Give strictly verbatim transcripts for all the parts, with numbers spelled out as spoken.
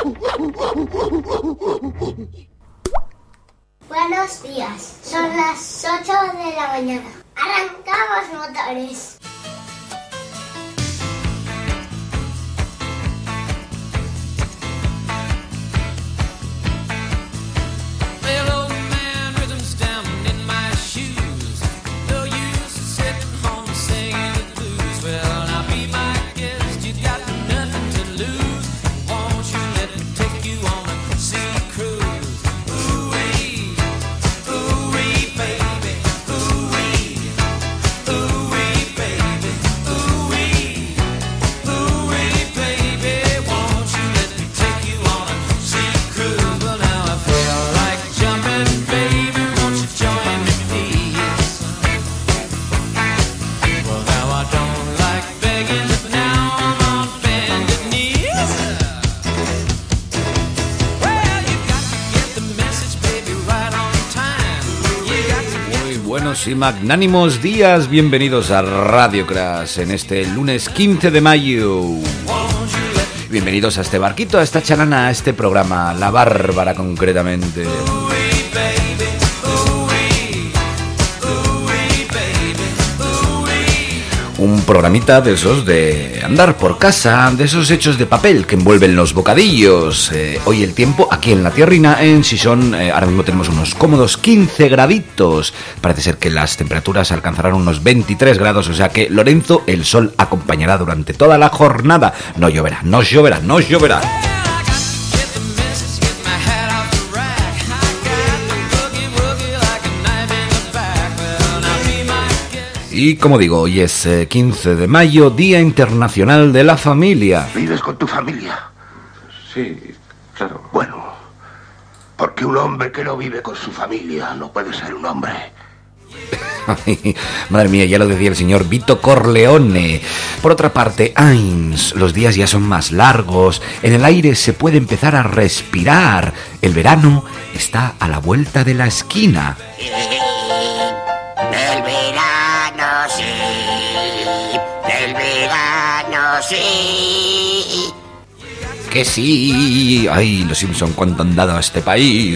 Buenos días, son las ocho de la mañana. Arrancamos motores. Y magnánimos días, bienvenidos a Radio Crash en este lunes quince de mayo. Bienvenidos a este barquito, a esta charana, a este programa, La Bárbara concretamente. Un programita de esos de andar por casa, de esos hechos de papel que envuelven los bocadillos. Eh, hoy el tiempo aquí en la tierrina, en Sison, eh, ahora mismo tenemos unos cómodos quince graditos. Parece ser que las temperaturas alcanzarán unos veintitrés grados, o sea que Lorenzo, el sol acompañará durante toda la jornada. No lloverá, no lloverá, no lloverá. Y como digo, hoy es eh, quince de mayo, Día Internacional de la Familia. ¿Vives con tu familia? Sí, claro. Bueno, porque un hombre que no vive con su familia no puede ser un hombre. Ay, madre mía, ya lo decía el señor Vito Corleone. Por otra parte, Ains, los días ya son más largos, en el aire se puede empezar a respirar, el verano está a la vuelta de la esquina. El verano sí, el verano sí. Que sí, ay, los Simpson cuánto han dado a este país.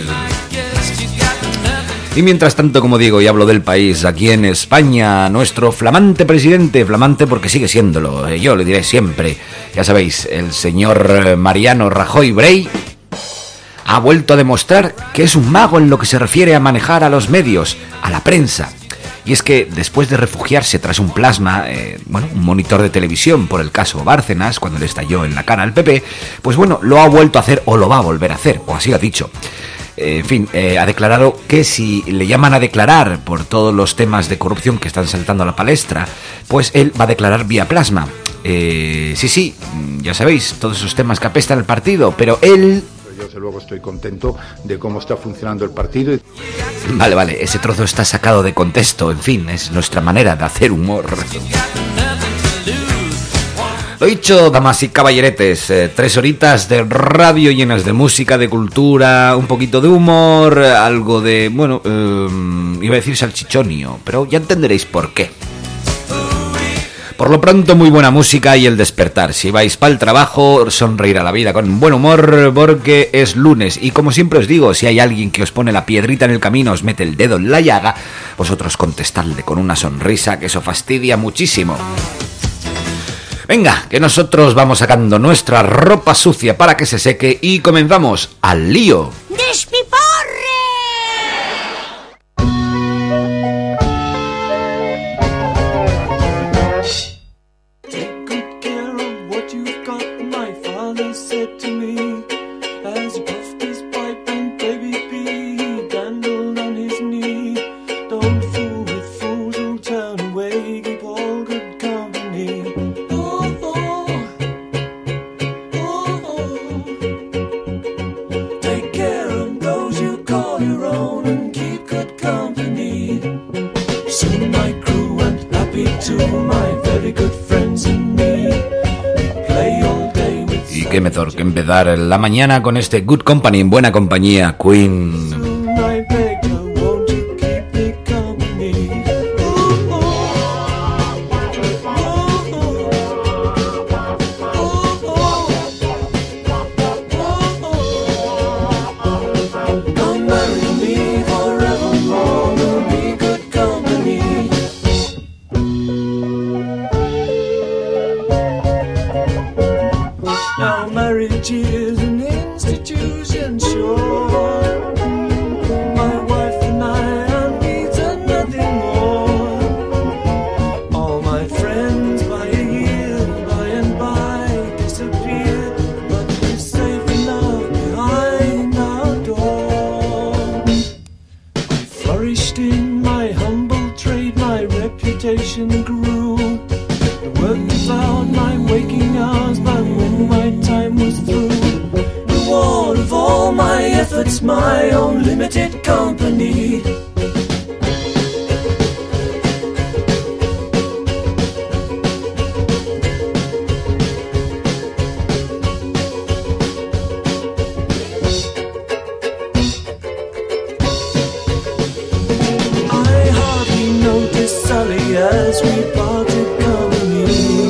Y mientras tanto, como digo, y hablo del país, aquí en España, nuestro flamante presidente, flamante porque sigue siéndolo, yo le diré siempre, ya sabéis, el señor Mariano Rajoy Brey ha vuelto a demostrar que es un mago en lo que se refiere a manejar a los medios, a la prensa. Y es que después de refugiarse tras un plasma, eh, bueno, un monitor de televisión por el caso Bárcenas, cuando le estalló en la cara al P P, pues bueno, lo ha vuelto a hacer o lo va a volver a hacer, o así ha dicho. Eh, en fin, eh, ha declarado que si le llaman a declarar por todos los temas de corrupción que están saltando a la palestra, pues él va a declarar vía plasma. Eh, sí, sí, ya sabéis, todos esos temas que apestan el partido, pero él... Yo desde luego estoy contento de cómo está funcionando el partido. Vale, vale, ese trozo está sacado de contexto, en fin, es nuestra manera de hacer humor. Lo dicho, damas y caballeretes, eh, tres horitas de radio llenas de música, de cultura, un poquito de humor, algo de, bueno, eh, iba a decir salchichonio, pero ya entenderéis por qué. Por lo pronto, muy buena música y el despertar. Si vais para el trabajo, sonreír a la vida con buen humor porque es lunes. Y como siempre os digo, si hay alguien que os pone la piedrita en el camino, os mete el dedo en la llaga, vosotros contestadle con una sonrisa, que eso fastidia muchísimo. Venga, que nosotros vamos sacando nuestra ropa sucia para que se seque y comenzamos al lío. ¡Despiporre! Y qué mejor que empezar la mañana con este Good Company, en buena compañía, Queen. my efforts, my own limited company. As we parted company,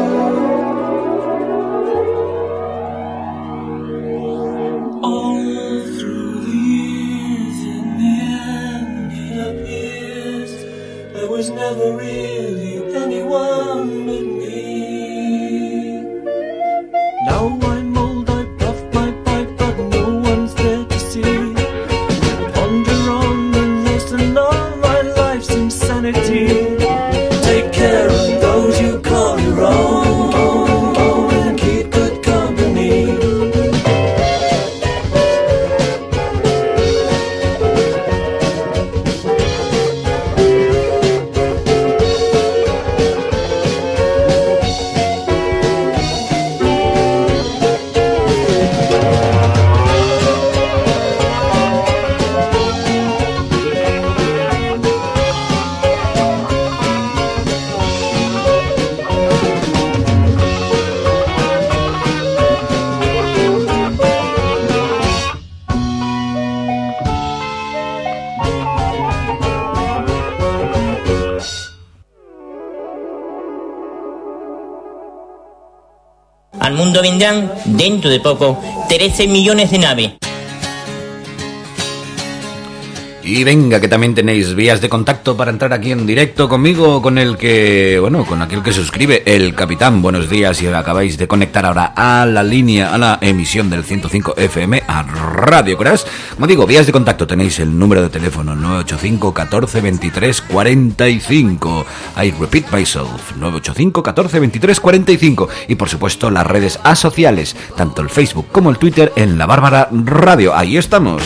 all through the years, in the end it appears there was never really anyone but me. Now I'm old, I puff my pipe, but no one's there to see. Ponder on the lesson of my life's insanity. Take care of those you call your own, and keep good company. Al mundo vendrán, dentro de poco, trece millones de naves. Y venga, que también tenéis vías de contacto para entrar aquí en directo conmigo, con el que, bueno, con aquel que suscribe, el capitán. Buenos días, y acabáis de conectar ahora a la línea, a la emisión del ciento cinco F M, a Radio Crash. Como digo, vías de contacto, tenéis el número de teléfono nueve ocho cinco, catorce, veintitrés, cuarenta y cinco. I repeat myself, nueve ocho cinco, catorce, veintitrés, cuarenta y cinco. Y por supuesto las redes asociales, tanto el Facebook como el Twitter, en La Bárbara Radio. Ahí estamos.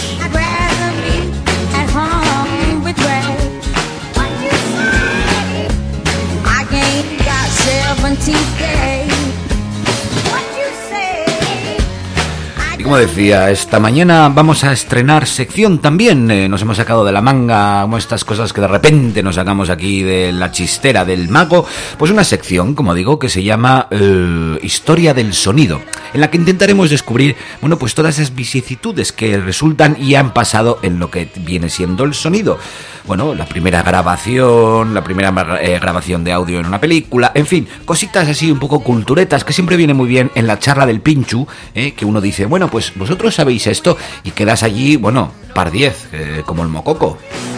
Y como decía, esta mañana vamos a estrenar sección también. Eh, nos hemos sacado de la manga como estas cosas que de repente nos sacamos aquí de la chistera del mago. Pues una sección, como digo, que se llama eh, Historia del Sonido, en la que intentaremos descubrir, bueno, pues todas esas vicisitudes que resultan y han pasado en lo que viene siendo el sonido. Bueno, la primera grabación, la primera eh, grabación de audio en una película, en fin, cositas así un poco culturetas que siempre viene muy bien en la charla del Pinchu, eh, que uno dice, bueno, pues vosotros sabéis esto, y quedas allí, bueno, par diez, eh, como el mococo.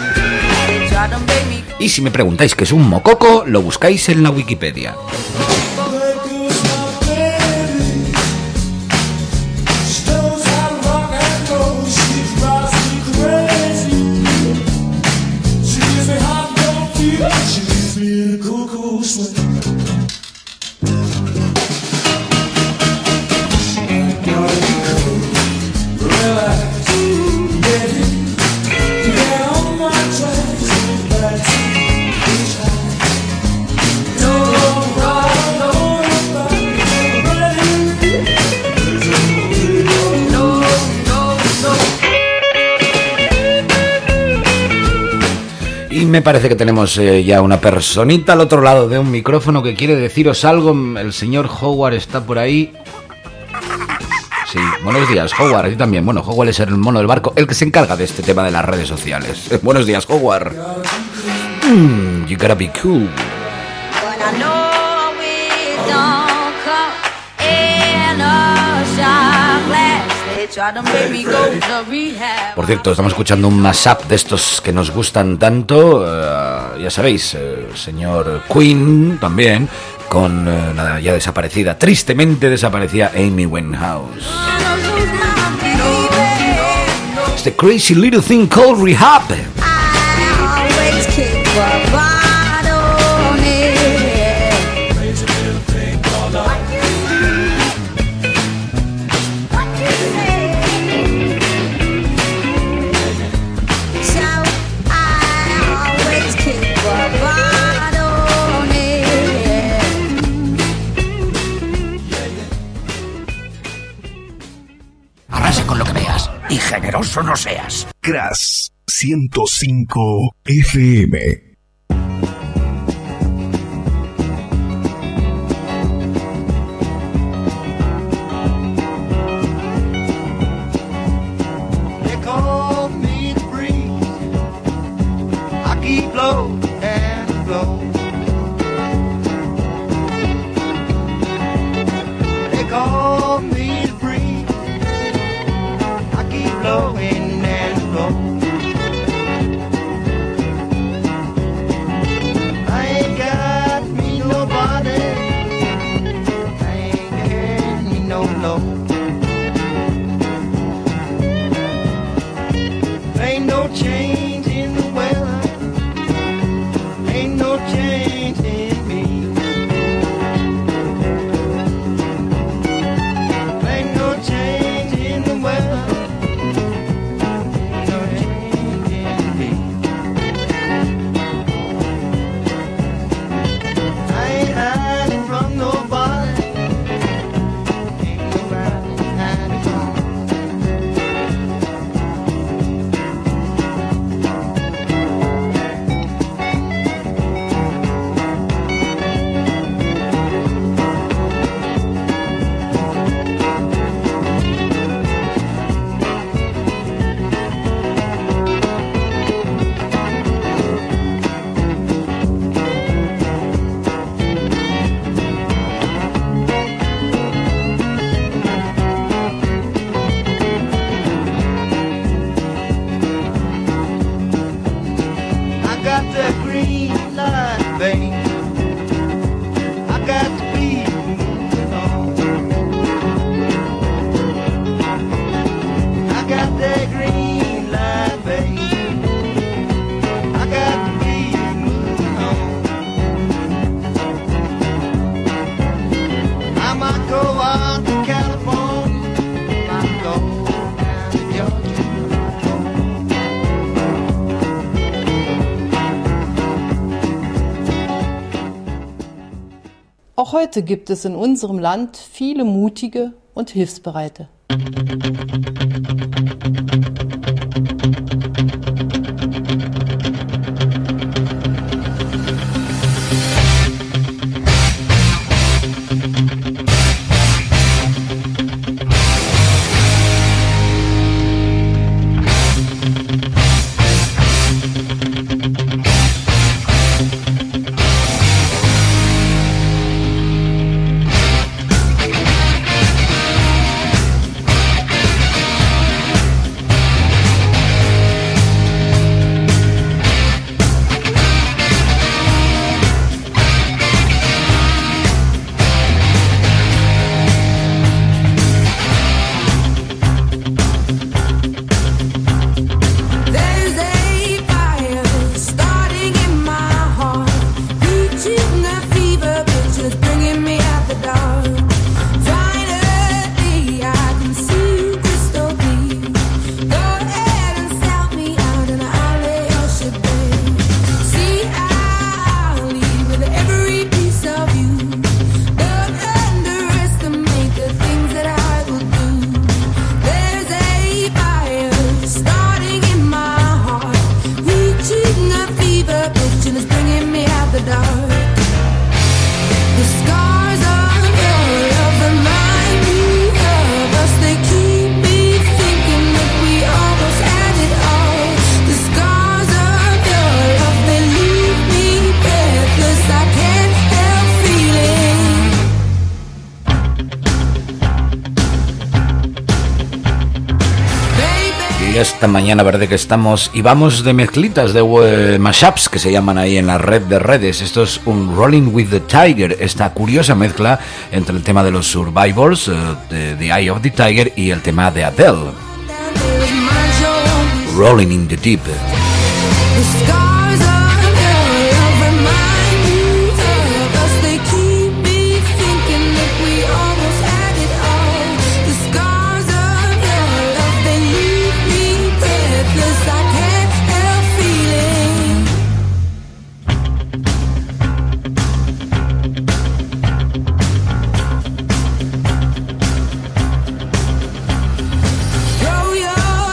Y si me preguntáis qué es un mococo, lo buscáis en la Wikipedia. Y me parece que tenemos eh, ya una personita al otro lado de un micrófono que quiere deciros algo. El señor Howard está por ahí. Sí, buenos días, Howard. A ti también. Bueno, Howard es el mono del barco, el que se encarga de este tema de las redes sociales. Eh, buenos días, Howard. Mm, you gotta be cool. Por cierto, estamos escuchando un mashup de estos que nos gustan tanto, uh, ya sabéis, el uh, señor Queen también, con uh, la ya desaparecida, tristemente desaparecida Amy Winehouse. It's the crazy little thing called rehab. Arrasa con lo que veas. y generoso no seas. Crash ciento cinco F M. Blow and blow. They call me the breeze. I keep blowing and blowing. I ain't got me nobody. I ain't got me no load. Ain't no change in the weather. Ain't no change in me. Ain't no change in the weather. Ain't no change in me. I ain't hiding from nobody. Ain't nobody hiding from me. Auch heute gibt es in unserem Land viele mutige und hilfsbereite. Esta mañana, verdad que estamos y vamos de mezclitas, de uh, mashups que se llaman ahí en la red de redes. Esto es un Rolling with the Tiger, esta curiosa mezcla entre el tema de los Survivors, uh, de The Eye of the Tiger, y el tema de Adele, Rolling in the Deep. Throw your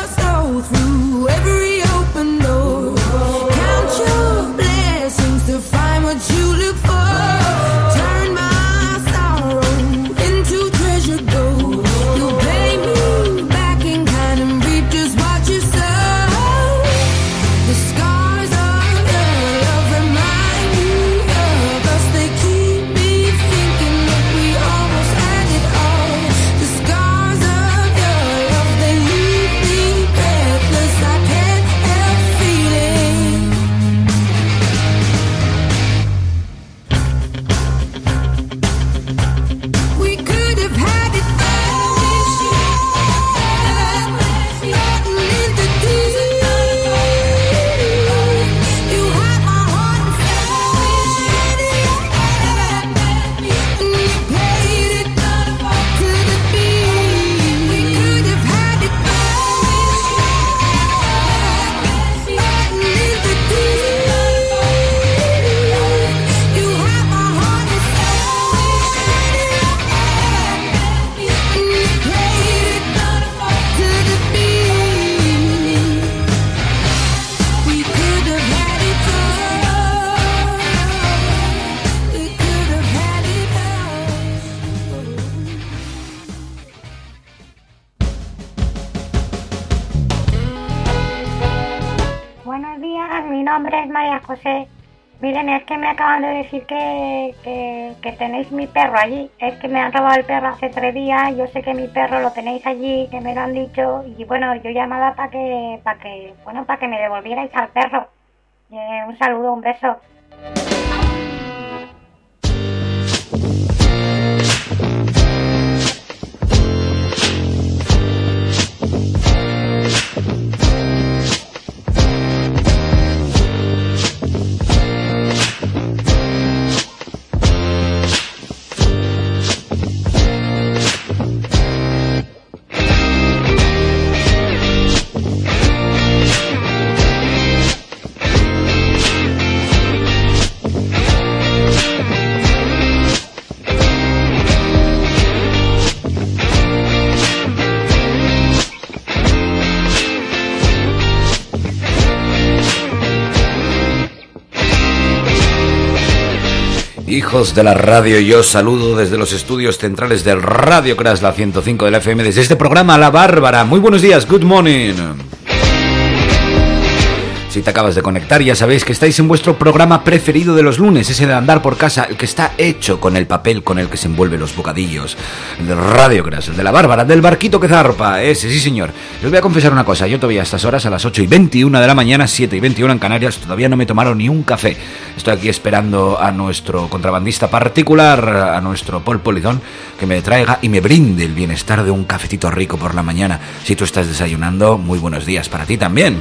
mi nombre es María José. Miren, es que me acaban de decir que, que, que tenéis mi perro allí. Es que me han robado el perro hace tres días. Yo sé que mi perro lo tenéis allí, que me lo han dicho. Y bueno, yo llamaba para que, para que, bueno, para que me devolvierais al perro. Eh, un saludo, un beso. Hijos de la radio, yo saludo desde los estudios centrales del Radio Crash, la ciento cinco de la F M, desde este programa La Bárbara. Muy buenos días, good morning. Si te acabas de conectar, ya sabéis que estáis en vuestro programa preferido de los lunes, ese de andar por casa, el que está hecho con el papel con el que se envuelven los bocadillos, el de Radio Crash, el de La Bárbara, del barquito que zarpa, ese, sí señor. Les voy a confesar una cosa, yo todavía a estas horas, a las ocho y veintiuno de la mañana, siete y veintiuno en Canarias, todavía no me tomaron ni un café. Estoy aquí esperando a nuestro contrabandista particular, a nuestro Paul Polizón, que me traiga y me brinde el bienestar de un cafetito rico por la mañana. Si tú estás desayunando, muy buenos días para ti también.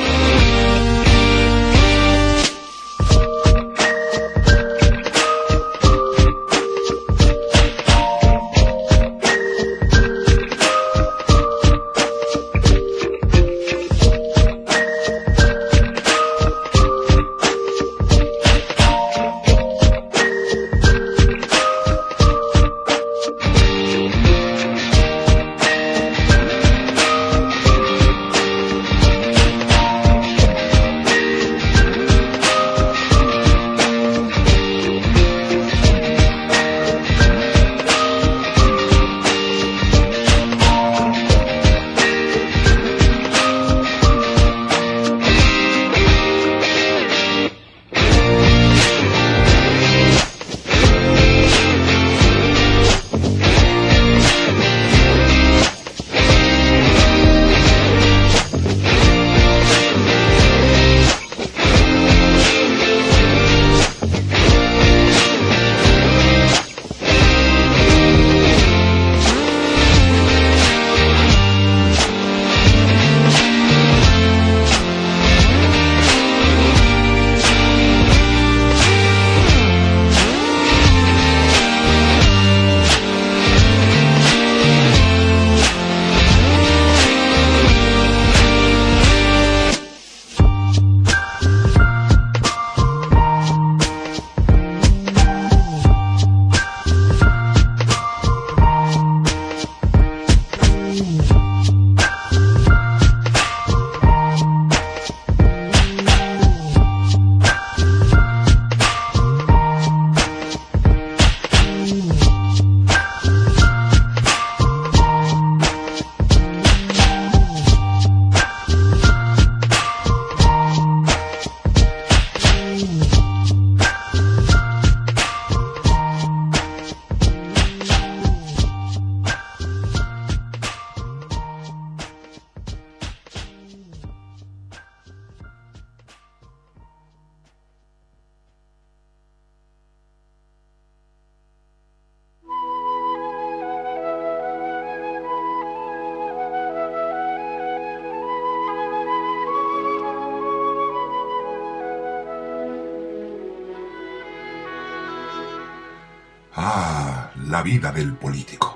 Ah, la vida del político.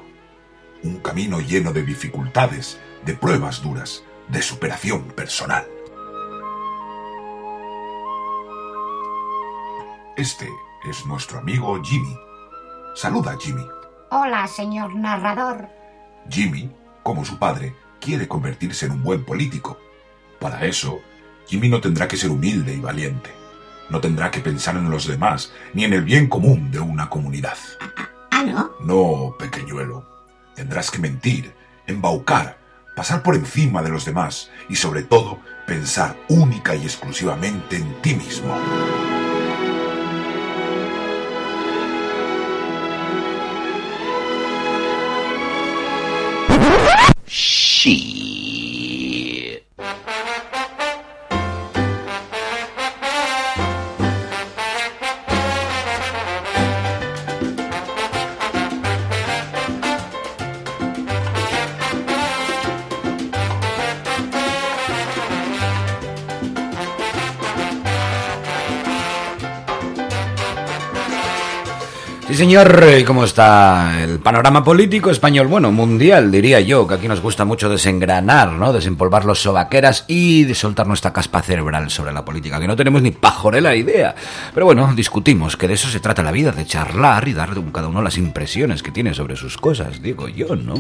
Un camino lleno de dificultades, de pruebas duras, de superación personal. Este es nuestro amigo Jimmy. Saluda, Jimmy. Hola, señor narrador. Jimmy, como su padre, quiere convertirse en un buen político. Para eso, Jimmy no tendrá que ser humilde y valiente. No tendrá que pensar en los demás, ni en el bien común de una comunidad. ¿Ah, no? No, pequeñuelo. Tendrás que mentir, embaucar, pasar por encima de los demás y sobre todo pensar única y exclusivamente en ti mismo. Sí. Sí, señor, ¿y cómo está el panorama político español? Bueno, mundial, diría yo, que aquí nos gusta mucho desengranar, ¿no? Desempolvar los sobaqueras y de soltar nuestra caspa cerebral sobre la política, que no tenemos ni pajorela idea. Pero bueno, discutimos, que de eso se trata la vida, de charlar y dar a cada uno las impresiones que tiene sobre sus cosas, digo yo, ¿no?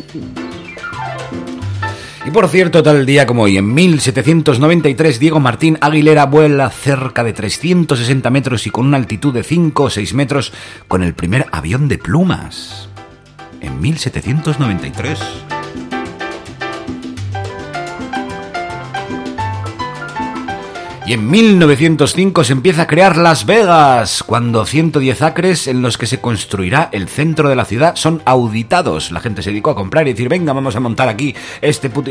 Y por cierto, tal día como hoy, en mil setecientos noventa y tres, Diego Martín Aguilera vuela cerca de trescientos sesenta metros y con una altitud de cinco o seis metros con el primer avión de plumas. En mil setecientos noventa y tres. Y en mil novecientos cinco se empieza a crear Las Vegas, cuando ciento diez acres en los que se construirá el centro de la ciudad son auditados. La gente se dedicó a comprar y decir, venga, vamos a montar aquí este puto...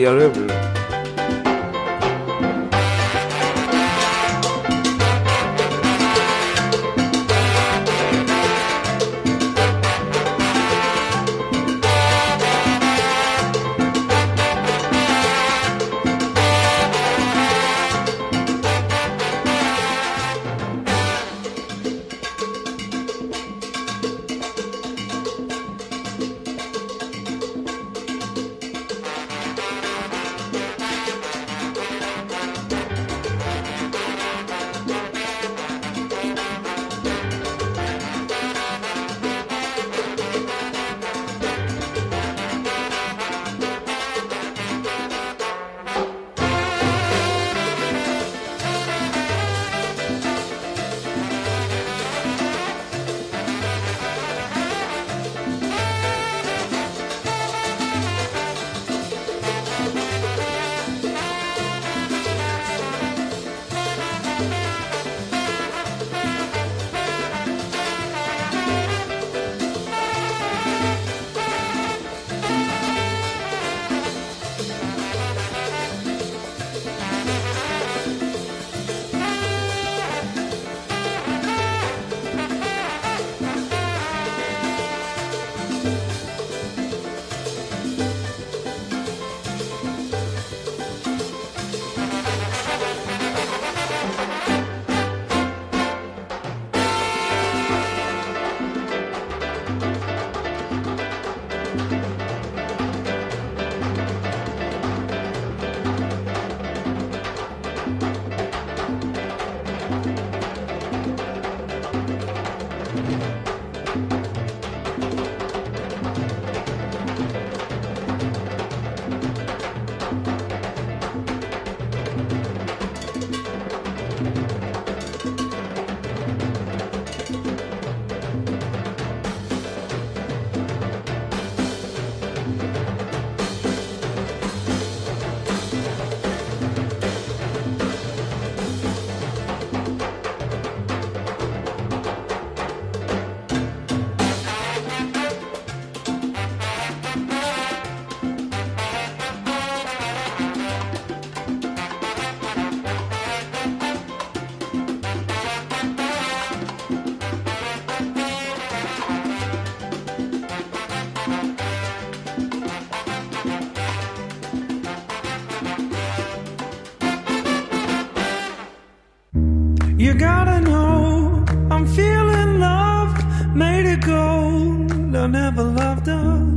You gotta know, I'm feeling love, made it gold. I never loved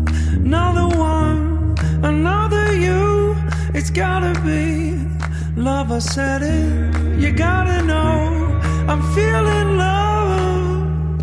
another one, another you. It's gotta be love, I said it. You gotta know, I'm feeling love.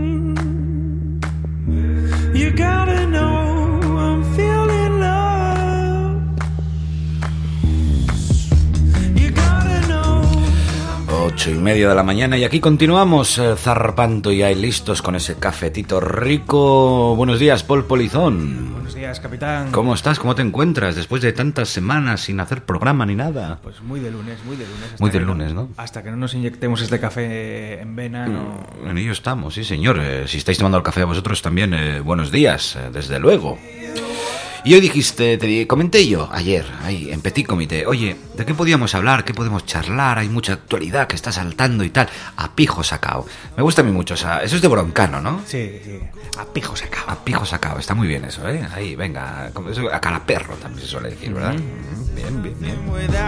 Mm. You gotta know, I'm feeling love. You gotta know. Ocho y media de la mañana y aquí continuamos eh, zarpando y ahí listos con ese cafetito rico. Buenos días, Paul Polizón. Buenos días, capitán. ¿Cómo estás? ¿Cómo te encuentras después de tantas semanas sin hacer programa ni nada? Pues muy de lunes, muy de lunes. Muy de lunes, ¿no? Hasta que no nos inyectemos este café en vena, no... En ello estamos, sí señor. Eh, si estáis tomando el café a vosotros también, eh, buenos días, eh, desde luego. Y hoy dijiste, te comenté yo ayer, ahí en Petit Comité, oye, ¿de qué podíamos hablar? ¿Qué podemos charlar? Hay mucha actualidad que está saltando y tal. A pijo sacao. Me gusta a mí mucho, o sea, eso es de Broncano, ¿no? Sí, sí, a pijo sacao. A pijo sacao, está muy bien eso, ¿eh? Ahí, venga, como eso, a cara perro también se suele decir, ¿verdad? Mm-hmm. Bien, bien, bien.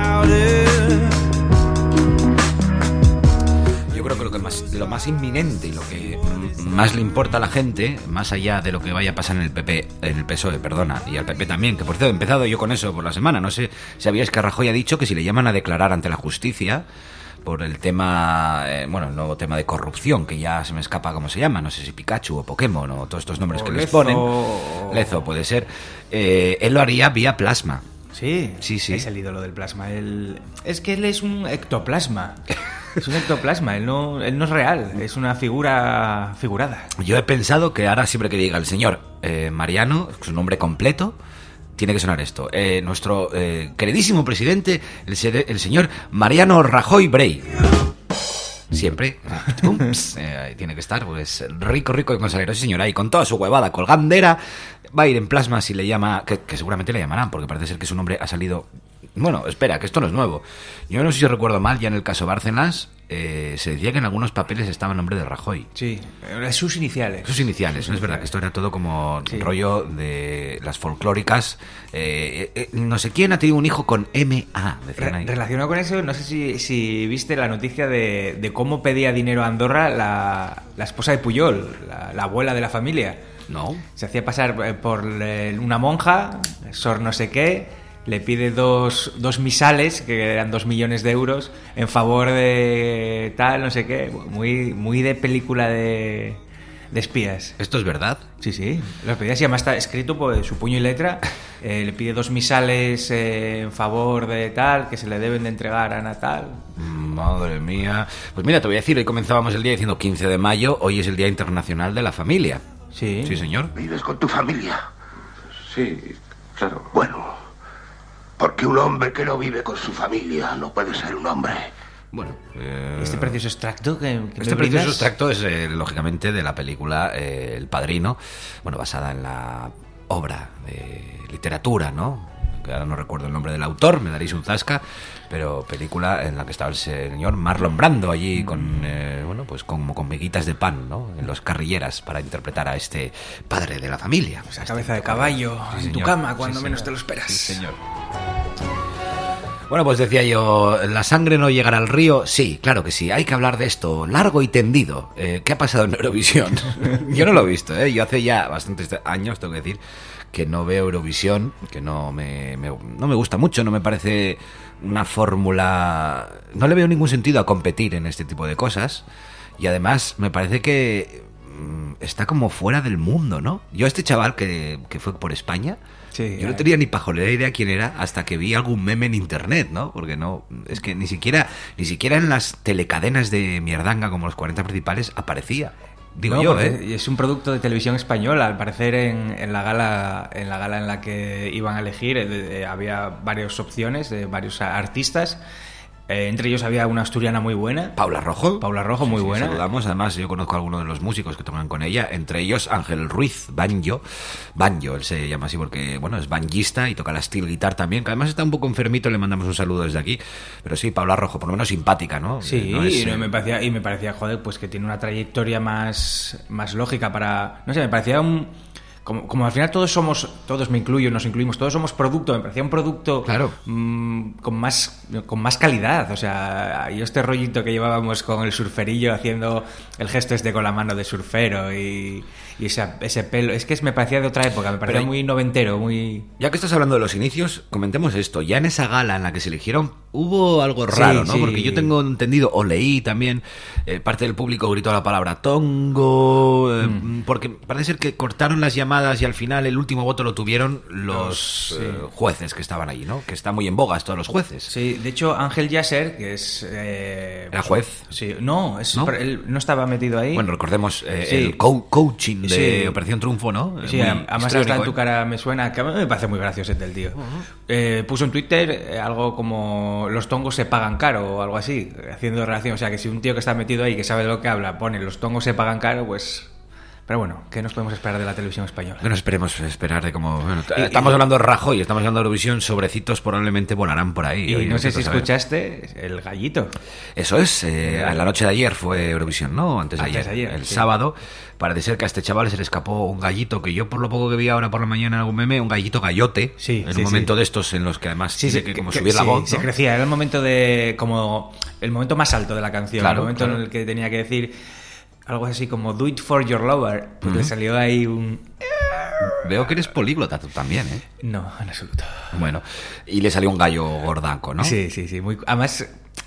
Yo creo que lo, que más, lo más inminente y lo que más le importa a la gente, más allá de lo que vaya a pasar en el P P, en el P S O E, perdona, y al P P también, que por cierto he empezado yo con eso por la semana, no sé si sabíais que Rajoy ha dicho que si le llaman a declarar ante la justicia por el tema, eh, bueno, el nuevo tema de corrupción, que ya se me escapa cómo se llama, no sé si Pikachu o Pokémon o todos estos nombres o que Lezo, les ponen, Lezo puede ser, eh, él lo haría vía plasma. Sí, sí, sí. Es el ídolo del plasma. Él... Es que él es un ectoplasma. Es un ectoplasma, él no, él no es real, es una figura figurada. Yo he pensado que ahora siempre que diga el señor eh, Mariano, su nombre completo, tiene que sonar esto. Eh, nuestro eh, queridísimo presidente, el, ser, el señor Mariano Rajoy Brey. Siempre, Ups, eh, tiene que estar, pues rico, rico y consagrado, sí señora, y con toda su huevada colgandera, va a ir en plasma si le llama, que, que seguramente le llamarán, porque parece ser que su nombre ha salido... Bueno, espera, que esto no es nuevo. Yo no sé si recuerdo mal, ya en el caso Bárcenas, eh, se decía que en algunos papeles estaba el nombre de Rajoy. Sí, sus iniciales. Sus iniciales, ¿no? Es verdad que esto era todo como sí. rollo de las folclóricas. Eh, eh, no sé quién ha tenido un hijo con M A, decían ahí. Re- relacionado con eso, no sé si, si viste la noticia de, de cómo pedía dinero a Andorra la, la esposa de Puyol, la, la abuela de la familia. No. Se hacía pasar por una monja, sor no sé qué... Le pide dos, dos misales, que eran dos millones de euros, en favor de tal, no sé qué. Muy, muy de película de, de espías. ¿Esto es verdad? Sí, sí. Lo pedía así, además está escrito por su puño y letra. Eh, le pide dos misales eh, en favor de tal, que se le deben de entregar a Natal. Madre mía. Pues mira, te voy a decir, hoy comenzábamos el día diciendo quince de mayo, hoy es el Día Internacional de la Familia. Sí. Sí, señor. ¿Vives con tu familia? Sí, claro. Bueno... Porque un hombre que no vive con su familia no puede ser un hombre. Bueno, eh... este precioso extracto que, que este precioso extracto es eh, lógicamente de la película eh, El Padrino, bueno, basada en la obra de literatura, ¿no? Que ahora no recuerdo el nombre del autor, me daréis un zasca, pero película en la que estaba el señor Marlon Brando allí con, eh, bueno, pues como con miguitas de pan, ¿no? En los carrilleras para interpretar a este padre de la familia. Esa cabeza de caballo sí, en tu cama cuando sí, menos te lo esperas. Sí, señor. Bueno, pues decía yo, ¿la sangre no llegará al río? Sí, claro que sí, hay que hablar de esto, largo y tendido. Eh, ¿Qué ha pasado en Eurovisión? Yo no lo he visto, ¿eh? Yo hace ya bastantes años, tengo que decir, que no veo Eurovisión, que no me, me, no me gusta mucho, no me parece una fórmula... No le veo ningún sentido a competir en este tipo de cosas, y además me parece que está como fuera del mundo, ¿no? Yo este chaval que, que fue por España... Sí, yo no tenía ni pajolera idea quién era hasta que vi algún meme en internet, ¿no? Porque no, es que ni siquiera ni siquiera en las telecadenas de mierdanga como los cuarenta principales aparecía. Digo no, yo, ¿eh? Es un producto de televisión española. Al parecer en, en la gala en la gala en la que iban a elegir eh, había varias opciones de varios artistas. Eh, entre ellos había una asturiana muy buena. Paula Rojo. Paula Rojo, muy sí, sí, buena. Saludamos. Además, yo conozco a algunos de los músicos que tocan con ella. Entre ellos, Ángel Ruiz, banjo. Banjo, él se llama así porque, bueno, es banjista y toca la steel guitar también. Que además está un poco enfermito, le mandamos un saludo desde aquí. Pero sí, Paula Rojo, por lo menos simpática, ¿no? Sí, no es, y, no, me parecía, y me parecía, joder, pues que tiene una trayectoria más, más lógica para... No sé, me parecía un... Como, como al final todos somos, todos me incluyo, nos incluimos, todos somos producto, me parecía un producto claro. mmm, con más con más calidad, o sea, yo este rollito que llevábamos con el surferillo haciendo el gesto este con la mano de surfero y, y ese, ese pelo, es que es, me parecía de otra época, me parecía Pero, muy noventero, muy... Ya que estás hablando de los inicios, comentemos esto, ya en esa gala en la que se eligieron hubo algo raro, sí, ¿no? Sí. Porque yo tengo entendido, o leí también, eh, parte del público gritó la palabra tongo, eh, mm. porque parece ser que cortaron las llamadas llamadas y al final el último voto lo tuvieron los Sí. eh, jueces que estaban allí, ¿no? Que está muy en boga esto de los jueces. Sí, de hecho Ángel Yasser, que es... eh, ¿Era juez? Sí, no, es, ¿No? pero él no estaba metido ahí. Bueno, recordemos eh, Sí. el co- coaching de Sí. Operación Triunfo, ¿no? Sí, Muy además histriónico, hasta en tu ¿eh? cara me suena, que a mí me parece muy gracioso el tío. Eh, puso en Twitter eh, algo como los tongos se pagan caro o algo así, haciendo relación. O sea, que si un tío que está metido ahí, que sabe de lo que habla, pone los tongos se pagan caro, pues... Pero bueno, ¿qué nos podemos esperar de la televisión española? Bueno, esperemos esperar de cómo... Bueno, Y- estamos y- hablando de Rajoy, estamos hablando de Eurovisión, sobrecitos probablemente volarán por ahí. Y Oye, no sé vete si a saber. escuchaste el gallito. Eso es, eh, en la noche de ayer fue Eurovisión, ¿no? Antes de Antes ayer, de ayer, el sí. sábado. Parece ser que a este chaval se le escapó un gallito, que yo por lo poco que vi ahora por la mañana en algún meme, un gallito gallote, Sí, en sí, un momento sí. de estos en los que además Sí, tiene sí, que como que- subir la sí, voz, se ¿no? crecía, era el momento de como el momento más alto de la canción, Claro, el momento claro. en el que tenía que decir algo así como do it for your lover, pues le Ujú. salió ahí un Veo que eres políglota tú también, ¿eh? no, en absoluto. Bueno, y le salió un gallo gordaco, ¿no? Sí, sí, sí, muy además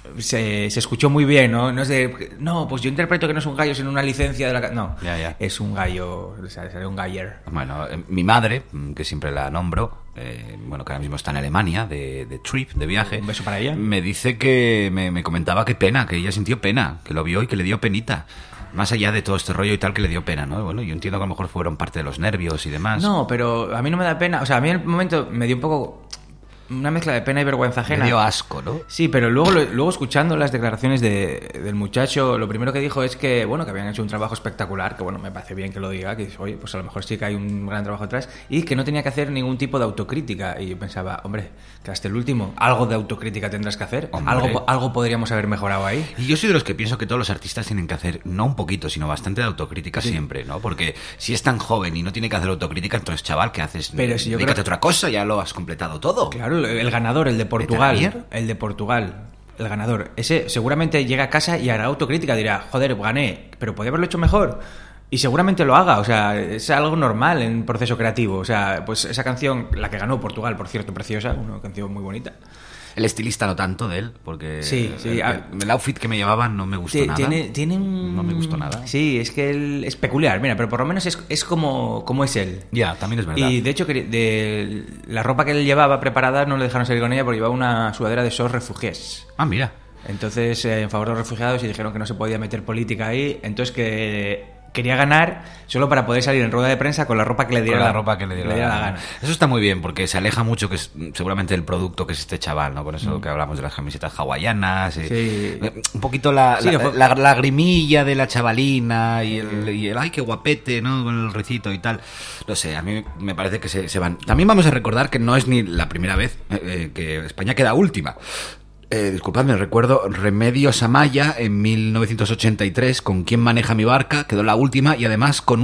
se, se escuchó muy bien, ¿no? No es de, no, pues yo interpreto que no es un gallo, sino una licencia de la ca-". No, Ya, ya. es un gallo, o sea, salió un galler. Bueno, eh, mi madre, mm, que siempre la nombro, eh, bueno, que ahora mismo está en Alemania, de, de trip, de viaje. Un beso para ella. Me dice que, me, me comentaba que pena, que ella sintió pena, que lo vio y que le dio penita. Más allá de todo este rollo y tal, que le dio pena, ¿no? Bueno, yo entiendo que a lo mejor fueron parte de los nervios y demás. No, pero a mí no me da pena, o sea, a mí en el momento me dio un poco una mezcla de pena y vergüenza ajena. Me dio asco, ¿no? Sí, pero luego, luego escuchando las declaraciones de, del muchacho, lo primero que dijo es que, bueno, que habían hecho un trabajo espectacular, que bueno, me parece bien que lo diga, que oye, pues a lo mejor sí que hay un gran trabajo atrás, y que no tenía que hacer ningún tipo de autocrítica. Y yo pensaba, hombre, que hasta el último, algo de autocrítica tendrás que hacer, Hombre. algo, algo podríamos haber mejorado ahí. Y yo soy de los que pienso que todos los artistas tienen que hacer, no un poquito, sino bastante de autocrítica Sí. siempre, ¿no? Porque si es tan joven y no tiene que hacer autocrítica, entonces, chaval, ¿qué haces? Pero si yo Dedícate creo- a otra cosa, ya lo has completado todo. Claro, el ganador, el de Portugal, Vete a la mierda. el de Portugal, el ganador, ese seguramente llega a casa y hará autocrítica, dirá, joder, gané, pero podía haberlo hecho mejor. Y seguramente lo haga, o sea, es algo normal en un proceso creativo. O sea, pues esa canción, la que ganó Portugal, por cierto, preciosa, una canción muy bonita. El estilista no tanto de él, porque Sí, sí, el, ah. el outfit que me llevaba no me gustó Tie- nada. Tiene, tiene un... No me gustó nada. Sí, es que él es peculiar, mira, pero por lo menos es, es como, como es él. Ya, también es verdad. Y de hecho, que de la ropa que él llevaba preparada no le dejaron salir con ella porque llevaba una sudadera de SOS Refugiés. Ah, mira. Entonces, eh, en favor de los refugiados, y dijeron que no se podía meter política ahí. Entonces, que quería ganar solo para poder salir en rueda de prensa con la ropa que le diera Con la la, ropa que le diera la la gana. gana. Eso está muy bien, porque se aleja mucho que es seguramente el producto que es este chaval, ¿no? Por eso que hablamos de las camisetas hawaianas. eh, Sí. eh, Un poquito la, Sí, la, fue- la lagrimilla de la chavalina y el, y el ay, qué guapete, ¿no? Con el recito y tal. No sé, a mí me parece que se, se van. También vamos a recordar que no es ni la primera vez eh, eh, que España queda última. Eh, disculpadme, recuerdo Remedios Amaya en mil novecientos ochenta y tres con ¿Quién maneja mi barca? Quedó la última y además con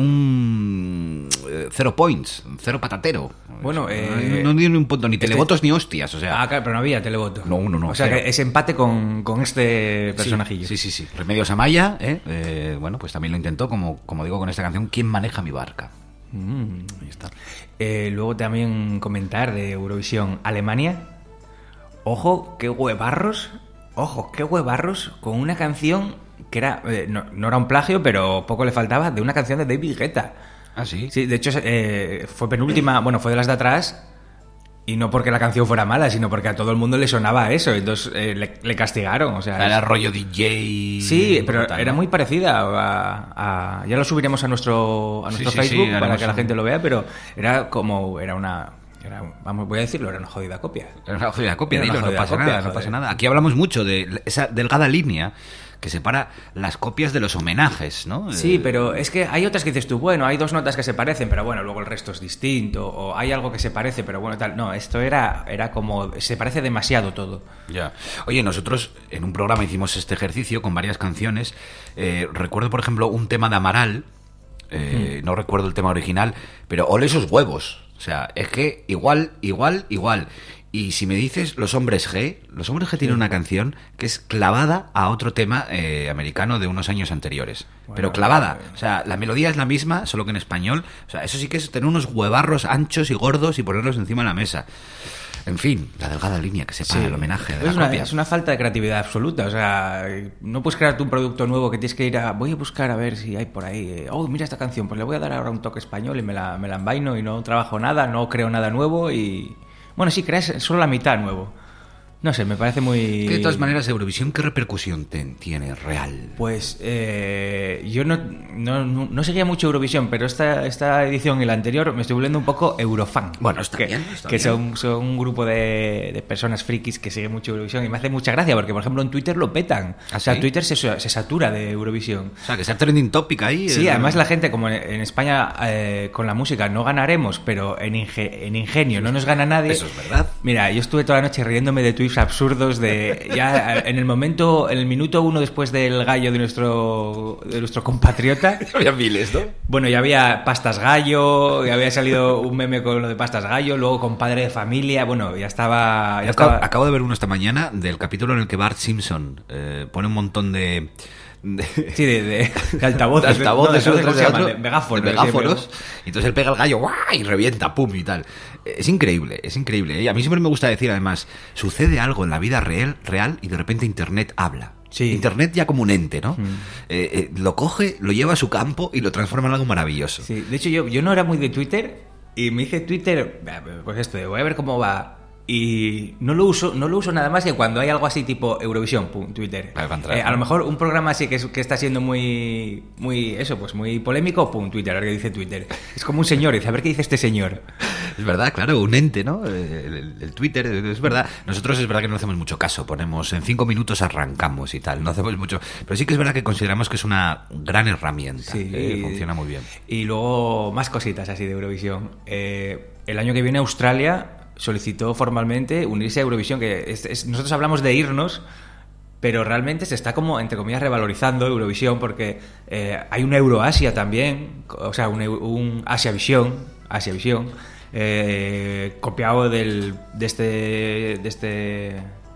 un eh, cero points, cero patatero. Bueno, no, eh, no dio ni un punto, ni este- televotos ni hostias, o sea. Ah, claro, pero no había televoto. No, uno no. O sea, cero. que ese empate con, con este Sí, personajillo. Sí, sí, sí. Remedios Amaya, ¿eh? Eh, bueno, pues también lo intentó, como, como digo con esta canción, ¿Quién maneja mi barca? Mm, ahí está. Eh, luego también comentar de Eurovisión Alemania. Ojo, qué huevarros. Ojo, qué huevarros con una canción que era. eh, no, no era un plagio, pero poco le faltaba, de una canción de David Guetta. Ah, sí. Sí, de hecho, eh, fue penúltima. Bueno, fue de las de atrás. Y no porque la canción fuera mala, sino porque a todo el mundo le sonaba a eso. Entonces eh, le, le castigaron. O sea, Era es- rollo D J. Sí, pero brutal, era ¿no? muy parecida a, a- ya lo subiremos a nuestro a Sí, nuestro sí, sí, Facebook para haremos que la un- gente lo vea, pero era como era una era, vamos, voy a decirlo, era una jodida copia. Era una jodida copia, Era una dilo, no jodida pasa copia, nada, no joder. pasa nada. Aquí hablamos mucho de esa delgada línea que separa las copias de los homenajes, ¿no? Sí, Eh, pero es que hay otras que dices tú, bueno, hay dos notas que se parecen, pero bueno, luego el resto es distinto, o hay algo que se parece, pero bueno, tal. No, esto era era como se parece demasiado todo. Ya. Oye, nosotros en un programa hicimos este ejercicio con varias canciones. Eh, recuerdo, por ejemplo, un tema de Amaral. Eh, No recuerdo el tema original, pero ole esos huevos. O sea, es que igual, igual, igual. Y si me dices Los Hombres G, Los Hombres G tienen una canción que es clavada a otro tema eh, americano de unos años anteriores. Bueno, pero clavada. O sea, la melodía es la misma, solo que en español. O sea, eso sí que es tener unos huevarros anchos y gordos y ponerlos encima de la mesa. En fin, la delgada línea que separa Sí. el homenaje de es la una, copia. es una falta de creatividad absoluta. O sea, no puedes crearte un producto nuevo que tienes que ir a... Voy a buscar a ver si hay por ahí... eh, Oh, mira esta canción, pues le voy a dar ahora un toque español y me la, me la envaino y no trabajo nada, no creo nada nuevo y... Bueno, sí, creas solo la mitad nuevo. No sé, me parece muy... De todas maneras, Eurovisión, ¿qué repercusión te- tiene real? Pues eh, yo no, no, no, no seguía mucho Eurovisión, pero esta, esta edición y la anterior me estoy volviendo un poco eurofan. Bueno, está que, bien, está que bien. son, son un grupo de, de personas frikis que siguen mucho Eurovisión y me hace mucha gracia porque, por ejemplo, en Twitter lo petan. ¿Ah, o sea, sí? Twitter se, se satura de Eurovisión. O sea, que sea trending topic ahí. Sí, eh, además la gente, como en, en España eh, con la música no ganaremos, pero en, inge- en ingenio no nos gana nadie. Eso es verdad. Mira, yo estuve toda la noche riéndome de tweets absurdos de ya en el momento, en el minuto uno después del gallo de nuestro de nuestro compatriota. Había miles, ¿no? Bueno, ya había pastas gallo, ya había salido un meme con lo de pastas gallo, luego con padre de familia, bueno, ya estaba... Ya Acabo, estaba... acabo de ver uno esta mañana del capítulo en el que Bart Simpson eh, pone un montón de... de Sí, de, de, de altavoces. de altavoces no, de, uno ¿cómo tras se de llama? otro, De megáfonos. de megáfonos, sí, y entonces él pega el gallo ¡guau! Y revienta, pum, y tal. Es increíble, es increíble. Y a mí siempre me gusta decir, además, sucede algo en la vida real, real y de repente Internet habla. Sí. Internet ya como un ente, ¿no? Mm. Eh, eh, lo coge, lo lleva a su campo y lo transforma en algo maravilloso. Sí, de hecho yo, yo no era muy de Twitter y me hice Twitter, pues esto, de voy a ver cómo va. Y no lo uso, no lo uso nada más que cuando hay algo así tipo Eurovisión, pum, Twitter. Para entrar, Eh, a ¿no? lo mejor un programa así que, es- que está siendo muy, muy, eso, pues muy polémico, pum, Twitter, a ver qué dice Twitter. Es como un señor, dice, a ver qué dice este señor. Es verdad, claro, un ente, ¿no? El, el- el Twitter, es verdad. Nosotros es verdad que no hacemos mucho caso. Ponemos en cinco minutos arrancamos y tal. No hacemos mucho. Pero sí que es verdad que consideramos que es una gran herramienta. Sí. eh, funciona muy bien. Y luego más cositas así de Eurovisión. Eh, el año que viene Australia solicitó formalmente unirse a Eurovisión, que es- es- nosotros hablamos de irnos, pero realmente se está como, entre comillas, revalorizando Eurovisión porque eh, hay un Euroasia también, o sea, un, Eu- un Asiavisión, Asiavisión, eh, copiado del, de este... De este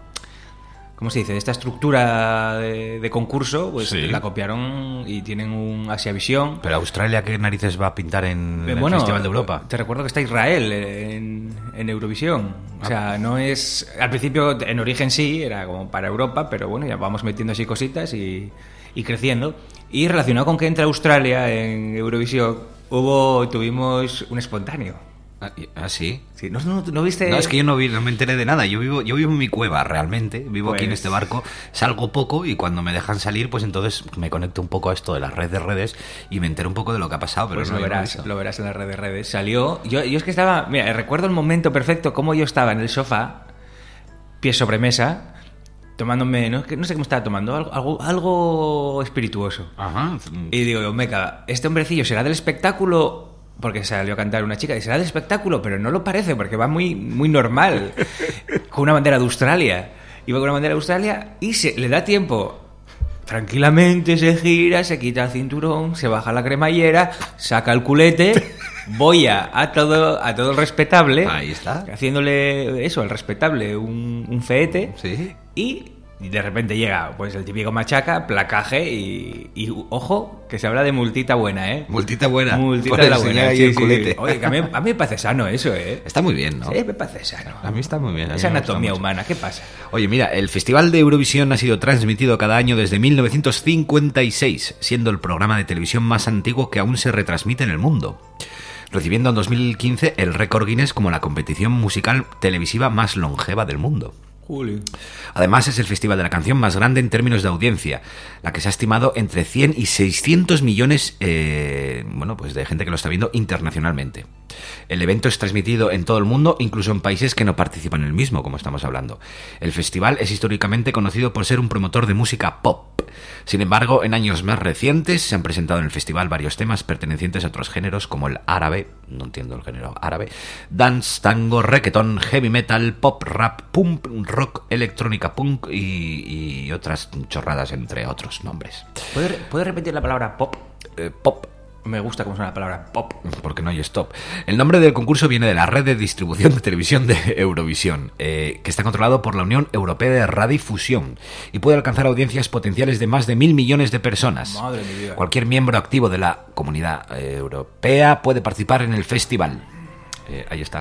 ¿Cómo se dice? De esta estructura de, de concurso, pues Sí. la copiaron y tienen un Asiavisión. Pero Australia, ¿qué narices va a pintar en Eh, el bueno, Festival de Europa? Te recuerdo que está Israel en, en Eurovisión. O sea, no es... Al principio, en origen sí, era como para Europa, pero bueno, ya vamos metiendo así cositas y, y creciendo. Y relacionado con que entra Australia en Eurovisión, hubo, tuvimos un espontáneo. Ah, y- ah, sí. Sí, ¿no, no, no viste? No, es que yo no, vi, no me enteré de nada. Yo vivo, yo vivo en mi cueva, realmente. Vivo aquí en Pues- este barco. Salgo poco y cuando me dejan salir, pues entonces me conecto un poco a esto de las redes de redes y me entero un poco de lo que ha pasado. Pero Pues no lo lo he verás, visto. lo verás en las redes redes. Salió. Yo, yo es que estaba. Mira, recuerdo el momento perfecto, cómo yo estaba en el sofá, pies sobre mesa, tomándome. No, que no sé cómo estaba tomando, algo, algo, algo espirituoso. Ajá. Y digo, meca, este hombrecillo será del espectáculo. Porque salió a cantar una chica y será del espectáculo, pero no lo parece porque va muy, muy normal. Con una bandera de Australia. Iba con una bandera de Australia y se, le da tiempo. Tranquilamente se gira, se quita el cinturón, se baja la cremallera, saca el culete, boya a todo, a todo el respetable. Ahí está. Haciéndole eso, al respetable, un, un feete. Sí. Y de repente llega pues el típico machaca, placaje y, y ojo, que se habla de multita buena, ¿eh? Multita buena. Multita Por de la enseñar buena. ahí Sí, el sí, culete. sí. Oye, que a mí, a mí me parece sano eso, ¿eh? Está muy bien, ¿no? Sí, me parece sano. A mí está muy bien. a mí Esa me gusta anatomía mucho. humana, ¿qué pasa? Oye, mira, el Festival de Eurovisión ha sido transmitido cada año desde mil novecientos cincuenta y seis, siendo el programa de televisión más antiguo que aún se retransmite en el mundo, recibiendo en dos mil quince el récord Guinness como la competición musical televisiva más longeva del mundo. Juli. Además, es el festival de la canción más grande en términos de audiencia, la que se ha estimado entre cien y seiscientos millones eh, bueno, pues de gente que lo está viendo internacionalmente. El evento es transmitido en todo el mundo, incluso en países que no participan en el mismo, como estamos hablando. El festival es históricamente conocido por ser un promotor de música pop. Sin embargo, en años más recientes se han presentado en el festival varios temas pertenecientes a otros géneros como el árabe, no entiendo el género árabe, dance, tango, reggaeton, heavy metal, pop, rap, punk, rock, electrónica punk y, y otras chorradas, entre otros nombres. ¿Puedes, ¿puedes repetir la palabra pop? Eh, pop. Me gusta cómo suena la palabra pop. Porque no hay stop. El nombre del concurso viene de la red de distribución de televisión de Eurovisión, eh, que está controlado por la Unión Europea de Radiodifusión y puede alcanzar audiencias potenciales de más de mil millones de personas. Madre mía. Cualquier miembro activo de la Comunidad eh, Europea puede participar en el festival. Eh, ahí está.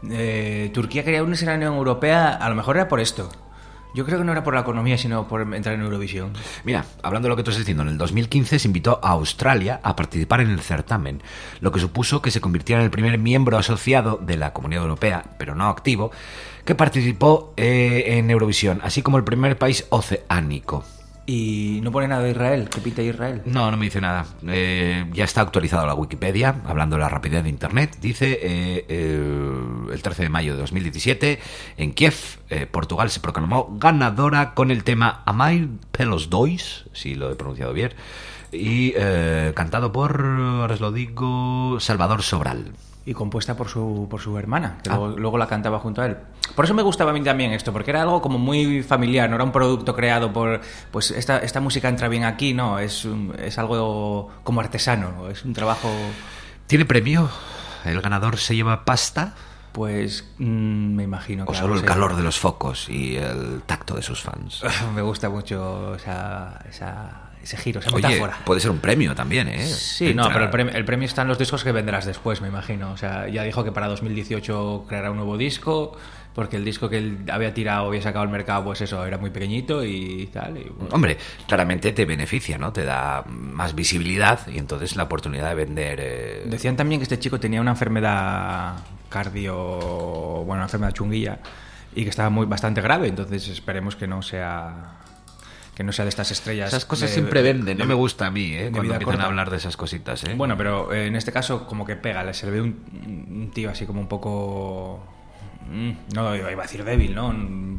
eh, Turquía quería unirse a la Unión Europea, a lo mejor era por esto. Yo creo que no era por la economía, sino por entrar en Eurovisión. Mira, hablando de lo que tú estás diciendo, en el dos mil quince se invitó a Australia a participar en el certamen, lo que supuso que se convirtiera en el primer miembro asociado de la Comunidad Europea, pero no activo, que participó eh, en Eurovisión, así como el primer país oceánico. ¿Y no pone nada de Israel? ¿Qué pinta Israel? No, no me dice nada. Eh, ya está actualizado la Wikipedia, hablando de la rapidez de Internet. Dice, eh, eh, el trece de mayo de dos mil diecisiete, en Kiev, eh, Portugal se proclamó ganadora con el tema Amai pelos dois, si lo he pronunciado bien, y eh, cantado por, ahora os lo digo, Salvador Sobral. Y compuesta por su por su hermana, que Ah. luego, luego la cantaba junto a él. Por eso me gustaba a mí también esto, porque era algo como muy familiar, no era un producto creado por... Pues esta, esta música entra bien aquí, no, es, un- es algo como artesano, es un trabajo... ¿Tiene premio? ¿El ganador se lleva pasta? Pues mmm, me imagino que... ¿O solo algo el se- calor de los focos y el tacto de sus fans? Me gusta mucho esa, esa, ese giro, esa Oye, metáfora. puede ser un premio también, ¿eh? Sí, no, Entra- pero el premio, el premio está en los discos que vendrás después, me imagino. O sea, ya dijo que para dos mil dieciocho creará un nuevo disco, porque el disco que él había tirado, había sacado al mercado, pues eso, era muy pequeñito y tal. Y bueno. Hombre, claramente te beneficia, ¿no? Te da más visibilidad y entonces la oportunidad de vender... eh, Decían también que este chico tenía una enfermedad cardio, bueno, una enfermedad chunguilla, y que estaba muy bastante grave, entonces esperemos que no sea... que no sea de estas estrellas. Esas cosas de- siempre venden, no de- me gusta a mí, ¿eh? de Cuando vida empiezan corta. a hablar de esas cositas, ¿eh? Bueno, pero eh, en este caso como que pega, se le ve un, un tío así como un poco... mm, no iba a decir débil, ¿no? Mm,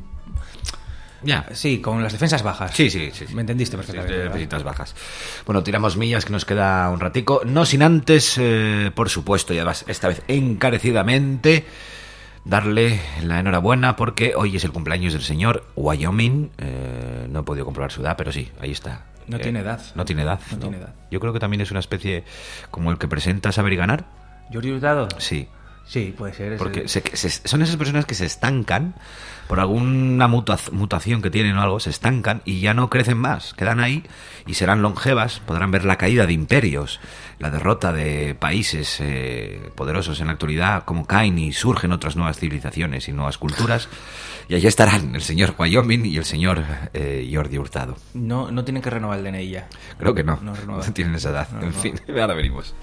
Ya. Sí, con las defensas bajas. Sí, sí, sí. sí. Me entendiste Sí, perfectamente. de ¿verdad? defensas bajas. Bueno, tiramos millas, que nos queda un ratico. No sin antes, eh, por supuesto, y además esta vez encarecidamente, darle la enhorabuena porque hoy es el cumpleaños del señor Wyoming. Eh, no he podido comprobar su edad, pero sí, ahí está. No Eh, tiene edad. No tiene edad. No tiene edad. Yo creo que también es una especie como el que presenta Saber y Ganar. ¿Jordi Hurtado? Sí. Sí, puede ser. es Porque el- se- se- son esas personas que se estancan por alguna mutua- mutación que tienen o algo, se estancan y ya no crecen más, quedan ahí y serán longevas, podrán ver la caída de imperios, la derrota de países eh, poderosos en la actualidad, como caen y surgen otras nuevas civilizaciones y nuevas culturas, y allí estarán el señor Wyoming y el señor eh, Jordi Hurtado. No, no tienen que renovar el D N I ya. Creo que no, No no, renueva. tienen esa edad. No en renueva. fin, ahora venimos.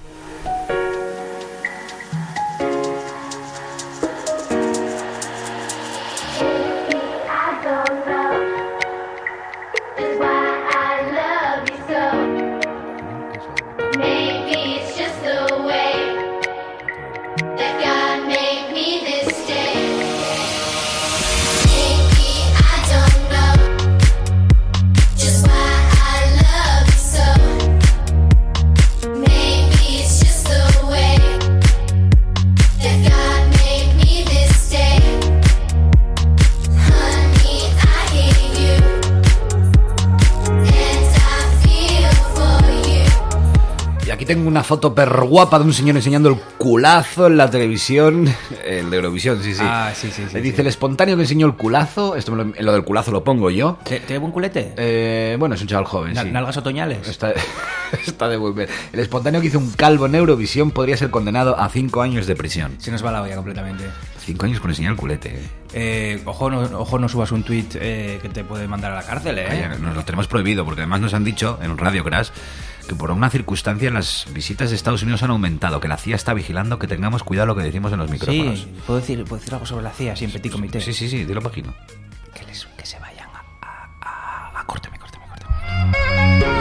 Y aquí tengo una foto per guapa de un señor enseñando el culazo en la televisión, el de Eurovisión, sí, sí. Ah, sí, sí, sí, Le dice sí. el espontáneo que enseñó el culazo, esto me lo, lo del culazo lo pongo yo. ¿Te, te buen culete? Eh, bueno, es un chaval joven, Na- sí. ¿Nalgas otoñales? Está, está de volver. El espontáneo que hizo un calvo en Eurovisión podría ser condenado a cinco años de prisión. Se nos va la olla completamente. Cinco años por enseñar el culete, eh. Eh, ojo, no, ojo, no subas un tuit eh, que te puede mandar a la cárcel, ¿eh? Vaya, nos lo tenemos prohibido, porque además nos han dicho en Radio Crash que por una circunstancia las visitas de Estados Unidos han aumentado, que la C I A está vigilando que tengamos cuidado lo que decimos en los micrófonos. Sí, puedo decir, puedo decir algo sobre la C I A, así en petit comité. Sí, sí, sí, dilo imagino. Que, les, que se vayan a... a, a, a córtame, córtame, córtame.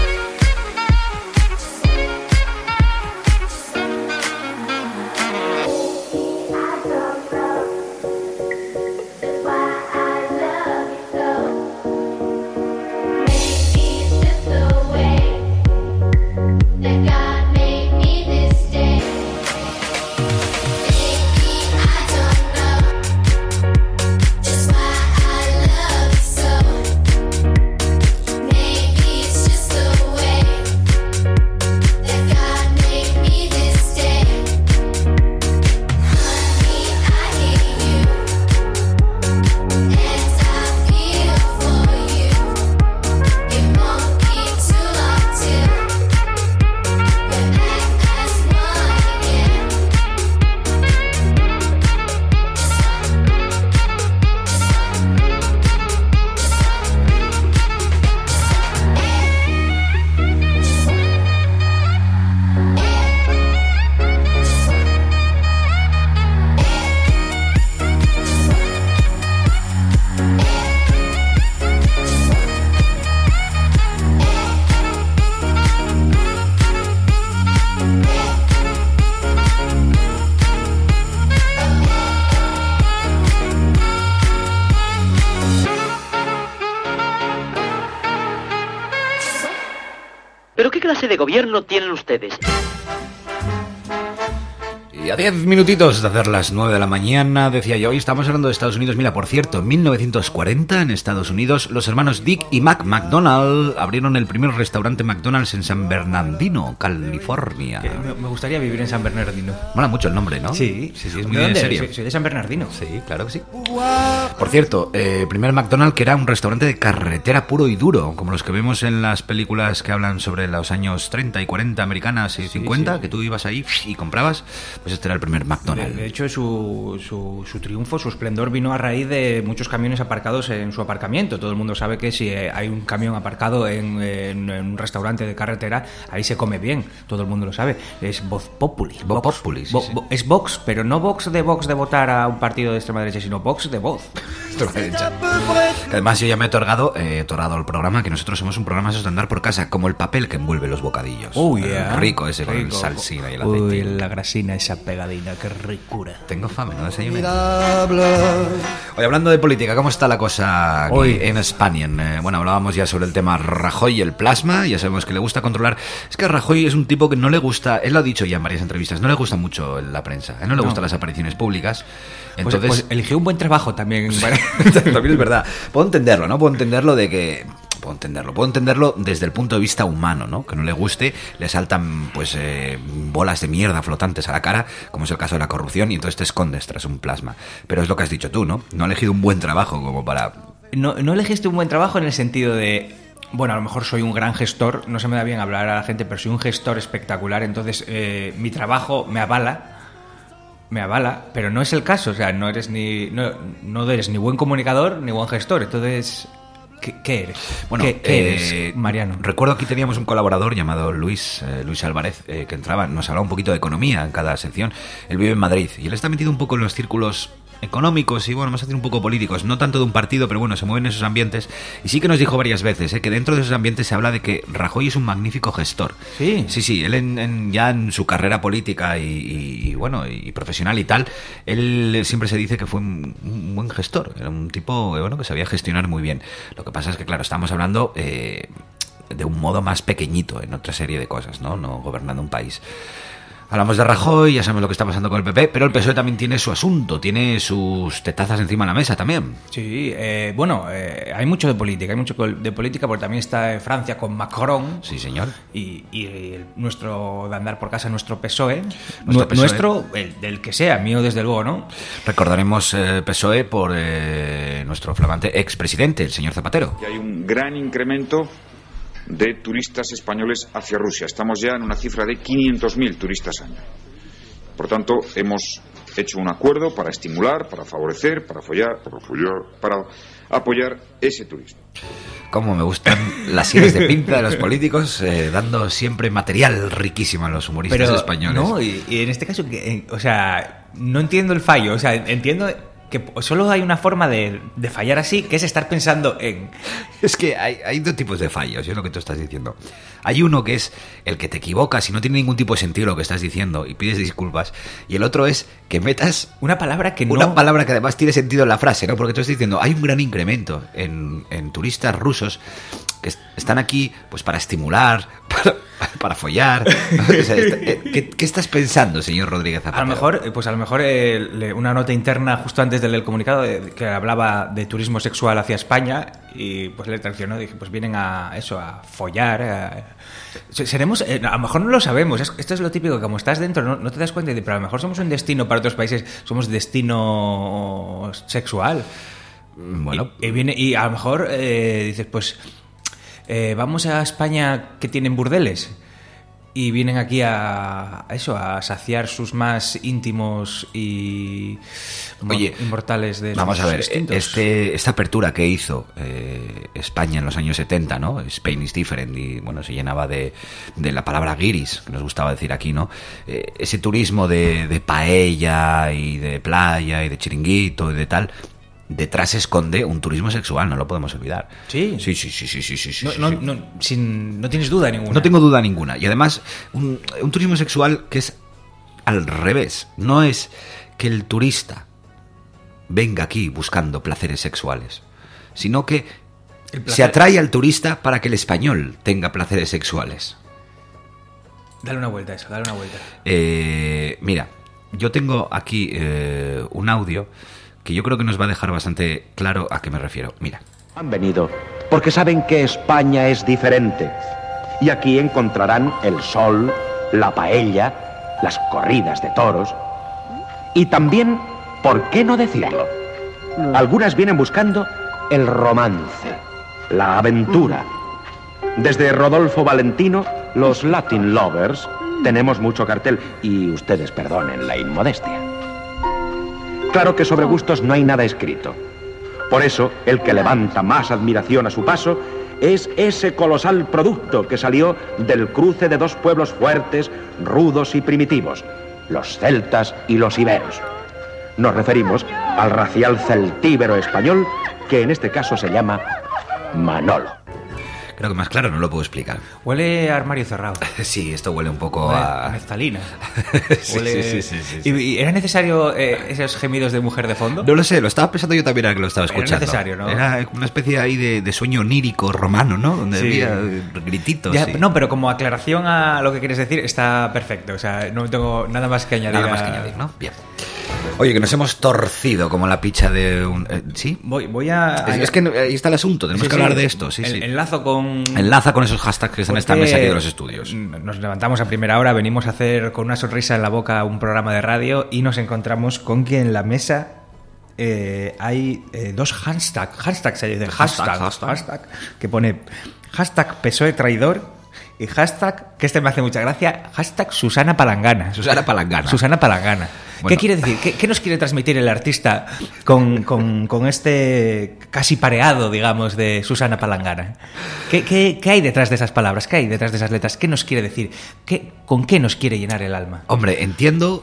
Thank ¿qué clase de gobierno tienen ustedes? Y a diez minutitos de hacer las nueve de la mañana, decía yo, hoy estamos hablando de Estados Unidos. Mira, por cierto, en mil novecientos cuarenta, en Estados Unidos, los hermanos Dick y Mac McDonald abrieron el primer restaurante McDonald's en San Bernardino, California. Que me, me gustaría vivir en San Bernardino. Mola mucho el nombre, ¿no? Sí. Sí, sí, es muy ¿De en dónde? serio. Soy, soy de San Bernardino. Sí, claro que sí. Por cierto, eh, primer McDonald's que era un restaurante de carretera puro y duro, como los que vemos en las películas que hablan sobre los años treinta y cuarenta americanas y cincuenta, sí. Que tú ibas ahí y comprabas, pues este era el primer McDonald's. De, de hecho, su, su, su triunfo, su esplendor vino a raíz de muchos camiones aparcados en su aparcamiento. Todo el mundo sabe que si hay un camión aparcado en, en, en un restaurante de carretera, ahí se come bien. Todo el mundo lo sabe. Es Vox Populi. Vox Populi, sí, Vo, sí. Vo, es Vox, pero no Vox de Vox de votar a un partido de extrema derecha, sino Vox de voz. Además, yo ya me he otorgado, he otorgado el programa, que nosotros somos un programa de andar por casa, como el papel que envuelve los bocadillos. Oh, yeah. Rico ese, rico. Con el salsina y el aceite. Uy, la grasina, esa pegadina, qué ricura. Tengo fame, no desayuné. Oye, hablando de política, ¿cómo está la cosa aquí Hoy. en España? Eh, bueno, hablábamos ya sobre el tema Rajoy y el plasma, ya sabemos que le gusta controlar. Es que Rajoy es un tipo que no le gusta, él lo ha dicho ya en varias entrevistas, no le gusta mucho la prensa, a él no le no. gustan las apariciones públicas. Entonces, pues, pues eligió un buen trabajo también. También es verdad. Puedo entenderlo, ¿no? Puedo entenderlo de que... Puedo entenderlo, puedo entenderlo desde el punto de vista humano, ¿no? Que no le guste, le saltan pues eh, bolas de mierda flotantes a la cara, como es el caso de la corrupción, y entonces te escondes tras un plasma. Pero es lo que has dicho tú, ¿no? No ha elegido un buen trabajo como para... No, no elegiste un buen trabajo en el sentido de... Bueno, a lo mejor soy un gran gestor, no se me da bien hablar a la gente, pero soy un gestor espectacular, entonces eh, mi trabajo me avala... Me avala, pero no es el caso, o sea, no eres ni no, no eres ni buen comunicador ni buen gestor, entonces ¿qué, qué eres? Bueno, ¿Qué, qué eh, eres, Mariano? Recuerdo aquí teníamos un colaborador llamado Luis eh, Luis Álvarez eh, que entraba, nos hablaba un poquito de economía en cada sección. Él vive en Madrid y él está metido un poco en los círculos económicos y bueno, más a decir un poco políticos, no tanto de un partido, pero bueno, se mueven en esos ambientes y sí que nos dijo varias veces eh, que dentro de esos ambientes se habla de que Rajoy es un magnífico gestor. Sí, sí, sí, él en, en, ya en su carrera política y, y, y bueno, y profesional y tal, él siempre se dice que fue un, un buen gestor, era un tipo bueno que sabía gestionar muy bien. Lo que pasa es que claro, estamos hablando eh, de un modo más pequeñito en otra serie de cosas, ¿no? No gobernando un país. Hablamos de Rajoy, ya sabemos lo que está pasando con el P P, pero el P S O E también tiene su asunto, tiene sus tetazas encima de la mesa también. Sí, eh, bueno, eh, hay mucho de política, hay mucho de política porque también está en Francia con Macron. Sí, señor. Y, y el, nuestro, de andar por casa, nuestro P S O E. Nuestro, P S O E. nuestro el, del que sea, mío desde luego, ¿no? Recordaremos eh, P S O E por eh, nuestro flamante expresidente, el señor Zapatero. Y hay un gran incremento de turistas españoles hacia Rusia. Estamos ya en una cifra de quinientos mil turistas año. Por tanto, hemos hecho un acuerdo para estimular, para favorecer, para apoyar, para apoyar, para apoyar ese turismo. Cómo me gustan las sierras de pinta de los políticos, eh, dando siempre material riquísimo a los humoristas Pero, españoles. No, y, y en este caso, que, o sea, no entiendo el fallo, o sea, entiendo que solo hay una forma de, de fallar así, que es estar pensando en... Es que hay, hay dos tipos de fallos, es lo que tú estás diciendo. Hay uno que es el que te equivocas y no tiene ningún tipo de sentido lo que estás diciendo y pides disculpas. Y el otro es que metas... Una palabra que no... Una palabra que además tiene sentido en la frase, ¿no? Porque tú estás diciendo, hay un gran incremento en, en turistas rusos que están aquí pues para estimular, para, para follar. ¿No? O sea, ¿qué, ¿Qué estás pensando, señor Rodríguez Zapatero? A lo mejor, pues a lo mejor eh, una nota interna justo antes del comunicado de, que hablaba de turismo sexual hacia España y pues le traicionó, dije, pues vienen a eso, a follar. A, seremos, eh, a lo mejor no lo sabemos, es, esto es lo típico, que como estás dentro no, no te das cuenta, de, pero a lo mejor somos un destino para otros países, somos destino sexual. Bueno. Y, y, viene, y a lo mejor eh, dices, pues... Eh, vamos a España que tienen burdeles y vienen aquí a, a eso, a saciar sus más íntimos y Oye, inmortales de vamos sus a ver, instintos. Este, esta apertura que hizo eh, España en los años setenta, ¿no? Spain is different, y bueno, se llenaba de, de la palabra guiris, que nos gustaba decir aquí, ¿no? Eh, ese turismo de, de paella y de playa y de chiringuito y de tal... Detrás se esconde un turismo sexual, no lo podemos olvidar. Sí. Sí, sí, sí, sí, sí, sí, sí, no, sí, no, sí. No, sin, no tienes duda ninguna. No tengo duda ninguna. Y además, un, un turismo sexual que es al revés. No es que el turista venga aquí buscando placeres sexuales, sino que se atrae al turista para que el español tenga placeres sexuales. Dale una vuelta a eso, dale una vuelta. Eh, mira, yo tengo aquí eh, un audio que yo creo que nos va a dejar bastante claro a qué me refiero. Mira. Han venido porque saben que España es diferente. Y aquí encontrarán el sol, la paella, las corridas de toros. Y también, ¿por qué no decirlo? Algunas vienen buscando el romance, la aventura. Desde Rodolfo Valentino, los Latin Lovers, tenemos mucho cartel. Y ustedes perdonen la inmodestia. Claro que sobre gustos no hay nada escrito. Por eso, el que levanta más admiración a su paso es ese colosal producto que salió del cruce de dos pueblos fuertes, rudos y primitivos, los celtas y los iberos. Nos referimos al racial celtíbero español, que en este caso se llama Manolo. Creo que más claro no lo puedo explicar. Huele a armario cerrado. Sí, esto huele un poco huele a... a neftalina. sí, huele... sí, sí, sí, sí. ¿Y, y era necesario eh, esos gemidos de mujer de fondo? No lo sé, lo estaba pensando yo también ahora que lo estaba escuchando. Era necesario, ¿no? Era una especie ahí de, de sueño onírico romano, ¿no? Donde sí. había grititos. Ya, sí. No, pero como aclaración a lo que quieres decir, está perfecto. O sea, no tengo nada más que añadir. Nada más a... que añadir, ¿no? Bien. Oye, que nos hemos torcido como la picha de un... Eh, ¿Sí? Voy, voy a... Es, es que ahí está el asunto, tenemos sí, que sí, hablar de esto. Sí, el, sí. Enlazo con... Enlaza con esos hashtags que están en esta mesa aquí de los estudios. Nos levantamos a primera hora, venimos a hacer con una sonrisa en la boca un programa de radio y nos encontramos con que en la mesa eh, hay eh, dos hashtags, hashtags, hay de hashtag, hashtag, hashtag, hashtag, que pone hashtag P S O E traidor y hashtag, que este me hace mucha gracia, hashtag Susana Palangana. Susana Palangana. Susana Palangana. Bueno. ¿Qué quiere decir? ¿Qué, ¿Qué nos quiere transmitir el artista con, con, con este casi pareado, digamos, de Susana Palangana? ¿Qué, qué, ¿Qué hay detrás de esas palabras? ¿Qué hay detrás de esas letras? ¿Qué nos quiere decir? ¿Qué, ¿Con qué nos quiere llenar el alma? Hombre, entiendo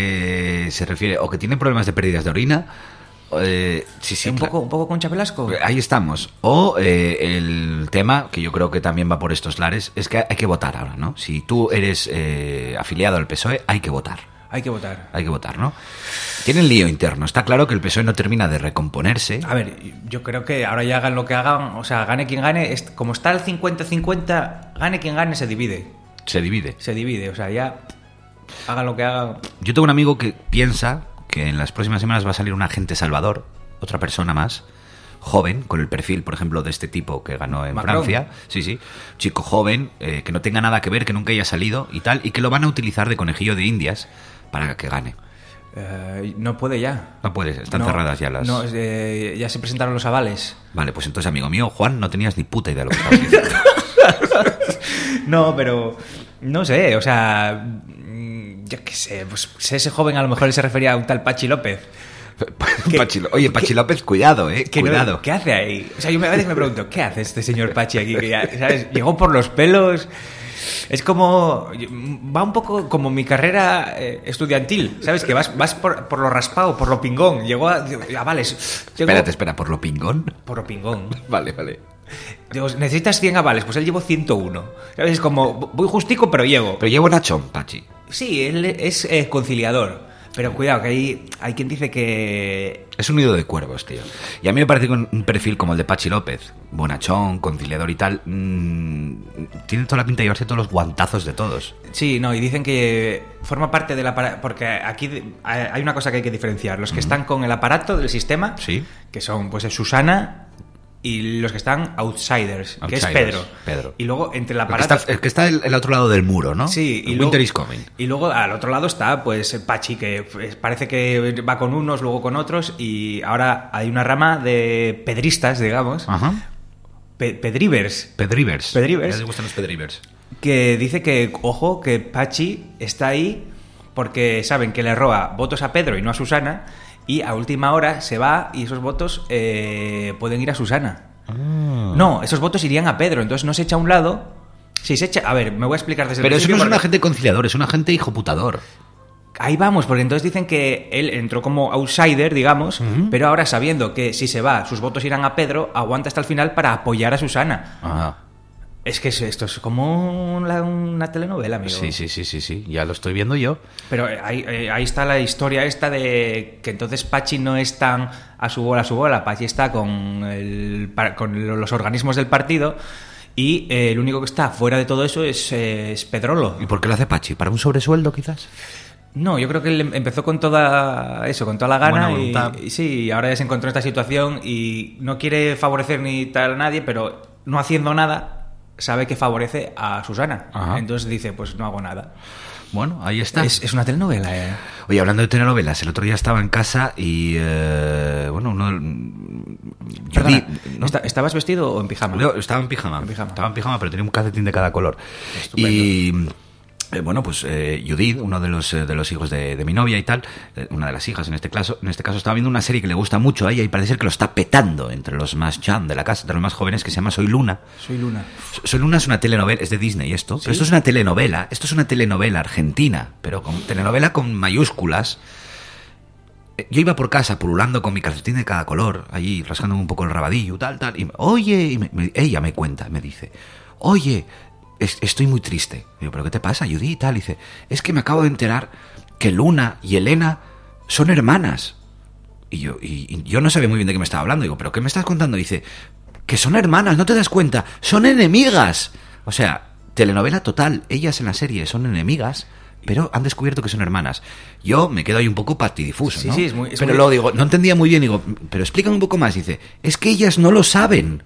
que se refiere o que tiene problemas de pérdidas de orina. Eh, sí, sí, un, claro. poco, un poco Concha Velasco. Ahí estamos. O eh, el tema, que yo creo que también va por estos lares, es que hay que votar ahora, ¿no? Si tú eres eh, afiliado al P S O E, hay que votar. Hay que votar. Hay que votar, ¿no? Tienen lío interno. Está claro que el P S O E no termina de recomponerse. A ver, yo creo que ahora ya hagan lo que hagan, o sea, gane quien gane, es, como está el cincuenta cincuenta, gane quien gane, se divide. Se divide. Se divide, o sea, ya hagan lo que hagan. Yo tengo un amigo que piensa que en las próximas semanas va a salir un agente salvador, otra persona más, joven, con el perfil, por ejemplo, de este tipo que ganó en Macron. Francia. Sí, sí. Chico joven, eh, que no tenga nada que ver, que nunca haya salido y tal, y que lo van a utilizar de conejillo de indias para que gane. Eh, no puede ya. No puede, están no, cerradas ya las... No, eh, ya se presentaron los avales. Vale, pues entonces, amigo mío, Juan, no tenías ni puta idea de lo que estabas diciendo. No, pero... No sé, o sea... Yo qué sé, pues ese joven a lo mejor se refería a un tal Pachi López. Que, Pachi, oye, Pachi que, López, cuidado, eh, cuidado. No, ¿qué hace ahí? O sea, yo a veces me pregunto, ¿qué hace este señor Pachi aquí? Que ya, ¿sabes? Llegó por los pelos... Es como... Va un poco como mi carrera eh, estudiantil, ¿sabes? Que vas, vas por, por lo raspado, por lo pingón. Llegó a... a avales. Llegó, Espérate, espera, ¿por lo pingón? Por lo pingón. Vale, vale. Digo, necesitas cien avales, pues él llevó ciento uno. ¿Sabes? Es como, voy justico, pero llego. Pero llevo Nachón, Pachi. Sí, él es eh, conciliador. Pero cuidado, que hay, hay quien dice que... Es un nido de cuervos, tío. Y a mí me parece que un perfil como el de Pachi López, bonachón, conciliador y tal, mmm, tiene toda la pinta de llevarse todos los guantazos de todos. Sí, no, y dicen que forma parte del aparato... Porque aquí hay una cosa que hay que diferenciar. Los que mm. están con el aparato del sistema, ¿sí? Que son pues Susana... Y los que están outsiders, outsiders, que es Pedro. Pedro. Y luego entre el aparato... El que está, el, que está el, el otro lado del muro, ¿no? Sí. Y luego, Winter is coming. Y luego al otro lado está pues Pachi, que pues, parece que va con unos, luego con otros. Y ahora hay una rama de pedristas, digamos. Ajá. Pe pedrivers. Pedrivers. Pedrivers. Ya les gustan los pedrivers. Que dice que, ojo, que Pachi está ahí porque saben que le roba votos a Pedro y no a Susana... Y a última hora se va y esos votos eh, pueden ir a Susana. Ah. No, esos votos irían a Pedro. Entonces no se echa a un lado. Si se echa... A ver, me voy a explicar desde el Pero principio. Pero eso no es porque... un agente conciliador, es un agente hijoputador. Ahí vamos, porque entonces dicen que él entró como outsider, digamos, uh-huh. Pero ahora sabiendo que si se va, sus votos irán a Pedro, aguanta hasta el final para apoyar a Susana. Ajá. Es que esto es como una, una telenovela, amigo. Sí, sí, sí, sí, sí, ya lo estoy viendo yo. Pero ahí, ahí está la historia esta de que entonces Pachi no es tan a su bola, a su bola. Pachi está con, el, con los organismos del partido Y eh, el único que está fuera de todo eso es, eh, es Pedrolo. ¿Y por qué lo hace Pachi? ¿Para un sobresueldo, quizás? No, yo creo que él empezó con toda eso, con toda la gana y, y sí, ahora ya se encontró en esta situación y no quiere favorecer ni tal a nadie, pero no haciendo nada sabe que favorece a Susana. Ajá. Entonces dice, pues no hago nada. Bueno, ahí está. Es, es una telenovela, ¿eh? Oye, hablando de telenovelas, el otro día estaba en casa y, eh, bueno, uno... Perdona, ¿no? ¿Estabas vestido o en pijama? Yo estaba en pijama, en pijama. Estaba en pijama, pero tenía un calcetín de cada color. Estupendo. Y... Eh, bueno, pues eh, Judith, uno de los, eh, de los hijos de, de mi novia y tal, eh, una de las hijas en este caso, en este caso estaba viendo una serie que le gusta mucho a ella y parece ser que lo está petando entre los más chan de la casa, entre los más jóvenes, que se llama Soy Luna. Soy Luna. Soy Luna es una telenovela, es de Disney esto, ¿sí? Pero esto es una telenovela, esto es una telenovela argentina, pero con telenovela con mayúsculas. Yo iba por casa pululando con mi calcetín de cada color, allí rascándome un poco el rabadillo, tal, tal, y oye, y me, me, ella me cuenta, me dice, oye, estoy muy triste. Digo, ¿pero qué te pasa, Judy? Y tal. Y dice, es que me acabo de enterar que Luna y Elena son hermanas. Y yo, y, y yo no sabía muy bien de qué me estaba hablando. Digo, ¿pero qué me estás contando? Y dice, que son hermanas, ¿no te das cuenta? Son enemigas. O sea, telenovela total. Ellas en la serie son enemigas, pero han descubierto que son hermanas. Yo me quedo ahí un poco patidifuso, sí, ¿no? Sí, es muy, es pero muy... luego digo, no entendía muy bien. Digo, pero explícame un poco más. Dice, es que ellas no lo saben.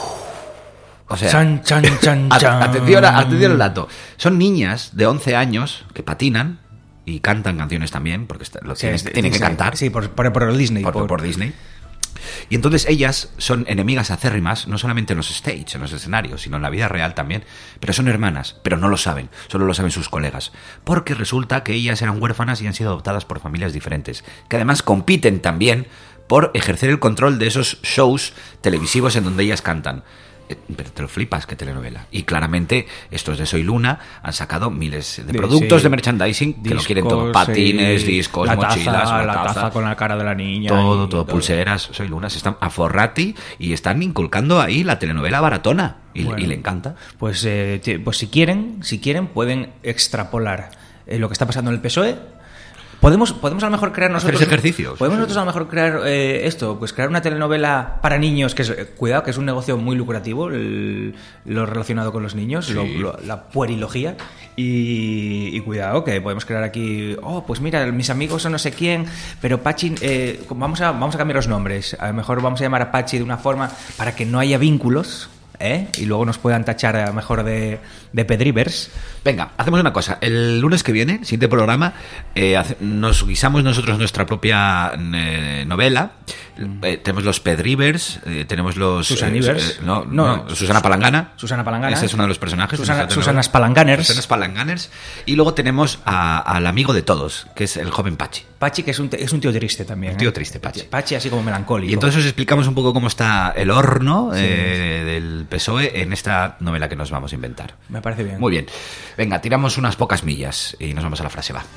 O sea, chan, chan, chan, chan. Atención, atención al dato. Son niñas de once años que patinan y cantan canciones también, porque lo sí, tienen, es, tienen sí, que cantar. Sí, por, por, por el Disney. Por, por, por Disney. Y entonces ellas son enemigas acérrimas, no solamente en los stage, en los escenarios, sino en la vida real también. Pero son hermanas, pero no lo saben, solo lo saben sus colegas. Porque resulta que ellas eran huérfanas y han sido adoptadas por familias diferentes, que además compiten también por ejercer el control de esos shows televisivos en donde ellas cantan. Pero te lo flipas, qué telenovela. Y claramente estos de Soy Luna han sacado miles de productos sí, de merchandising que discos, lo quieren todo. Patines, sí, discos, la mochilas, taza, la, la taza, taza con la cara de la niña. Todo, todo, todo, pulseras. Soy Luna, se están a forrati y están inculcando ahí la telenovela baratona. Y, bueno, y le encanta. Pues, eh, pues si quieren, si quieren, pueden extrapolar eh, lo que está pasando en el P S O E. Podemos, podemos a lo mejor crear nosotros... Hacer ejercicios. Podemos nosotros a lo mejor crear eh, esto, pues crear una telenovela para niños, que es, eh, cuidado, que es un negocio muy lucrativo, el, lo relacionado con los niños, sí. lo, lo, la puerilogía, y, y cuidado, que podemos crear aquí, oh, pues mira, mis amigos son no sé quién, pero Pachi, eh, vamos, a, vamos a cambiar los nombres, a lo mejor vamos a llamar a Pachi de una forma para que no haya vínculos, ¿eh? Y luego nos puedan tachar a lo mejor de, de pedrivers. Venga, hacemos una cosa. El lunes que viene, siguiente programa, eh, hace, nos guisamos nosotros nuestra propia eh, novela. Eh, tenemos los pedrivers, eh, tenemos los... Susanivers. Eh, no, no, no, Susana Palangana. Susana Palangana. Ese es uno de los personajes. Susana, Susanas Palanganers. Susanas Palanganers. Y luego tenemos a, al amigo de todos, que es el joven Pachi. Pachi, que es un, es un tío triste también. Un tío ¿eh? triste, Pachi. Pachi así como melancólico. Y entonces os explicamos un poco cómo está el horno sí, eh, sí. del P S O E en esta novela que nos vamos a inventar. Me parece bien. Muy bien. Venga, tiramos unas pocas millas y nos vamos a la frase, va.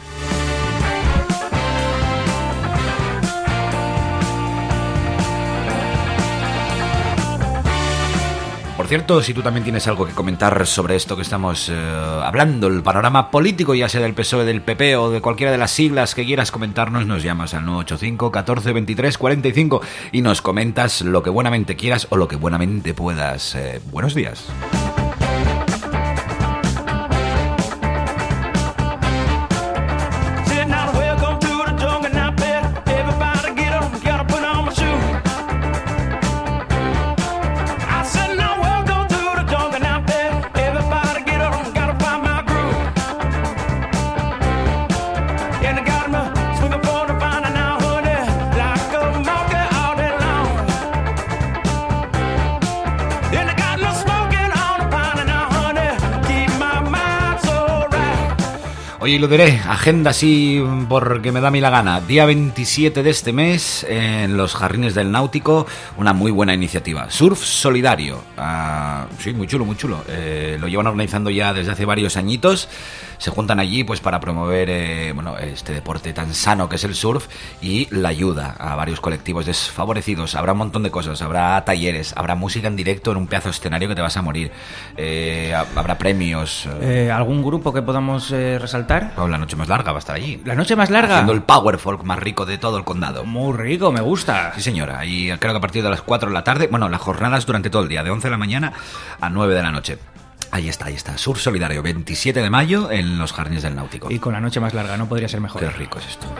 Por cierto, si tú también tienes algo que comentar sobre esto que estamos eh, hablando, el panorama político, ya sea del P S O E, del P P o de cualquiera de las siglas que quieras comentarnos, nos llamas al nueve ocho cinco, catorce, veintitrés, cuarenta y cinco y nos comentas lo que buenamente quieras o lo que buenamente puedas. Eh, buenos días. Oye, lo diré, agenda así porque me da a mí la gana. Día veintisiete de este mes, en los Jardines del Náutico, una muy buena iniciativa. Surf Solidario. Ah, sí, muy chulo, muy chulo. Eh, lo llevan organizando ya desde hace varios añitos. se juntan allí pues para promover eh, bueno, este deporte tan sano que es el surf y la ayuda a varios colectivos desfavorecidos. Habrá un montón de cosas, habrá talleres, habrá música en directo en un pedazo de escenario que te vas a morir, eh, habrá premios. Eh, ¿Algún grupo que podamos eh, resaltar? Oh, la noche más larga va a estar allí. ¿La noche más larga? Haciendo el power folk más rico de todo el condado. Muy rico, me gusta. Sí, señora, y creo que a partir de las cuatro de la tarde, bueno, las jornadas durante todo el día, de once de la mañana a nueve de la noche. Ahí está, ahí está, Sur Solidario, veintisiete de mayo en los Jardines del Náutico. Y con la noche más larga, no podría ser mejor. Qué rico es esto.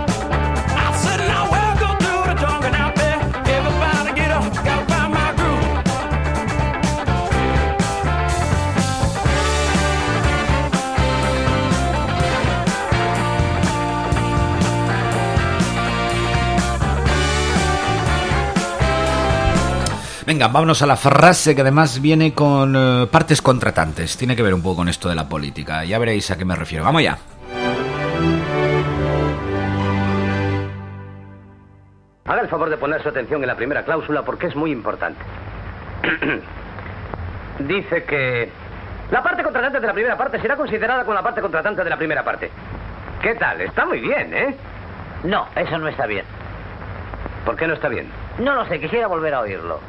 Venga, vámonos a la frase que además viene con uh, partes contratantes. Tiene que ver un poco con esto de la política. Ya veréis a qué me refiero. Vamos ya. Haga el favor de poner su atención en la primera cláusula porque es muy importante. Dice que la parte contratante de la primera parte será considerada como la parte contratante de la primera parte. ¿Qué tal? Está muy bien, ¿eh? No, eso no está bien. ¿Por qué no está bien? No lo sé, quisiera volver a oírlo.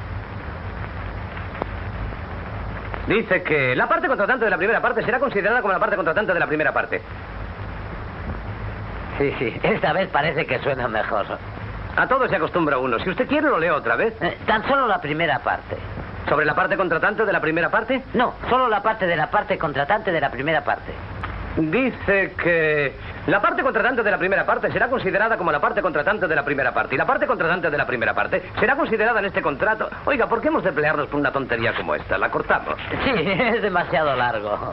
Dice que la parte contratante de la primera parte será considerada como la parte contratante de la primera parte. Sí, sí, esta vez parece que suena mejor. A todo se acostumbra uno. Si usted quiere, lo leo otra vez. Eh, tan solo la primera parte. ¿Sobre la parte contratante de la primera parte? No, solo la parte de la parte contratante de la primera parte. Dice que la parte contratante de la primera parte será considerada como la parte contratante de la primera parte. Y la parte contratante de la primera parte será considerada en este contrato. Oiga, ¿por qué hemos de pelearnos por una tontería como esta? ¿La cortamos? Sí, es demasiado largo.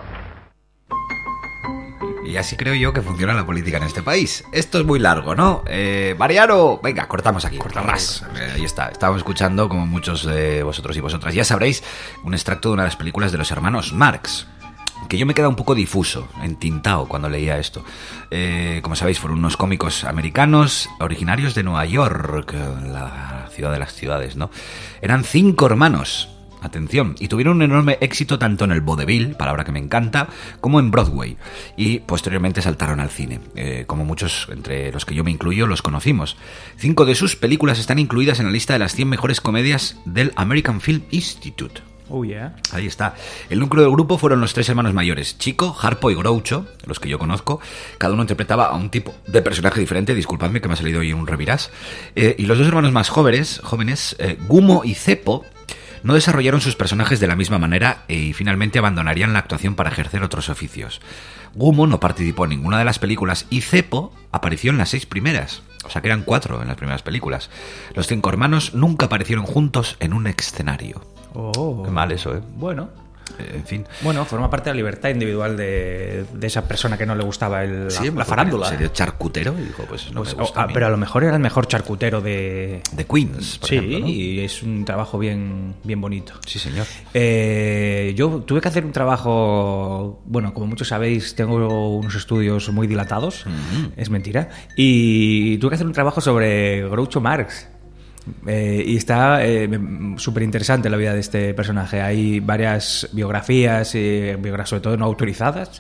Y así creo yo que funciona la política en este país. Esto es muy largo, ¿no? Eh, Mariano, venga, cortamos aquí. Cortamos. Eh, ahí está. Estábamos escuchando, como muchos de vosotros y vosotras ya sabréis, un extracto de una de las películas de los hermanos Marx, que yo me queda un poco difuso, entintado cuando leía esto. Eh, como sabéis, fueron unos cómicos americanos originarios de Nueva York, la ciudad de las ciudades, ¿no? Eran cinco hermanos, atención, y tuvieron un enorme éxito tanto en el vodevil, palabra que me encanta, como en Broadway, y posteriormente saltaron al cine. Eh, como muchos, entre los que yo me incluyo, los conocimos. Cinco de sus películas están incluidas en la lista de las cien mejores comedias del American Film Institute. Oh, yeah. Ahí está. El núcleo del grupo fueron los tres hermanos mayores, Chico, Harpo y Groucho, los que yo conozco. Cada uno interpretaba a un tipo de personaje diferente, disculpadme que me ha salido hoy un revirás. Eh, y los dos hermanos más jóvenes, jóvenes eh, Gumo y Cepo, no desarrollaron sus personajes de la misma manera y finalmente abandonarían la actuación para ejercer otros oficios. Gumo no participó en ninguna de las películas y Cepo apareció en las seis primeras, o sea que eran cuatro en las primeras películas. Los cinco hermanos nunca aparecieron juntos en un escenario. Oh. Qué mal eso, ¿eh? Bueno. Eh, en fin. Bueno, forma parte de la libertad individual de, de esa persona que no le gustaba el, sí, la, la farándula. Sería charcutero y dijo, pues no pues, me gusta a, a mí. Pero a lo mejor era el mejor charcutero de... De Queens, por sí, ejemplo, ¿no? Y es un trabajo bien, bien bonito. Sí, señor. Eh, yo tuve que hacer un trabajo... Bueno, como muchos sabéis, tengo unos estudios muy dilatados. Uh-huh. Es mentira. Y tuve que hacer un trabajo sobre Groucho Marx. Eh, y está eh, súper interesante la vida de este personaje. Hay varias biografías, eh, biografías sobre todo no autorizadas,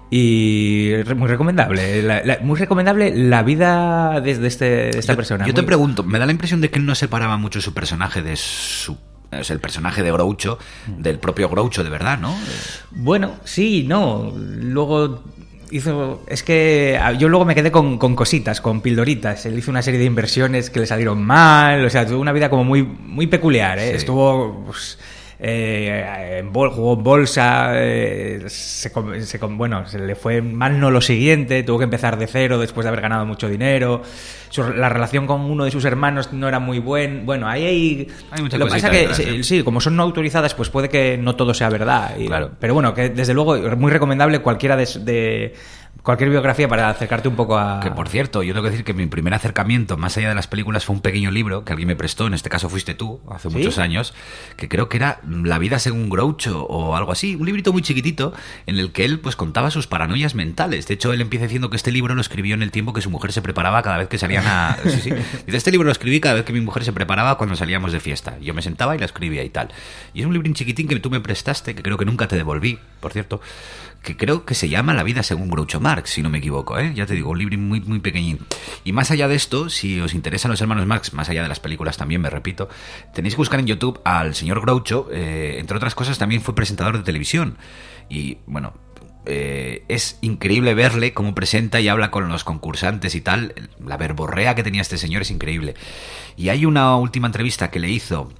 y muy recomendable la, la, muy recomendable la vida de, de, este, de esta yo, persona. Yo muy... te pregunto, me da la impresión de que él no separaba mucho su personaje de su... O sea, el personaje de Groucho del propio Groucho de verdad, ¿no? Bueno, sí, no. Luego... hizo, es que yo luego me quedé con, con cositas, con pildoritas. Él hizo una serie de inversiones que le salieron mal, o sea, tuvo una vida como muy, muy peculiar, ¿eh? Sí. Estuvo... Pues, eh, en bol, jugó en bolsa, eh, se, se, bueno, se le fue mal no lo siguiente, tuvo que empezar de cero después de haber ganado mucho dinero. Su, la relación con uno de sus hermanos no era muy buena. Bueno, ahí hay... hay mucha lo que pasa detrás, que, ¿eh? sí, como son no autorizadas, pues puede que no todo sea verdad. Y, claro. Pero bueno, que desde luego muy recomendable cualquiera de... de cualquier biografía para acercarte un poco a... Que por cierto, yo tengo que decir que mi primer acercamiento, más allá de las películas, fue un pequeño libro que alguien me prestó, en este caso fuiste tú, hace ¿Sí? muchos años, que creo que era La vida según Groucho o algo así, un librito muy chiquitito en el que él pues contaba sus paranoias mentales. De hecho, él empieza diciendo que este libro lo escribió en el tiempo que su mujer se preparaba cada vez que salían a... Sí, sí. Dice, este libro lo escribí cada vez que mi mujer se preparaba cuando salíamos de fiesta. Yo me sentaba y la escribía y tal. Y es un librín chiquitín que tú me prestaste, que creo que nunca te devolví, por cierto, que creo que se llama La vida según Groucho Marx, si no me equivoco, ¿eh? Ya te digo, un libro muy, muy pequeñín. Y más allá de esto, si os interesan los hermanos Marx, más allá de las películas también, me repito, tenéis que buscar en YouTube al señor Groucho, eh, entre otras cosas también fue presentador de televisión. Y, bueno, eh, es increíble verle cómo presenta y habla con los concursantes y tal. La verborrea que tenía este señor es increíble. Y hay una última entrevista que le hizo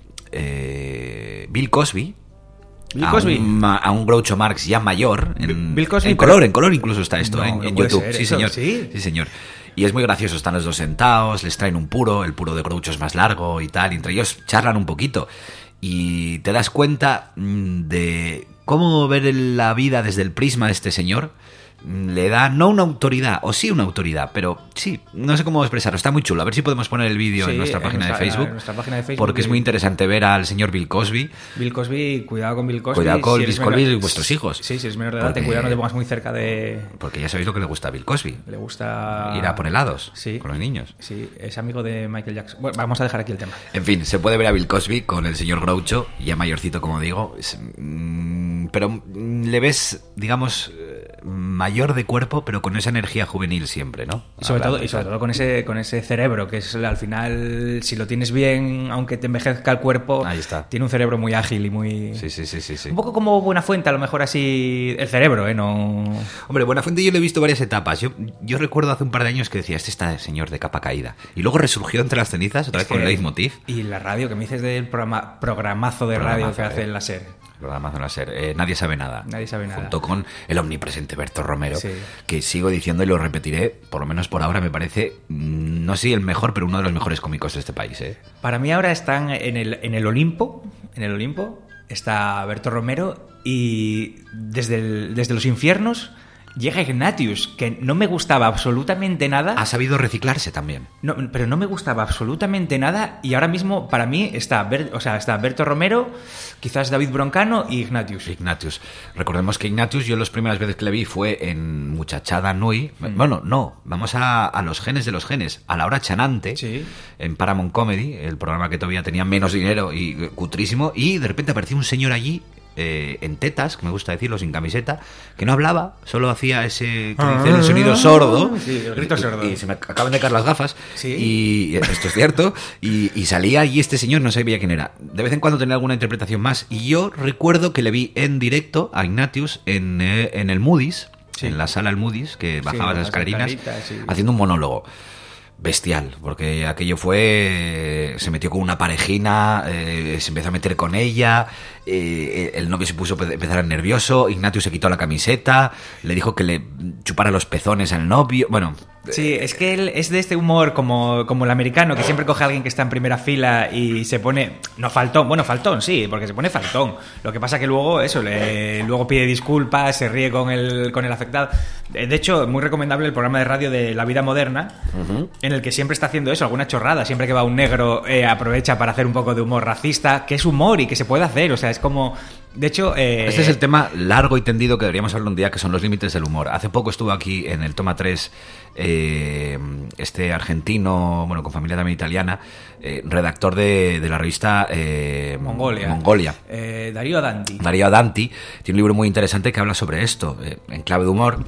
eh, Bill Cosby, Bill Cosby. A un, a un Groucho Marx ya mayor, en, Bill Cosby, en pero... color, en color incluso está esto, no, en, no en puede YouTube. ser Sí, eso, señor. ¿sí? Sí, señor. Y es muy gracioso, están los dos sentados, les traen un puro, el puro de Groucho es más largo y tal, y entre ellos charlan un poquito. Y te das cuenta de cómo ver la vida desde el prisma de este señor. Le da no una autoridad, o sí una autoridad, pero sí, no sé cómo expresarlo, está muy chulo. A ver si podemos poner el vídeo Sí, en, nuestra en página nuestra- de Facebook, en nuestra página de Facebook, porque es muy interesante ver al señor Bill Cosby. Bill Cosby, cuidado con Bill Cosby. Cuidado con si eres Bill Cosby menor- y vuestros hijos. Sí, si eres menor de edad, Porque- ten cuidado, no te pongas muy cerca de... Porque ya sabéis lo que le gusta a Bill Cosby. Le gusta... Ir a por helados Sí. con los niños. Sí, es amigo de Michael Jackson. Bueno, vamos a dejar aquí el tema. En fin, se puede ver a Bill Cosby con el señor Groucho, ya mayorcito como digo, es, mm, pero mm, le ves, digamos, eh, mayor de cuerpo, pero con esa energía juvenil siempre, ¿no? Y sobre Hablando todo, y y sobre tal. todo con ese con ese cerebro, que es al final, si lo tienes bien, aunque te envejezca el cuerpo, Ahí está. tiene un cerebro muy ágil y muy... Sí, sí, sí, sí, sí. Un poco como Buenafuente, a lo mejor así, el cerebro, ¿eh? No... Hombre, Buenafuente yo le he visto varias etapas. Yo, yo recuerdo hace un par de años que decía, este está el señor de capa caída. Y luego resurgió entre las cenizas, otra Es vez con que- Leitmotiv. Y la radio, que me dices del programa, programazo de Programazo, radio que hace eh. en la SER. Programa Zona Ser. Eh, Nadie sabe nada. Nadie sabe nada. Junto con el omnipresente Berto Romero, Sí. que sigo diciendo y lo repetiré, por lo menos por ahora me parece, mm, no sé si el mejor, pero uno de los mejores cómicos de este país. ¿eh? Para mí ahora están en el, en el Olimpo, en el Olimpo está Berto Romero y desde, el- desde los infiernos llega Ignatius, que no me gustaba absolutamente nada. Ha sabido reciclarse también. No, pero no me gustaba absolutamente nada y ahora mismo para mí está, Ber- o sea, está Berto Romero, quizás David Broncano y Ignatius. Ignatius. Recordemos que Ignatius, yo las primeras veces que le vi fue en Muchachada Nui. Mm. Bueno, no, vamos a, a los genes de los genes. A la hora chanante, Sí. en Paramount Comedy, el programa que todavía tenía menos dinero y eh, cutrísimo, y de repente apareció un señor allí eh, en tetas, que me gusta decirlo, sin camiseta, que no hablaba, solo hacía ese que dicen el sonido sordo. Sí, el grito Y- sordo. Y, se me acaban de caer las gafas. Sí. Y esto es cierto. Y, y salía allí este señor, no sabía quién era. De vez en cuando tenía alguna interpretación más. Y yo recuerdo que le vi en directo a Ignatius en, eh, en el Moody's, Sí. en la sala del Moody's, que bajaba las las escalerinas, escaleritas, sí. haciendo un monólogo. Bestial, porque aquello fue... Se metió con una parejina, eh, se empezó a meter con ella, eh, el novio se puso a empezar nervioso, Ignatius se quitó la camiseta, le dijo que le chupara los pezones al novio, bueno... Sí, es que él es de este humor como, como el americano, que siempre coge a alguien que está en primera fila y se pone... No faltón, bueno, faltón, sí, porque se pone faltón. Lo que pasa que luego, eso, le, luego pide disculpas, se ríe con el, con el afectado. De hecho, muy recomendable el programa de radio de La Vida Moderna, Uh-huh. en el que siempre está haciendo eso, alguna chorrada. Siempre que va un negro eh, aprovecha para hacer un poco de humor racista, que es humor y que se puede hacer, o sea, es como... De hecho... Eh, Este es el tema largo y tendido que deberíamos hablar un día, que son los límites del humor. Hace poco estuvo aquí en el Toma tres eh, este argentino, bueno, con familia también italiana, eh, redactor de, de la revista eh, Mongolia. Mongolia. Eh, Darío Danti. Darío Danti tiene un libro muy interesante que habla sobre esto, eh, en clave de humor.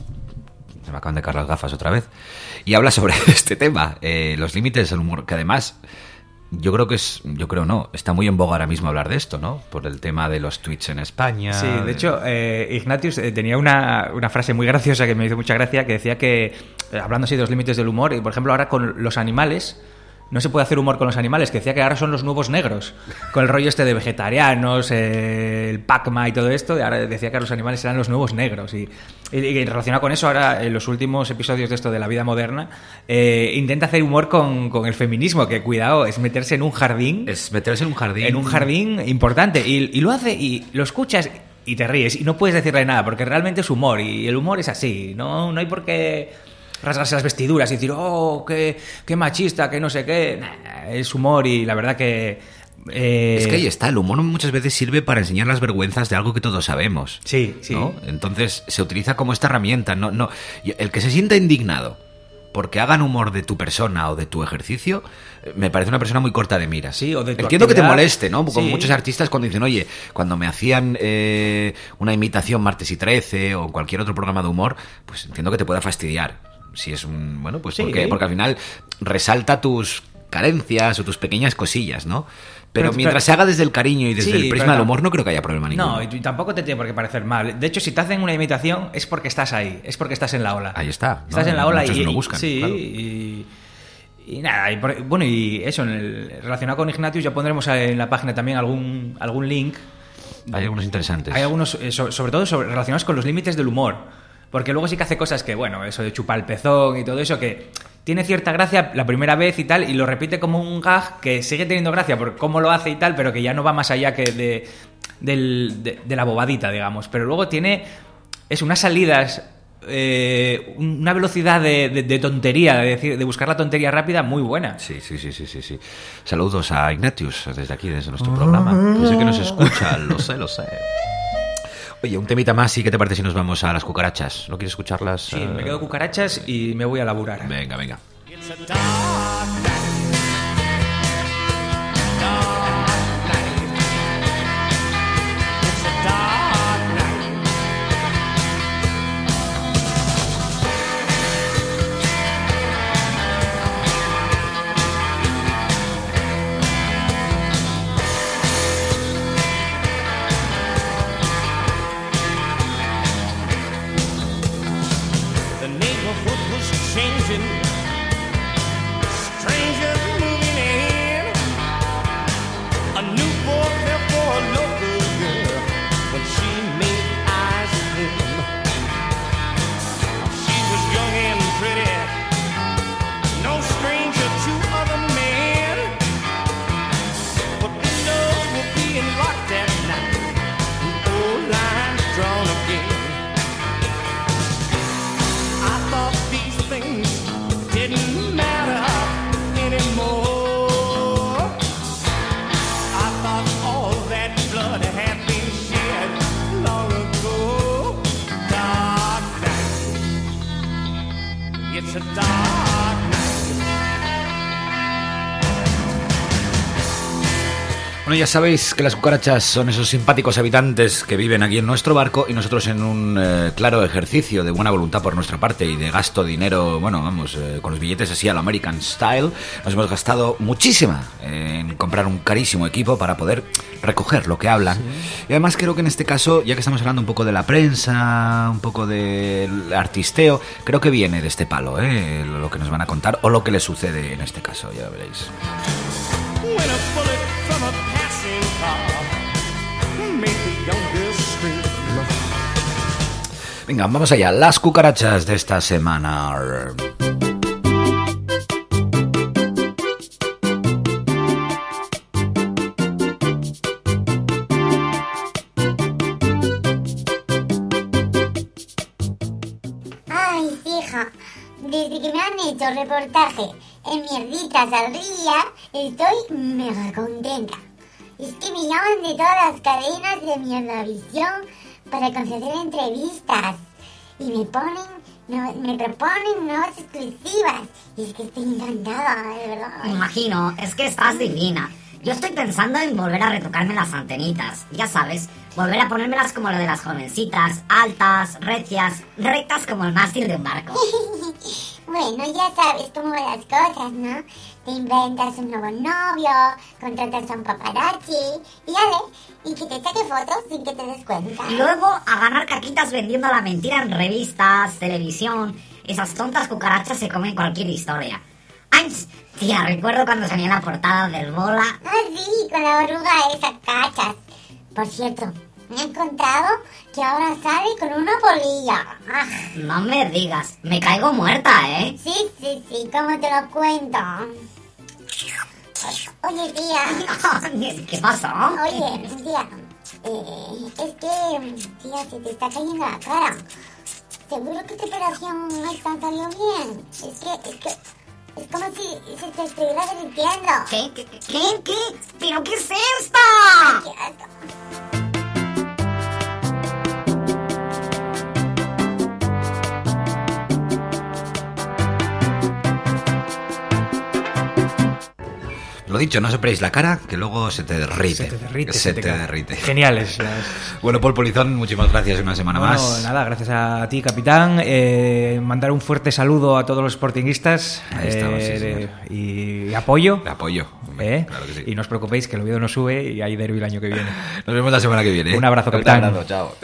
Se me acaban de caer las gafas otra vez. Y habla sobre este tema, eh, los límites del humor, que además... Yo creo que es, yo creo no, está muy en boga ahora mismo hablar de esto, ¿no? Por el tema de los tweets en España. Sí, de hecho, eh, Ignatius eh, tenía una, una frase muy graciosa que me hizo mucha gracia, que decía que, eh, hablando así de los límites del humor, y por ejemplo ahora con los animales, no se puede hacer humor con los animales, que decía que ahora son los nuevos negros, con el rollo este de vegetarianos, eh, el Pac-Man y todo esto, y ahora decía que los animales eran los nuevos negros. Y, y, y relacionado con eso, ahora en los últimos episodios de esto de La Vida Moderna, eh, intenta hacer humor con, con el feminismo, que cuidado, es meterse en un jardín. Es meterse en un jardín. En un jardín importante. Y, y lo hace, y lo escuchas... y te ríes. Y no puedes decirle nada, porque realmente es humor, y el humor es así. No, no hay por qué rasgarse las vestiduras y decir, oh, qué, qué machista, qué no sé qué. Nah, es humor y la verdad que... Eh... Es que ahí está, el humor muchas veces sirve para enseñar las vergüenzas de algo que todos sabemos. Sí, sí. ¿No? Entonces se utiliza como esta herramienta. No, no, el que se sienta indignado porque hagan humor de tu persona o de tu ejercicio, me parece una persona muy corta de miras. Sí, o de tu Entiendo actividad. Que te moleste, ¿no? Como Sí. muchos artistas cuando dicen, oye, cuando me hacían eh, una imitación Martes y trece o cualquier otro programa de humor, pues entiendo que te pueda fastidiar. Si es un... Bueno, pues Sí. porque, porque al final resalta tus carencias o tus pequeñas cosillas, ¿no? Pero, Pero- mientras pero- se haga desde el cariño y desde Sí, el prisma pero del no- humor, no creo que haya problema ninguno. No, y, y tampoco te tiene por qué parecer mal. De hecho, si te hacen una imitación es porque estás ahí, es porque estás en la ola. Ahí está. ¿no? Estás en la ola Muchos y, lo y- buscan, sí, claro. y, y nada, y por- bueno, y eso, en el, relacionado con Ignatius ya pondremos en la página también algún, algún link. Hay algunos interesantes. Hay algunos, eh, so- sobre todo sobre- relacionados con los límites del humor. Porque luego sí que hace cosas que, bueno, eso de chupar el pezón y todo eso, que tiene cierta gracia la primera vez y tal, y lo repite como un gag que sigue teniendo gracia por cómo lo hace y tal, pero que ya no va más allá que de, del- de, de la bobadita, digamos. Pero luego tiene, es unas salidas, eh, una velocidad de, de- de tontería, de, decir, de buscar la tontería rápida muy buena. Sí, sí, sí, sí, sí, sí. Saludos a Ignatius desde aquí, desde nuestro programa. Yo sé que nos escucha, lo sé, lo sé. Oye, un temita más, ¿y qué te parece si nos vamos a las cucarachas? ¿No quieres escucharlas? Sí, me quedo cucarachas y me voy a laburar. Venga, venga. It's a dark night. Dark night. It's a dark night. The neighborhood was changing. Strangers moving in. A new boy fell for a local girl when she made eyes at him. She was young and pretty, no stranger to other men. But windows were being locked at night, and old lines drawn again. I thought these things didn't matter anymore. I thought all that blood had been shed long ago. Dark night. It's a dark night. Bueno, ya sabéis que las cucarachas son esos simpáticos habitantes que viven aquí en nuestro barco y nosotros en un eh, claro ejercicio de buena voluntad por nuestra parte y de gasto dinero, bueno, vamos, eh, con los billetes así al American Style, nos hemos gastado muchísima en comprar un carísimo equipo para poder recoger lo que hablan. Y además creo que en este caso, ya que estamos hablando un poco de la prensa, un poco del artisteo, creo que viene de este palo, ¿eh? Lo que nos van a contar o lo que les sucede en este caso, ya veréis. When a bullet from a passing car made the youngest scream. Venga, vamos allá, las cucarachas de esta semana. Ay, hija, desde que me han hecho reportaje en Mierditas al Día, estoy mega contenta. Es que me llaman de todas las cadenas de Mierdavisión para conceder entrevistas. Y me ponen, no- me proponen nuevas exclusivas. Y es que estoy encantada, de verdad. Me imagino, es que estás divina. Yo estoy pensando en volver a retocarme las antenitas. Ya sabes, volver a ponérmelas como lo de las jovencitas, altas, recias, rectas como el mástil de un barco. Bueno, ya sabes cómo van las cosas, ¿no? Te inventas un nuevo novio, contratas a un paparazzi y dale, y que te saque fotos sin que te des cuenta. Y luego a ganar caquitas vendiendo la mentira en revistas, televisión. Esas tontas cucarachas se comen cualquier historia. ¡Ay! Tía, recuerdo cuando salía en la portada del Bola. Ah, sí, con la oruga esa cachas. Por cierto, me han contado que ahora sale con una polilla. Ah. No me digas, me caigo muerta, ¿eh? Sí, sí, sí, ¿cómo te lo cuento? Oye, tía. ¿Qué pasó? Oye, tía, Eh, es que, tía, se te está cayendo la cara. Seguro que esta operación no está salió bien. Es que, es que, es como si se te estuviera derritiendo. ¿Qué? ¿Qué? ¿Qué? ¿Qué? ¿Pero qué es esto? Qué asco. Lo dicho, no sopléis la cara, que luego se te derrite. Se te derrite. Se, se te, te derrite. Geniales. Bueno, Paul Polizón, muchísimas gracias una semana bueno, más. Nada, gracias a ti, capitán. Eh, mandar un fuerte saludo a todos los sportinguistas. Ahí estamos, eh, sí, y, y apoyo. Apoyo. ¿Eh? Claro que sí. Y no os preocupéis, que el Oviedo no sube y hay derbi el año que viene. Nos vemos la semana que viene. Un abrazo, capitán. Un abrazo, chao.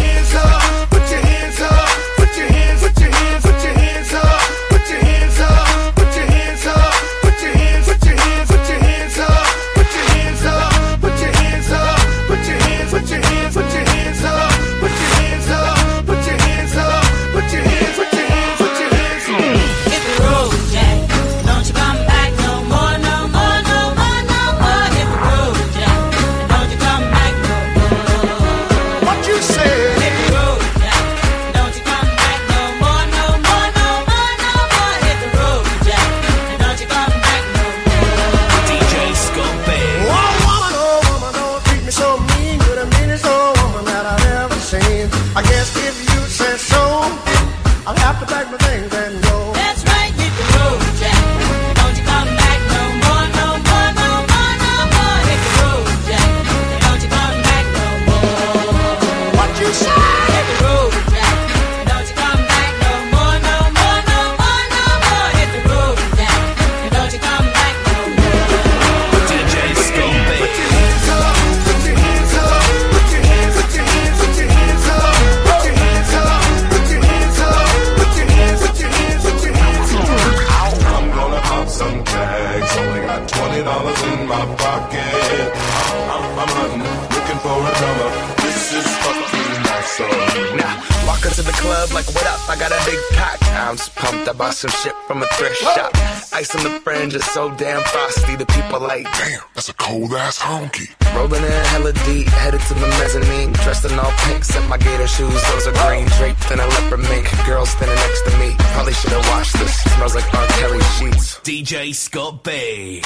Some shit from a thrift shop. Ice on the fringe is so damn frosty. The people like, damn, that's a cold ass honky. Rolling in hella deep, headed to the mezzanine. Dressed in all pink, set my gator shoes. Those are green, draped in a leopard mink. Girl standing next to me. Probably should've washed this. Smells like R. Kelly sheets. D J Scott B.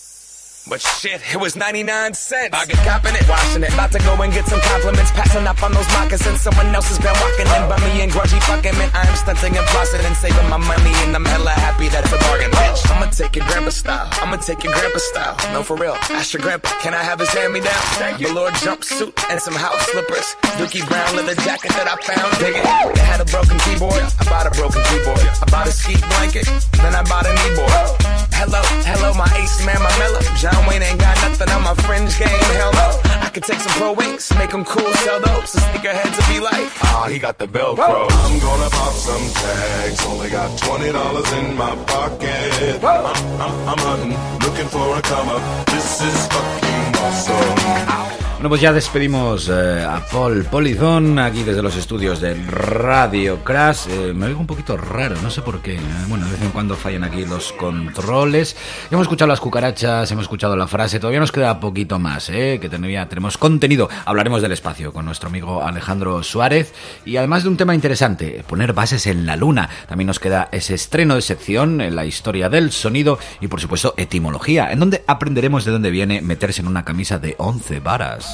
But shit, it was ninety-nine cents. I get copping it, washing it. About to go and get some compliments. Passing up on those moccasins. Someone else has been walking in by me and grudgy fucking man. I am stunting and flossing and saving my money. And I'm hella happy that's a bargain, bitch. I'ma take your grandpa style. I'ma take your grandpa style. No, for real. Ask your grandpa, can I have his hand-me-down? Velour jumpsuit and some house slippers. Dookie brown leather jacket that I found. Dig it. It had a broken keyboard. I bought a broken keyboard. I bought a ski blanket. Then I bought a kneeboard. Hello, hello, my ace man, my mellow. John Wayne ain't got nothing on my fringe game, hell no. I could take some pro wings, make them cool, sell those. So sneakerheads will be like, ah, oh, he got the Velcro. I'm gonna pop some tags, only got twenty dollars in my pocket. I'm, I'm, I'm hunting, looking for a come up. This is fucking awesome. Bueno, pues ya despedimos eh, a Paul Polizón aquí desde los estudios de Radio Crash. Eh, me oigo un poquito raro, no sé por qué. Eh, bueno, de vez en cuando fallan aquí los controles. Hemos escuchado las cucarachas, hemos escuchado la frase. Todavía nos queda poquito más, eh, que todavía tenemos contenido. Hablaremos del espacio con nuestro amigo Alejandro Suárez. Y además de un tema interesante, poner bases en la luna. También nos queda ese estreno de sección en la historia del sonido y, por supuesto, etimología, en donde aprenderemos de dónde viene meterse en una camisa de once varas.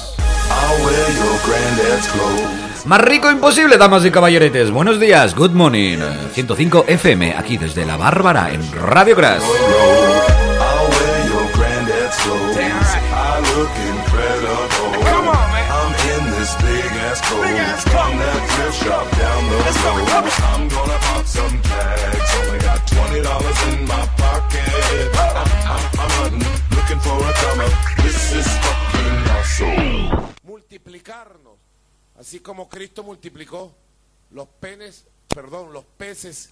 Más rico imposible, damas y caballeretes. Buenos días, good morning. ciento cinco F M, aquí desde La Bárbara, en Radio Crash. Multiplicarnos, así como Cristo multiplicó los penes, perdón, los peces.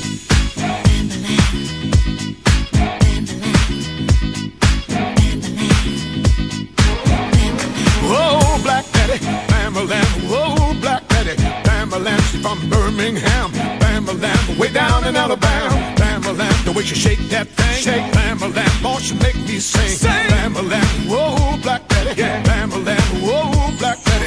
Whoa, Black Daddy, Bam-a-lam, whoa, Black Daddy, Bam-a-lam, she's from Birmingham, Bam-a-lam, way down in Alabama, Bam-a-lam, the way she shake that thing, shake, Bam-a-lam, boy, she make me sing, sing. Bam-a-lam, whoa, Black Daddy, yeah. Bam-a-lam, whoa, Black Daddy.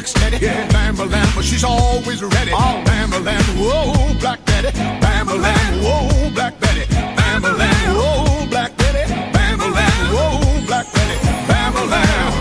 rock steady. Yeah. Bam-a-lam, but she's always ready. Oh. Bam-a-lam, whoa, Black Betty. Bam-a-lam, whoa, Black Betty. Bam-a-lam, whoa, Black Betty. Bam-a-lam, whoa, Black Betty. Bam-a-lam.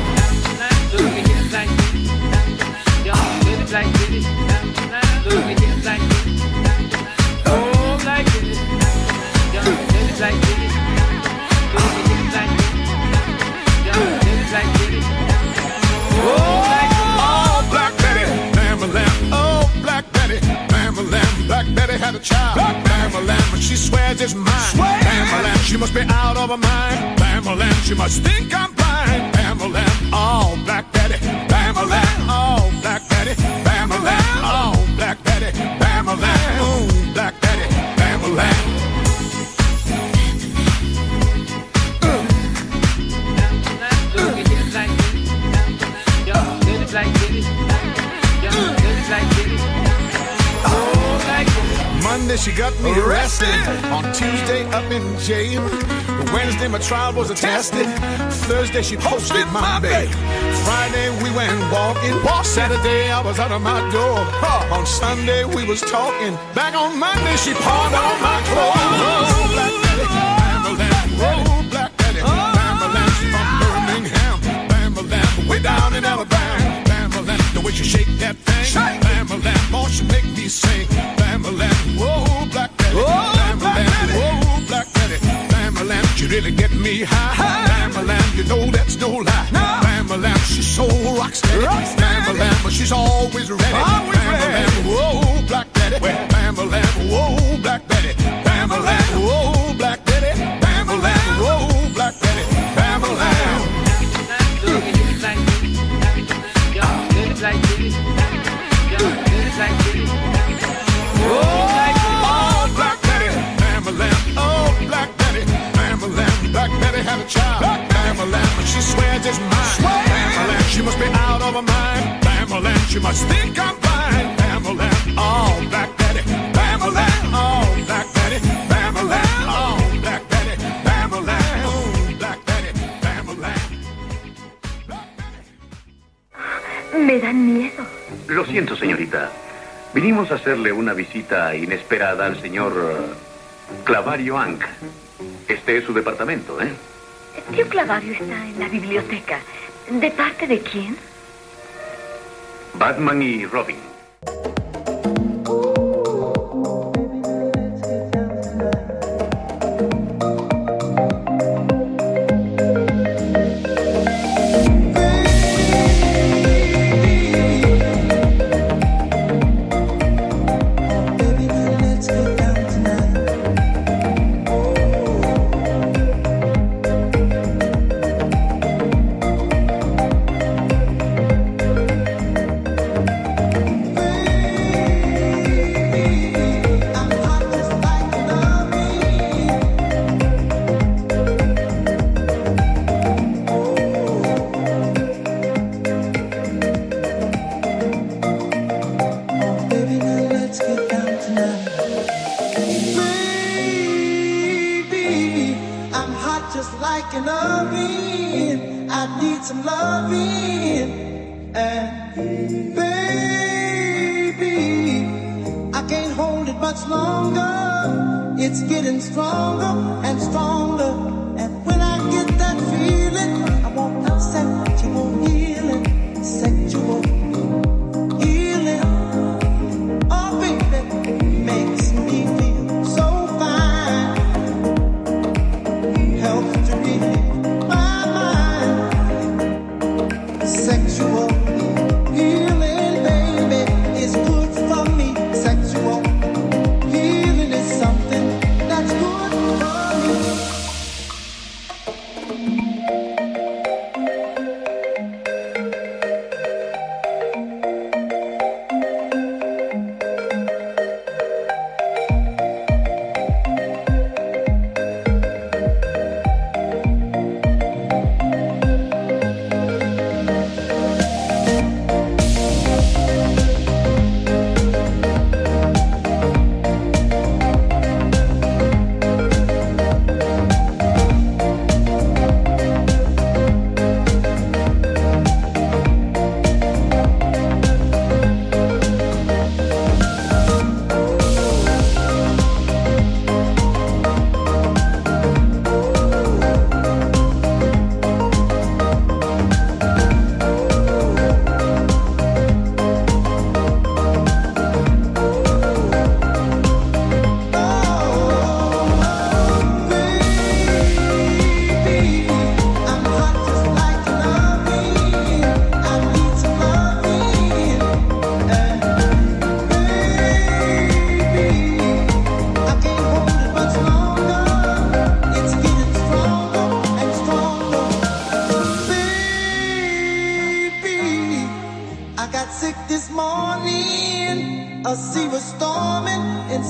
Oh, Black Betty, Bam-a-lam, oh, Black Betty, Bam-a-lam, Black Betty had a child, Bam-a-lam, but she swears it's mine, Bam-a-lam, she must be out of her mind, Bam-a-lam, she must think I'm blind, Bam-a-lam, oh, Black Betty, Bam-a-lam, oh, Black Betty, Bam-a-lam, oh, Black Betty, Bam-a-lam, oh, Black Betty, Bam-a-lam. Monday she got me arrested. On Tuesday up in jail. Wednesday my trial was attested. Thursday she posted my bail. Friday we went walking. Saturday I was out of my door. On Sunday we was talking. Back on Monday she pawned all my clothes. Oh, Black Betty, Bam-a-lam, oh, Black Betty, Bam-a-lam, she from Birmingham. Bam-a-lam, way down in Alabama. Bam-a-lam, the way she shake that thing. Bam-a-lam, oh, she make me sing. Bam-a-lam, whoa, Black Betty, Bam-a-lam, whoa, Black Betty, Bam-a-lam, she really get me high. Bam-a-lam, you know that's no lie. Bam-a-lam, she's so rock steady. Bam-a-lam, but she's always ready. Bam-a-lam, whoa, Black Betty, Bam-a-lam, whoa, Black Betty, Bam-a-lam, whoa, Black Betty, Bam-a-lam, whoa, Black Betty, Bam-a-lam. Oh, Black Betty, Bam-a-lam, oh, Black Betty, Bam-a-lam, Black Betty had a child, Bam-a-lam, but she swears it's mine, Bam-a-lam, she must be out of her mind, Bam-a-lam, she must think I'm blind, Bam-a-lam, oh, Black Betty, Bam-a-lam, oh, Black Betty, Bam-a-lam, oh, Black Betty, Bam-a-lam, oh, Black Betty, Bam-a-lam. Me dan miedo. Lo siento, señorita. Vinimos a hacerle una visita inesperada al señor uh, Clavario Ank. Este es su departamento, ¿eh? Tío Clavario está en la biblioteca. ¿De parte de quién? Batman y Robin.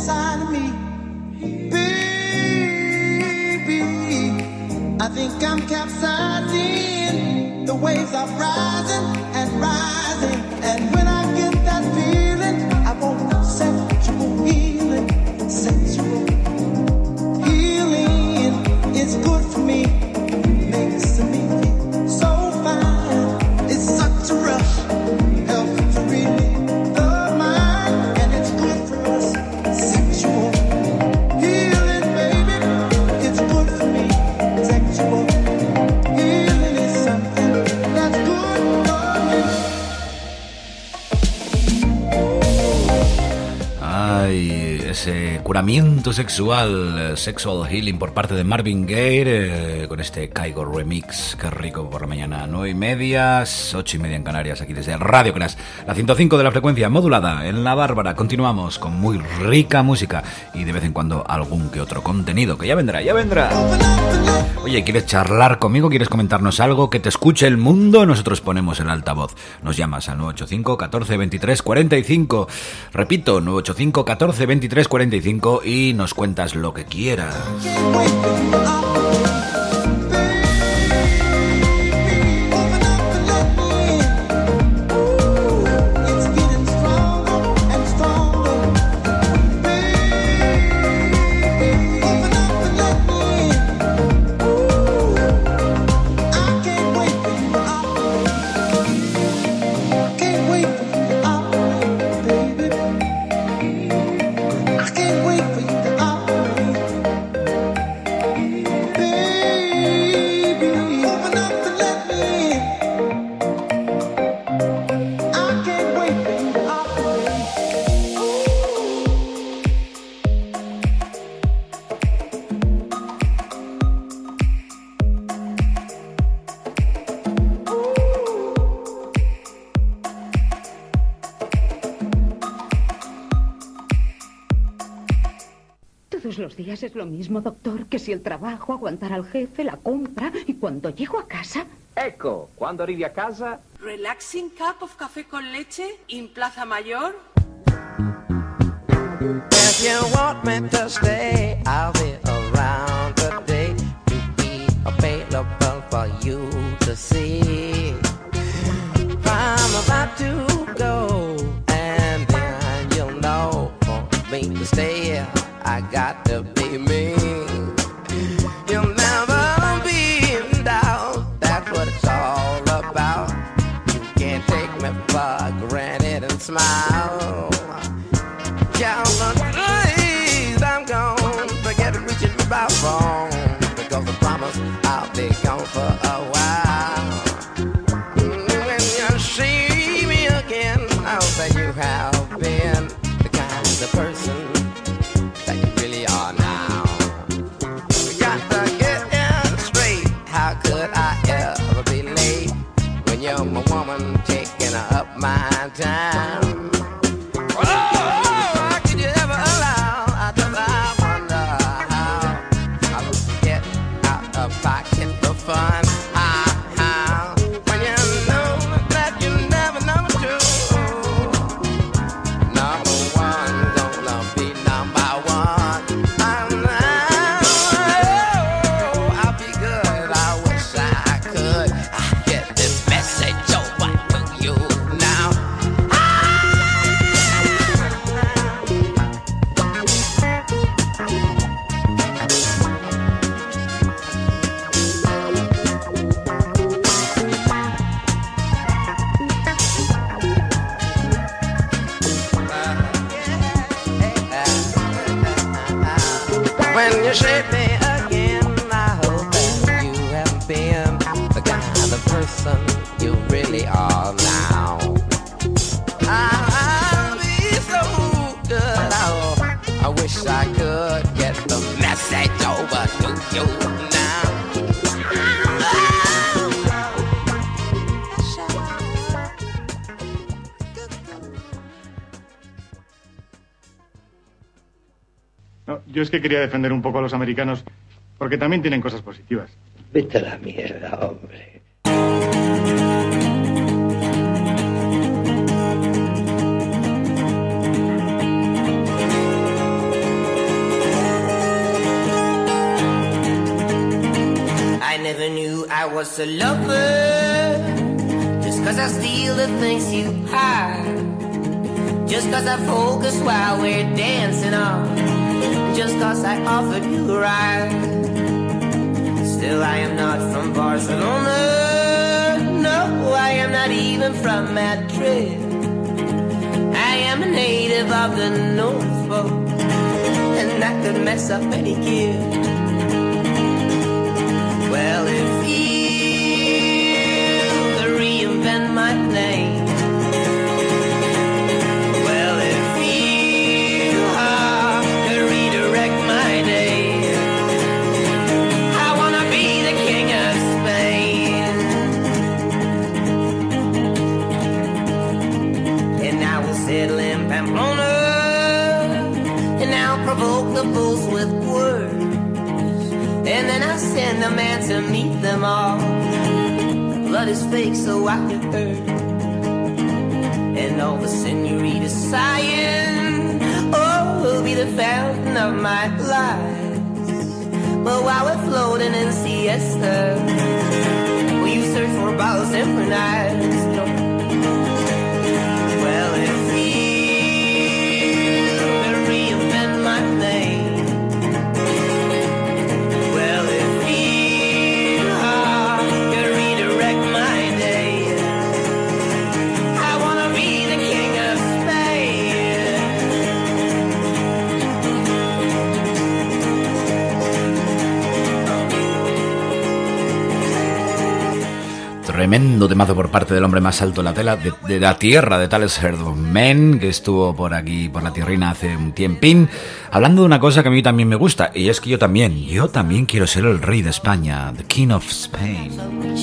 inside of me. Baby, I think I'm capsizing. The waves are rising and rising. And when I get that feeling, I want sexual healing. Sexual healing is good for me. Makes me feel so fine. It's such a rush. Helps to relieve the mind. And it's good for us. Sexual healing, baby. It's good for me. Sexual healing is something that's good for me. Ay, ese curamiento sexual, eh, sexual healing por parte de Marvin Gaye, eh, con este Caigo remix, qué rico por la mañana, nueve y media, ocho y media en Canarias, aquí desde Radio Clash, la ciento cinco de la frecuencia modulada en La Bárbara. Continuamos con muy rica música y de vez en cuando algún que otro contenido, que ya vendrá, ya vendrá. Oye, ¿quieres charlar conmigo? ¿Quieres comentarnos algo? ¿Que te escuche el mundo? Nosotros ponemos el altavoz. Nos llamas al nueve ocho cinco, catorce, veintitrés, cuarenta y cinco. Repito, nueve ocho cinco, catorce, veintitrés, cuarenta y cinco y nos cuentas lo que quieras. Todos los días es lo mismo, doctor, que si el trabajo, aguantar al jefe, la compra, y cuando llego a casa... Ecco, quando arrivi a casa... Relaxing cup of café con leche in Plaza Mayor. If you want me to stay, I'll be around today to be available for you to see. I'm about to go, and then you'll know for me to stay, I got to be me. You'll never be in doubt, that's what it's all about. You can't take me for granted and smile. Count the days I'm gone, forget reaching my phone, because I promise I'll be gone for a while. When you see me again, I'll say you have been the kind of person that you really are now. We got to get in straight, how could I ever be late when you're my woman taking up my time? Fun. Ah, ah, when you know that you never know to. Number one, gonna be number one. I'm, oh, I'll be good. I wish I could I get this message over to you now. When you shape me again, I hope that you have been the kind of person you really are now. I'll be so good, oh, I wish I could get the message over to you now. No, yo es que quería defender un poco a los americanos porque también tienen cosas positivas. Vete a la mierda, hombre. was a lover, just cause I steal the things you hide, just cause I focus while we're dancing on, just cause I offered you a ride. Still I am not from Barcelona, no, I am not even from Madrid. I am a native of the North Pole, and I could mess up any kid. Well, if you could reinvent my name, well, if you uh, could redirect my day, I wanna be the king of Spain. And I will settle in Pamplona, and I'll provoke the bulls with words, and then I send a man to meet them all. Blood is fake, so I get hurt, and all the senoritas sighing, oh, will be the fountain of my life. But while we're floating in siesta, will you search for bottles synchronized? No. Well, if you could reinvent my name, Tremendo temazo por parte del hombre más alto de la tela, de, de la tierra, de Tales Herdomen, que estuvo por aquí, por la tierrina hace un tiempín, hablando de una cosa que a mí también me gusta, y es que yo también, yo también quiero ser el rey de España, the king of Spain.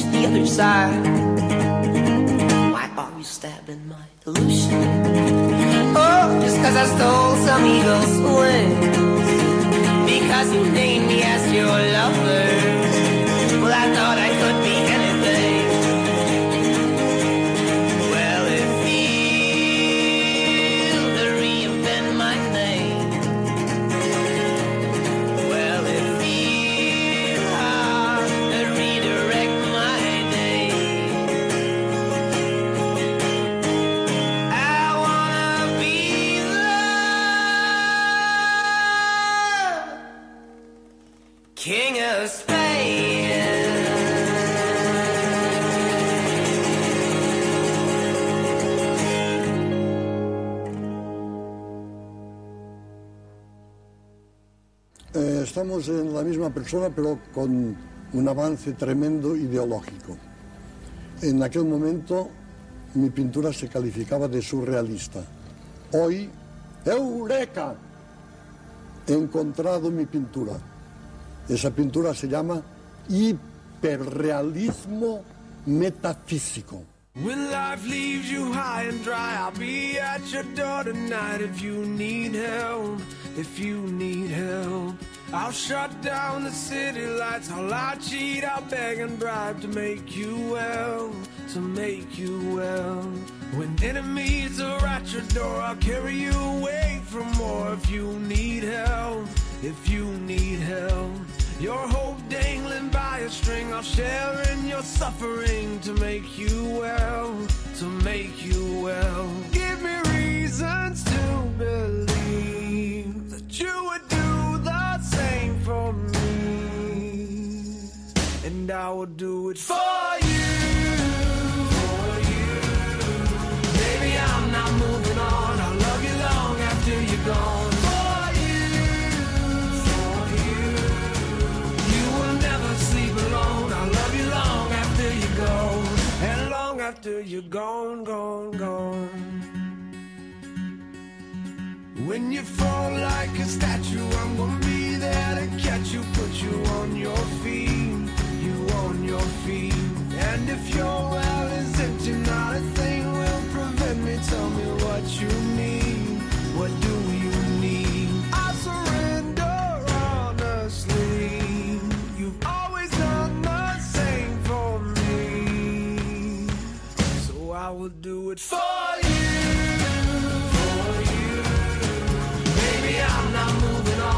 King of Spain. Eh, estamos en la misma persona, pero con un avance tremendo ideológico. En aquel momento mi pintura se calificaba de surrealista. Hoy, ¡eureka!, he encontrado mi pintura. Esa pintura se llama hiperrealismo metafísico. When life leaves you high and dry, I'll be at your door tonight if you need help, if you need help. I'll shut down the city lights, I'll lie, cheat, I'll beg and bribe to make you well, to make you well. When enemies are at your door, I'll carry you away from more if you need help, if you need help. Your hope dangling by a string, I'll share in your suffering to make you well, to make you well. Give me reasons to believe that you would do the same for me, and I will do it for you, for you. Baby, I'm not moving on, I'll love you long after you're gone. And long after you're gone, gone, gone. When you fall like a statue, I'm gonna be there to catch you, put you on your feet, you on your feet. And if your well is empty, not a thing will prevent me. Tell me what you need, what do you need? I surrender honestly. You've always done the same for me, so I will do it for you, for you. Baby, I'm not moving on.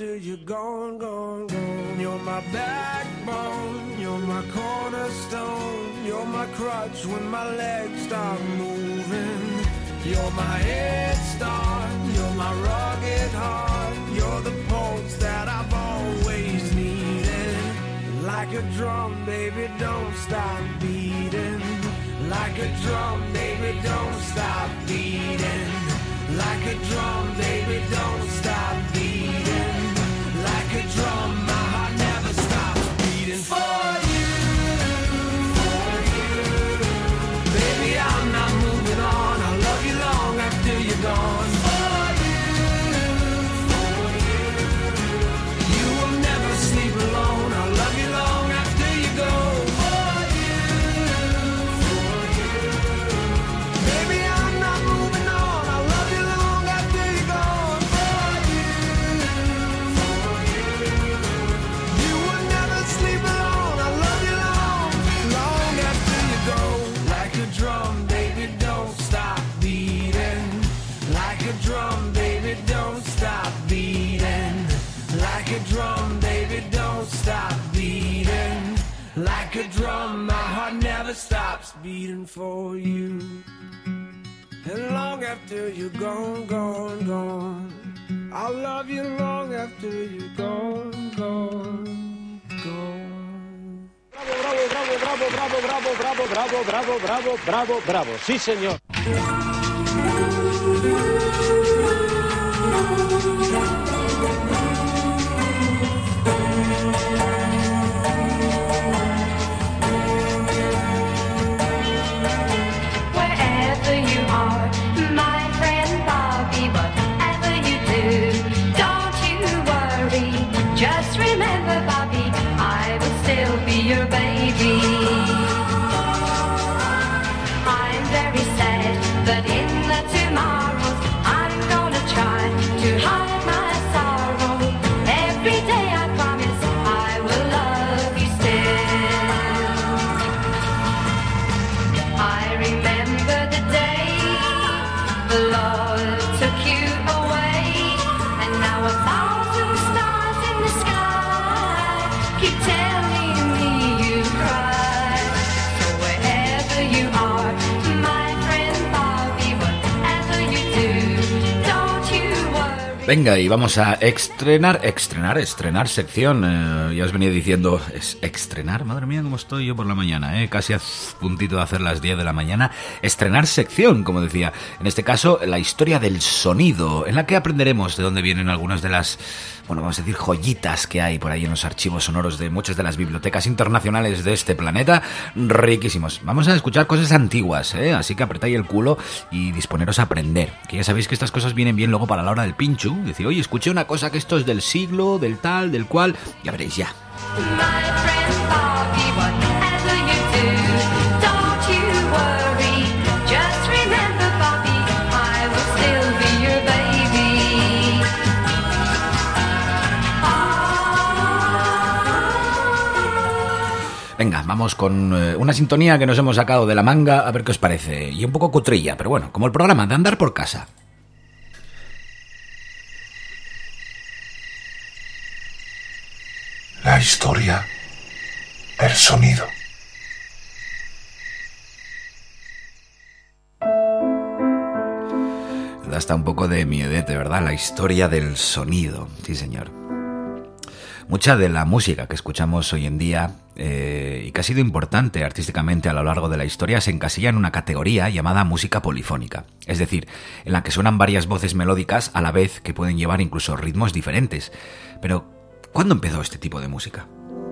after you're gone, gone, gone. You're my backbone, you're my cornerstone. You're my crutch when my legs stop moving. You're my head start, you're my rugged heart. You're the pulse that I've always needed. Like a drum, baby, don't stop beating. Like a drum, baby, don't stop beating. Like a drum, baby, don't stop beating. Like a drum, my heart never stops beating. For you, for you. Baby, I'm not moving on. I'll love you long after you're gone. For you, for you. You will never sleep alone. I'll love you long after you go. For you, for you. Baby, I'm not moving on. I'll love you long after you're gone. For you, for you. You will never sleep alone. I'll love you long, long after you go. Like a drum, baby, don't stop beating. Like a drum, baby, don't stop beating. Like a drum, baby, don't stop beating. Like a drum, my heart never stops beating for you. And long after you're gone, gone, gone, I'll love you long after you're gone, gone, gone. Bravo, bravo, bravo, bravo, bravo, bravo, bravo, bravo, bravo, bravo, bravo. Sí, señor. Wherever you are, my friend Bobby, whatever you do, don't you worry. Just remember, Bobby, I will still be your baby. I'm very sad, but in the tomorrows, I'm gonna try to hide my sorrow. Every day I promise I will love you still. I remember the day the Lord took you away, and now a thousand stars in the sky keep telling me you cry. So wherever you are, my friend Bobby, whatever you do, don't you worry. Venga, y vamos a estrenar, estrenar, estrenar sección. Eh, ya os venía diciendo, es estrenar, madre mía, cómo estoy yo por la mañana, eh, casi a puntito de hacer las diez de la mañana. Estrenar sección, como decía. En este caso, la historia del sonido, en la que aprenderemos de dónde vienen algunas de las, bueno, vamos a decir, joyitas que hay por ahí en los archivos sonoros de muchas de las bibliotecas internacionales de este planeta. Riquísimos. Vamos a escuchar cosas antiguas, ¿eh? Así que apretáis el culo y disponeros a aprender. Que ya sabéis que estas cosas vienen bien luego para la hora del pinchu. Decir, oye, escuché una cosa que esto es del siglo, del tal, del cual. Ya veréis, ya. My friend Bobby, whatever you do, don't you worry. Just remember, Bobby, I will still be your baby. Venga, vamos con eh, una sintonía que nos hemos sacado de la manga, a ver qué os parece. Y un poco cutrilla, pero bueno, como el programa de andar por casa. La historia del sonido. Da hasta un poco de miedete, ¿verdad? La historia del sonido, sí señor. Mucha de la música que escuchamos hoy en día eh, y que ha sido importante artísticamente a lo largo de la historia se encasilla en una categoría llamada música polifónica, es decir, en la que suenan varias voces melódicas a la vez que pueden llevar incluso ritmos diferentes. Pero, ¿cuándo empezó este tipo de música?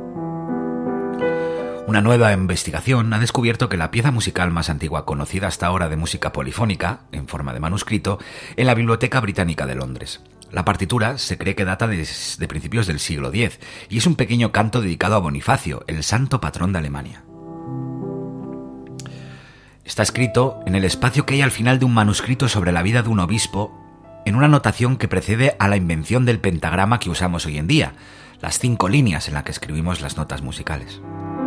Una nueva investigación ha descubierto que la pieza musical más antigua conocida hasta ahora de música polifónica, en forma de manuscrito, en la Biblioteca Británica de Londres. La partitura se cree que data de, de principios del siglo diez y es un pequeño canto dedicado a Bonifacio, el santo patrón de Alemania. Está escrito en el espacio que hay al final de un manuscrito sobre la vida de un obispo, en una notación que precede a la invención del pentagrama que usamos hoy en día, las cinco líneas en las que escribimos las notas musicales.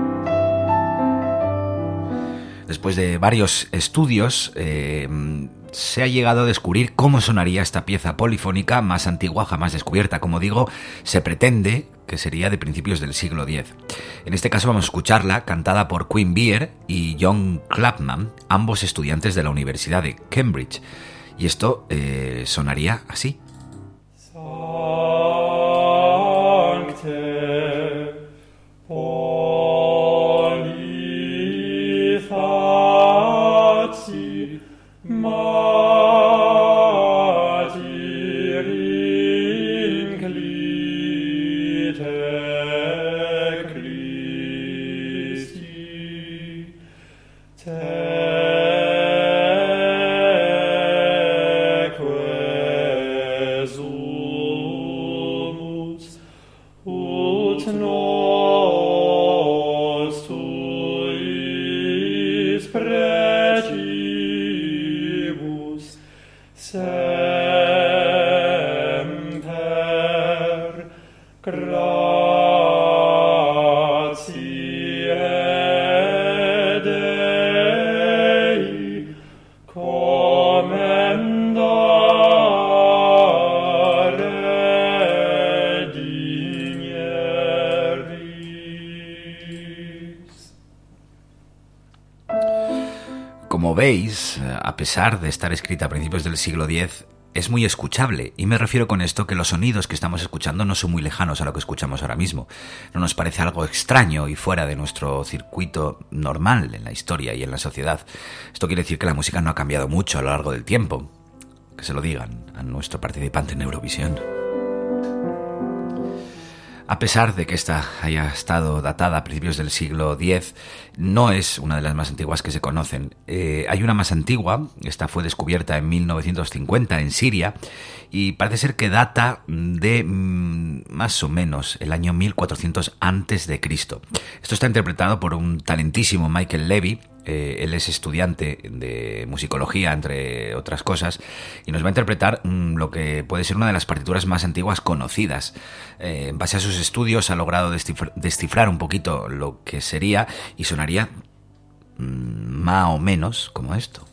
Después de varios estudios, eh, se ha llegado a descubrir cómo sonaría esta pieza polifónica más antigua jamás descubierta. Como digo, se pretende que sería de principios del siglo diez. En este caso vamos a escucharla cantada por Queen Beer y John Clapman, ambos estudiantes de la Universidad de Cambridge. Y esto eh, sonaría así. Como veis, a pesar de estar escrita a principios del siglo diez, es muy escuchable, y me refiero con esto que los sonidos que estamos escuchando no son muy lejanos a lo que escuchamos ahora mismo. No nos parece algo extraño y fuera de nuestro circuito normal en la historia y en la sociedad. Esto quiere decir que la música no ha cambiado mucho a lo largo del tiempo. Que se lo digan a nuestro participante en Eurovisión. A pesar de que esta haya estado datada a principios del siglo diez, no es una de las más antiguas que se conocen. Eh, hay una más antigua, esta fue descubierta en mil novecientos cincuenta en Siria, y parece ser que data de mmm, más o menos el año mil cuatrocientos antes de Cristo. Esto está interpretado por un talentísimo Michael Levy. Eh, él es estudiante de musicología, entre otras cosas, y nos va a interpretar mmm, lo que puede ser una de las partituras más antiguas conocidas. Eh, en base a sus estudios ha logrado descifrar, descifrar un poquito lo que sería, y sonaría mmm, más o menos como esto.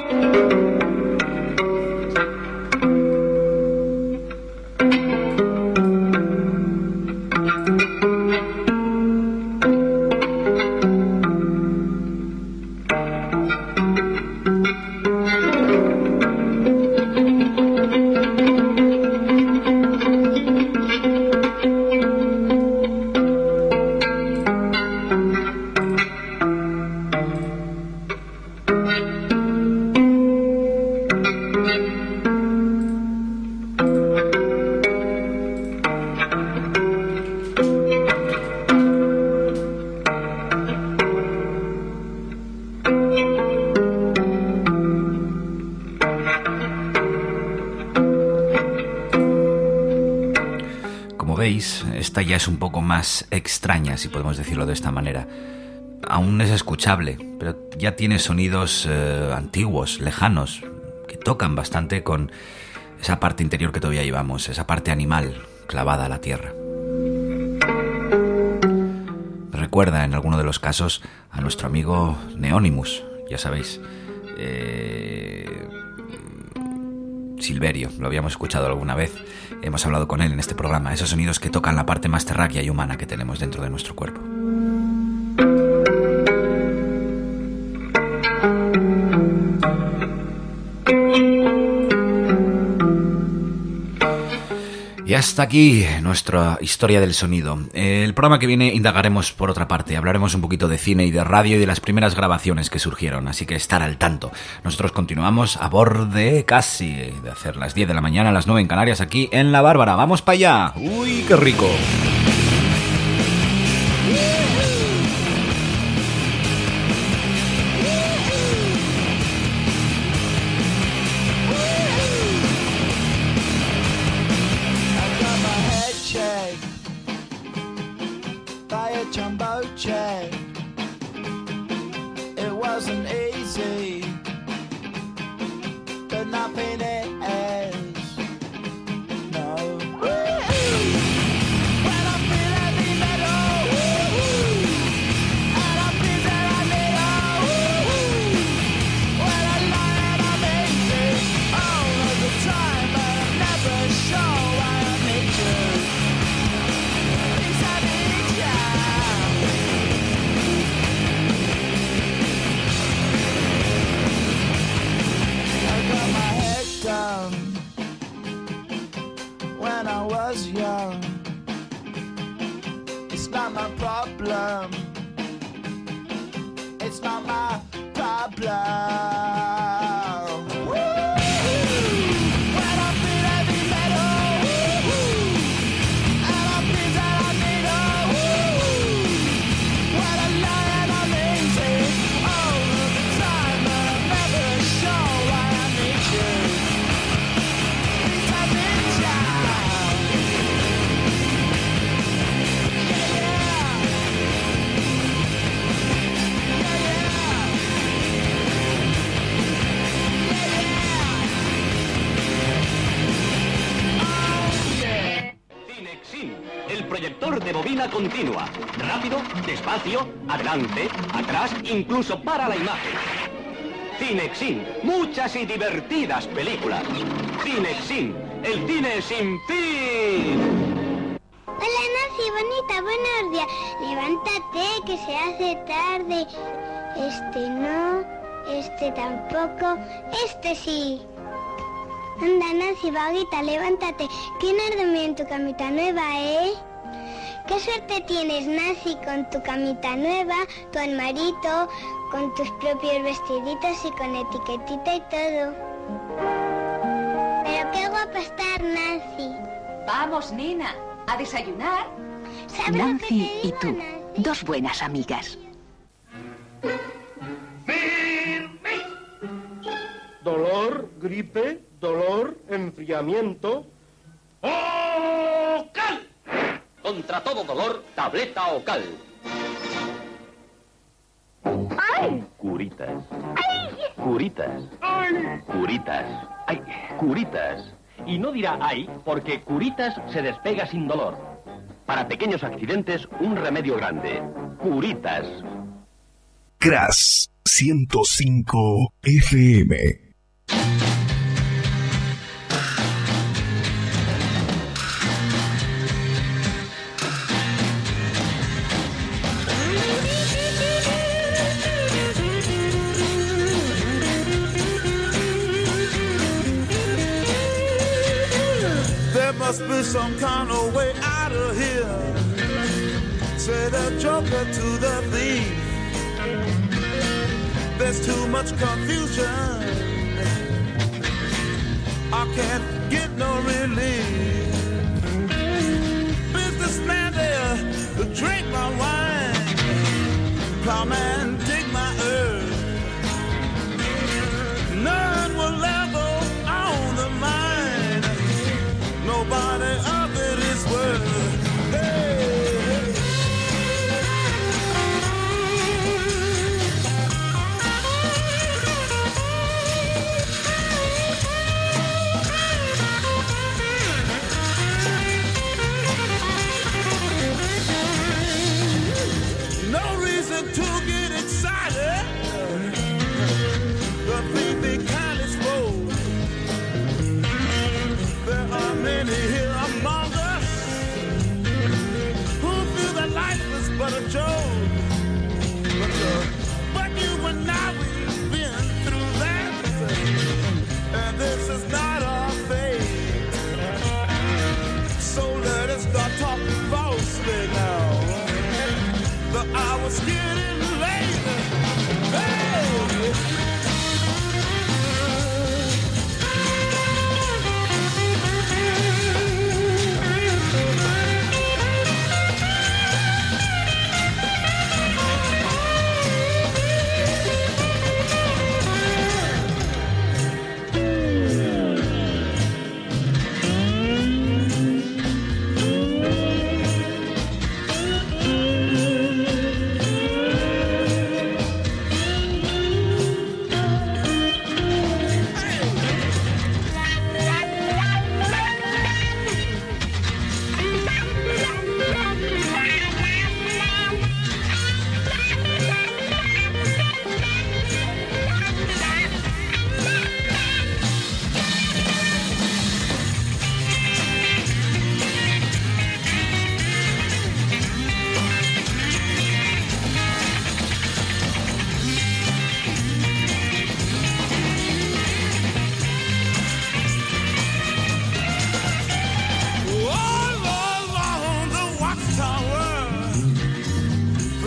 Esta ya es un poco más extraña, si podemos decirlo de esta manera. Aún es escuchable, pero ya tiene sonidos eh, antiguos, lejanos, que tocan bastante con esa parte interior que todavía llevamos, esa parte animal clavada a la tierra. Recuerda en alguno de los casos a nuestro amigo Neonimus, ya sabéis, eh, Silverio, lo habíamos escuchado alguna vez, hemos hablado con él en este programa, esos sonidos que tocan la parte más terráquea y humana que tenemos dentro de nuestro cuerpo. Y hasta aquí nuestra historia del sonido. El programa que viene indagaremos por otra parte, hablaremos un poquito de cine y de radio y de las primeras grabaciones que surgieron, así que estar al tanto. Nosotros continuamos a borde casi de hacer las diez de la mañana, a las nueve en Canarias, aquí en La Bárbara. ¡Vamos para allá! ¡Uy, qué rico! Well, I lied, I'm amazing. problem. It's not my problem. El proyector de bobina continua. Rápido, despacio, adelante, atrás, incluso para la imagen. Cinexin, muchas y divertidas películas. Cinexin, el cine sin fin. Hola Nancy, bonita, buenos días. Levántate, que se hace tarde. Este no, este tampoco, este sí. Anda, Nancy, vaguita, levántate. ¿Quién has dormido en tu camita nueva, eh? Qué suerte tienes, Nancy, con tu camita nueva, tu armarito, con tus propios vestiditos y con etiquetita y todo. Pero qué guapa estás, Nancy. Vamos, nena, a desayunar. ¿Sabes Nancy lo que te digo, y tú, Nancy? dos buenas amigas. Dolor, gripe, dolor, enfriamiento. ¡Ocal! Contra todo dolor, tableta Ocal. ¡Ay! Curitas. ¡Ay! Curitas. ¡Ay! Curitas. Ay, curitas. Y no dirá ay, porque Curitas se despega sin dolor. Para pequeños accidentes, un remedio grande. Curitas. Crash ciento cinco F M. There must be some kind of way out of here. Say the joker to the thief. There's too much confusion. I can't get no relief. Businessman there, drink my wine. Plowman, dig my earth. None will level on the mine. Nobody of it is worth. Hey, hey. No reason to get excited. The thief be kind exposed. There are many here among us who feel that life is but a joke. But, uh, but you and I, we've been through that. And this is not our fate. So let us start talking falsely now. The hour's getting late. Hey!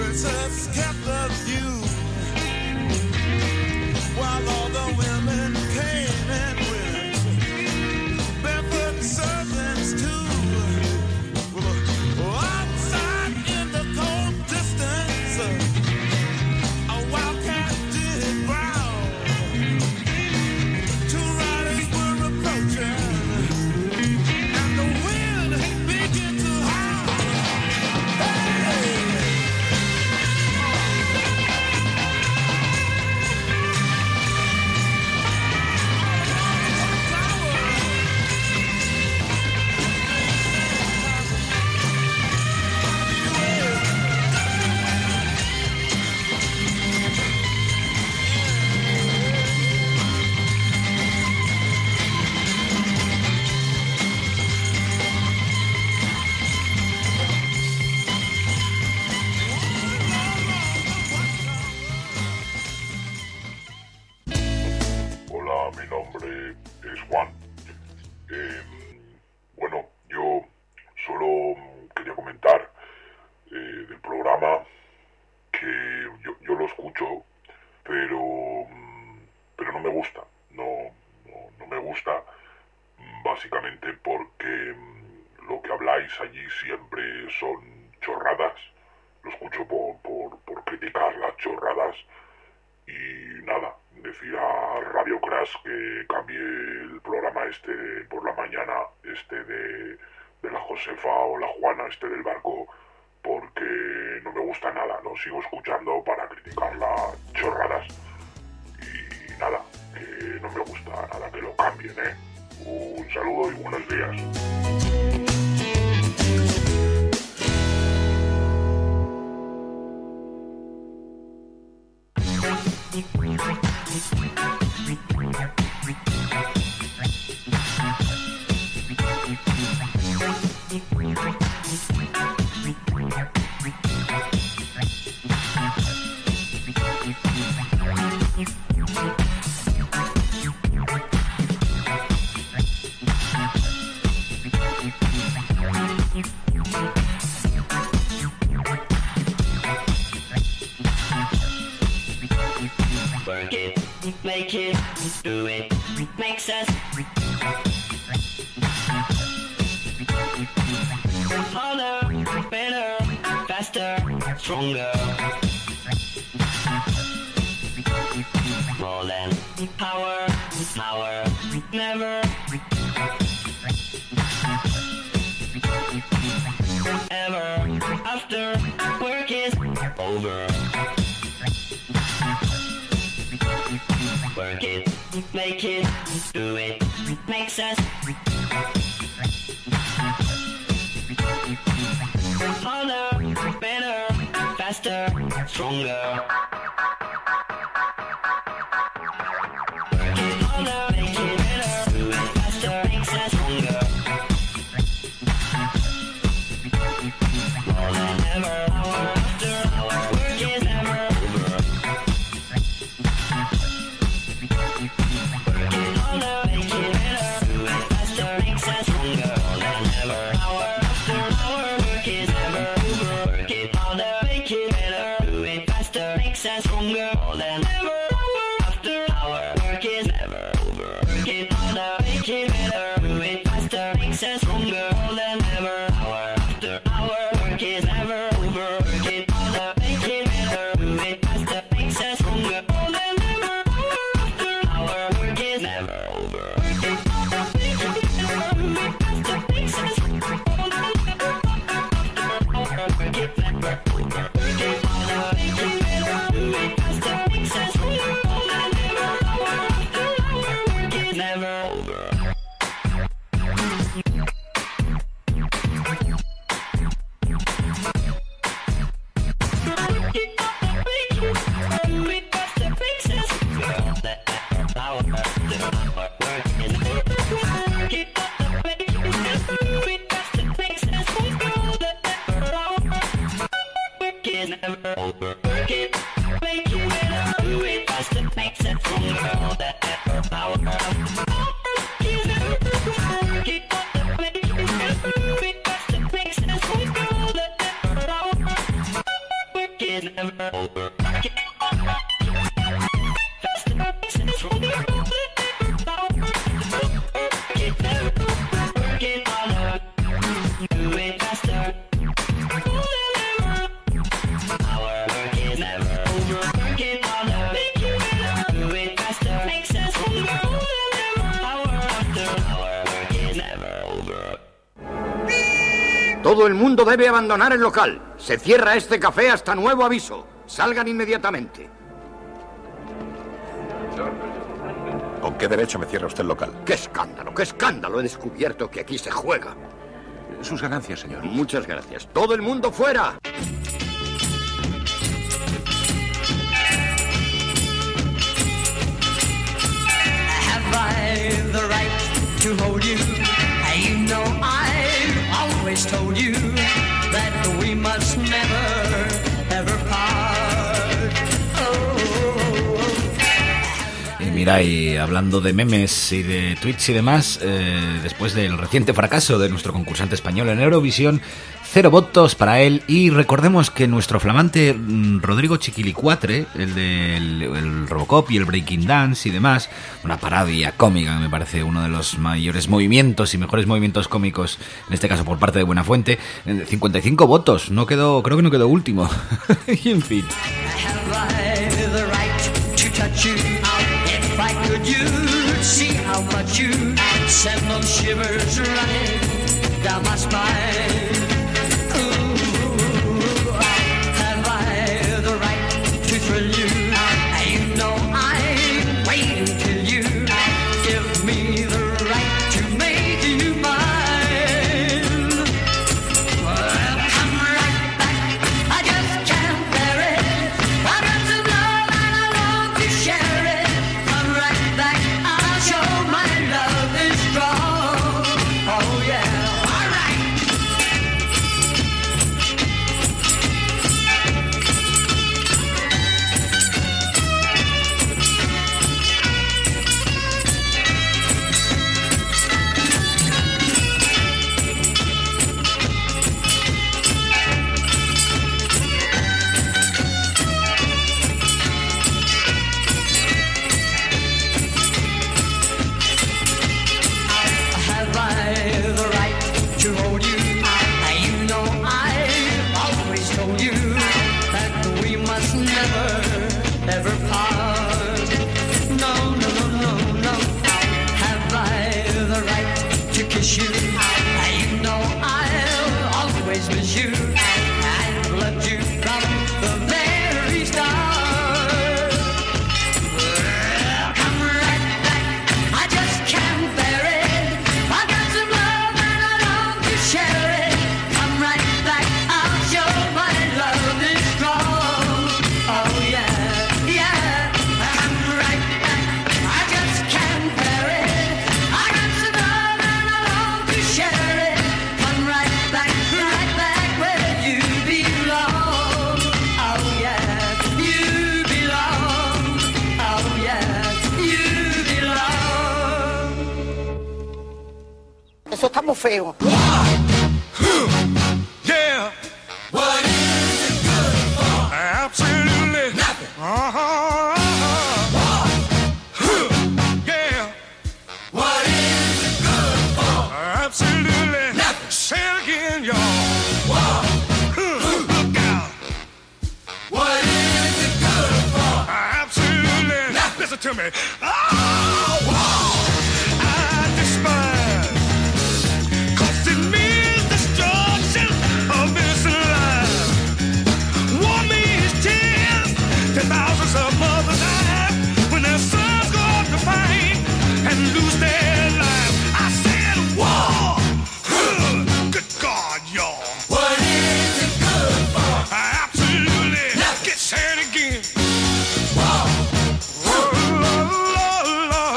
dancers kept the view, while all the women came and went, barefoot servants too. Outside in the cold distance, a wildcat did growl. Two riders were approaching, and the wind began to howl. Hey! Hola, mi nombre es Juan. Eh, bueno, yo solo quería comentar eh, del programa que yo, yo lo escucho, pero, pero no me gusta. No, no, no me gusta, básicamente porque lo que habláis allí siempre son chorradas. Lo escucho por, por, por criticar las chorradas. Y nada, decir a Radio Crash que cambie el programa este por la mañana, este de, de la Josefa o la Juana, este del barco, porque no me gusta nada, lo sigo escuchando para criticar las chorradas. Y nada, que no me gusta nada, que lo cambien, ¿eh? Un saludo y buenos días. Work it, make it, do it, makes us harder, better, faster, stronger. More than power, power, never ever after work is over. Work it, make it, do it, makes us harder, better, faster, stronger. Work it harder, make it better, do it faster, makes us stronger. More than ever, hour after hour, work is never over. Work it harder, make it better, do it faster, makes us stronger. More than ever, hour after hour, work is never over. Work it harder, make it better, do it faster, makes us stronger. More than ever, hour after hour, work is never over. Work it harder, make it better, do it faster, makes us stronger. More than ever, hour after hour, work is never over. Work it harder, make it better, do it faster, makes us stronger. More than ever, hour after hour, work is never over. Work it harder, make it better, do it faster, makes us stronger. More than ever, hour after hour, work is never over. Work it harder, make it better, do it faster, makes us stronger. More than ever, hour after hour, work is never over. Never over. Work it, make it better, do it faster, makes it stronger. All that effort, power, work is never over. Work it, make it better, do it faster, makes it stronger. All that effort, power, work is it never over. Work it, faster, makes it stronger. Work it never over. Work it harder. Do it faster. Our work is never over. Work it harder. Make it better. Do it faster. Makes us stronger. Hour after hour. Work is never over. Todo el mundo debe abandonar el local. Se cierra este café hasta nuevo aviso. Salgan inmediatamente. ¿Con qué derecho me cierra usted el local? ¡Qué escándalo, qué escándalo! He descubierto que aquí se juega. Sus ganancias, señor. Muchas gracias. ¡Todo el mundo fuera! Have I the right to hold you? You know I've always told you that we must never, ever part. Oh. Y mira, y hablando de memes y de tweets y demás, eh, después del reciente fracaso de nuestro concursante español en Eurovisión, cero votos para él. Y recordemos que nuestro flamante Rodrigo Chiquilicuatre, el del el Robocop y el Breaking Dance y demás, una parodia cómica, me parece uno de los mayores movimientos y mejores movimientos cómicos, en este caso por parte de Buenafuente, cincuenta y cinco votos, no quedó, creo que no quedó último. Y en fin. Eso está muy feo. Yeah. What is it good for? Absolutely nothing. Uh-huh. Uh-huh. Yeah. What is it good for? Absolutely nothing. Say it again, y'all. Look out. What is it good for? Absolutely nothing. Listen to me. Oh, wow. I despise. Thousands of mothers die when their sons go up to fight and lose their life. I said, war! Good God, y'all. What is it good for? Absolutely. Get sad again. War. Oh, Lord, Lord,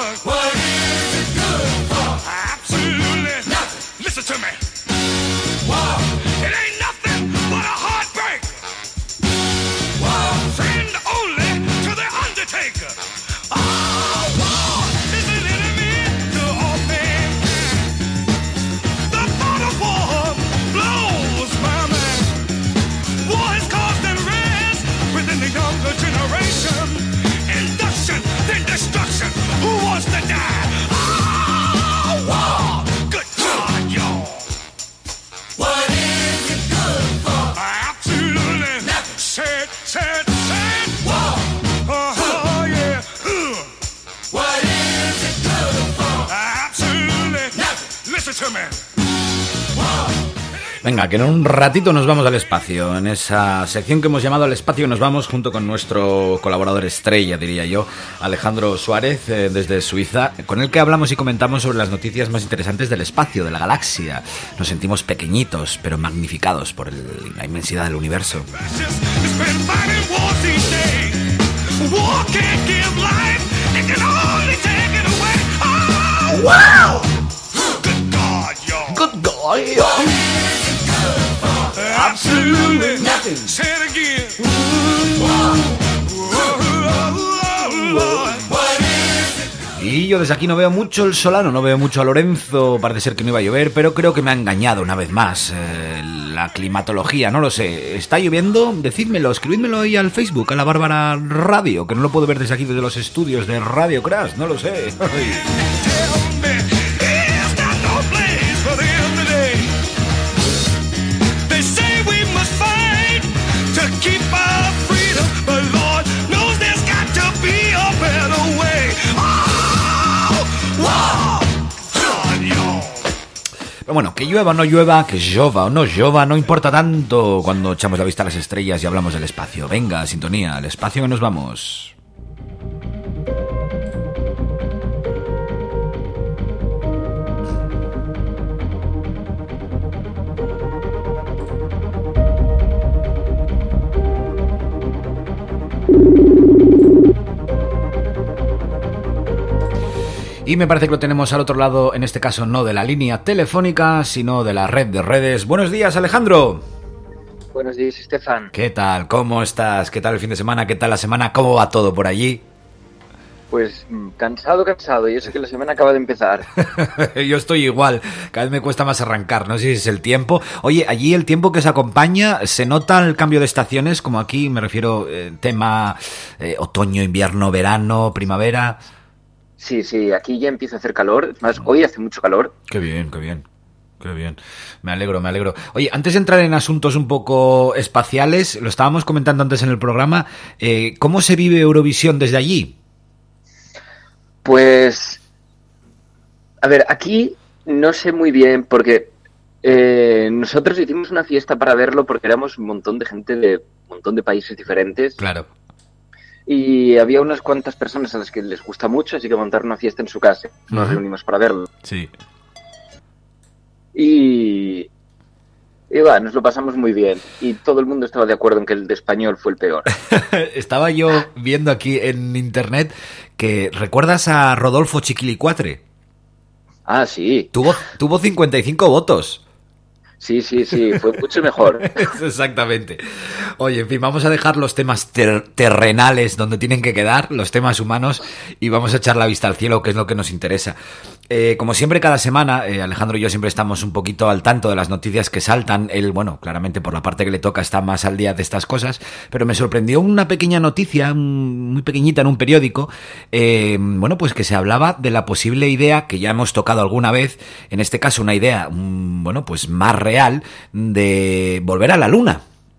Venga, que en un ratito nos vamos al espacio. En esa sección que hemos llamado Al espacio nos vamos junto con nuestro colaborador estrella, diría yo, Alejandro Suárez, eh, desde Suiza, con el que hablamos y comentamos sobre las noticias más interesantes del espacio, de la galaxia. Nos sentimos pequeñitos, pero magnificados por el, la inmensidad del universo. Wow! Good God, yo. Absolutely nothing. Say it again. Y yo desde aquí no veo mucho el Solano, no veo mucho a Lorenzo, parece ser que no iba a llover, pero creo que me ha engañado una vez más eh, la climatología, no lo sé. ¿Está lloviendo? Decídmelo, escribídmelo ahí al Facebook, a la Bárbara Radio, que no lo puedo ver desde aquí, desde los estudios de Radio Crash, no lo sé. Pero bueno, que llueva o no llueva, que llova o no llova, no importa tanto cuando echamos la vista a las estrellas y hablamos del espacio. Venga, sintonía, al espacio que nos vamos. Y me parece que lo tenemos al otro lado, en este caso no de la línea telefónica, sino de la red de redes. Buenos días, Alejandro. Buenos días, Estefan. ¿Qué tal? ¿Cómo estás? ¿Qué tal el fin de semana? ¿Qué tal la semana? ¿Cómo va todo por allí? Pues cansado, cansado. Y eso que la semana acaba de empezar. Yo estoy igual. Cada vez me cuesta más arrancar. No sé si es el tiempo. Oye, allí el tiempo que se acompaña, ¿se nota el cambio de estaciones? Como aquí, me refiero eh, tema eh, otoño, invierno, verano, primavera. Sí, sí, aquí ya empieza a hacer calor. Más, hoy hace mucho calor. Qué bien, qué bien. Qué bien. Me alegro, me alegro. Oye, antes de entrar en asuntos un poco espaciales, lo estábamos comentando antes en el programa, eh, ¿cómo se vive Eurovisión desde allí? Pues, a ver, aquí no sé muy bien porque eh, nosotros hicimos una fiesta para verlo porque éramos un montón de gente de un montón de países diferentes. Claro. Y había unas cuantas personas a las que les gusta mucho, así que montaron una fiesta en su casa. Nos uh-huh. reunimos para verlo. Sí. Y... Y va, nos lo pasamos muy bien. Y todo el mundo estaba de acuerdo en que el de español fue el peor. Estaba yo viendo aquí en internet que... ¿Recuerdas a Rodolfo Chiquilicuatre? Ah, sí. Tuvo, tuvo cincuenta y cinco votos. Sí, sí, sí, fue mucho mejor. Exactamente. Oye, en fin, vamos a dejar los temas ter- terrenales donde tienen que quedar, los temas humanos, y vamos a echar la vista al cielo, que es lo que nos interesa. Eh, como siempre, cada semana, eh, Alejandro y yo siempre estamos un poquito al tanto de las noticias que saltan. Él, bueno, claramente por la parte que le toca está más al día de estas cosas, pero me sorprendió una pequeña noticia, muy pequeñita en un periódico, eh, bueno, pues que se hablaba de la posible idea, que ya hemos tocado alguna vez, en este caso una idea, um, bueno, pues más real, de volver a la Luna.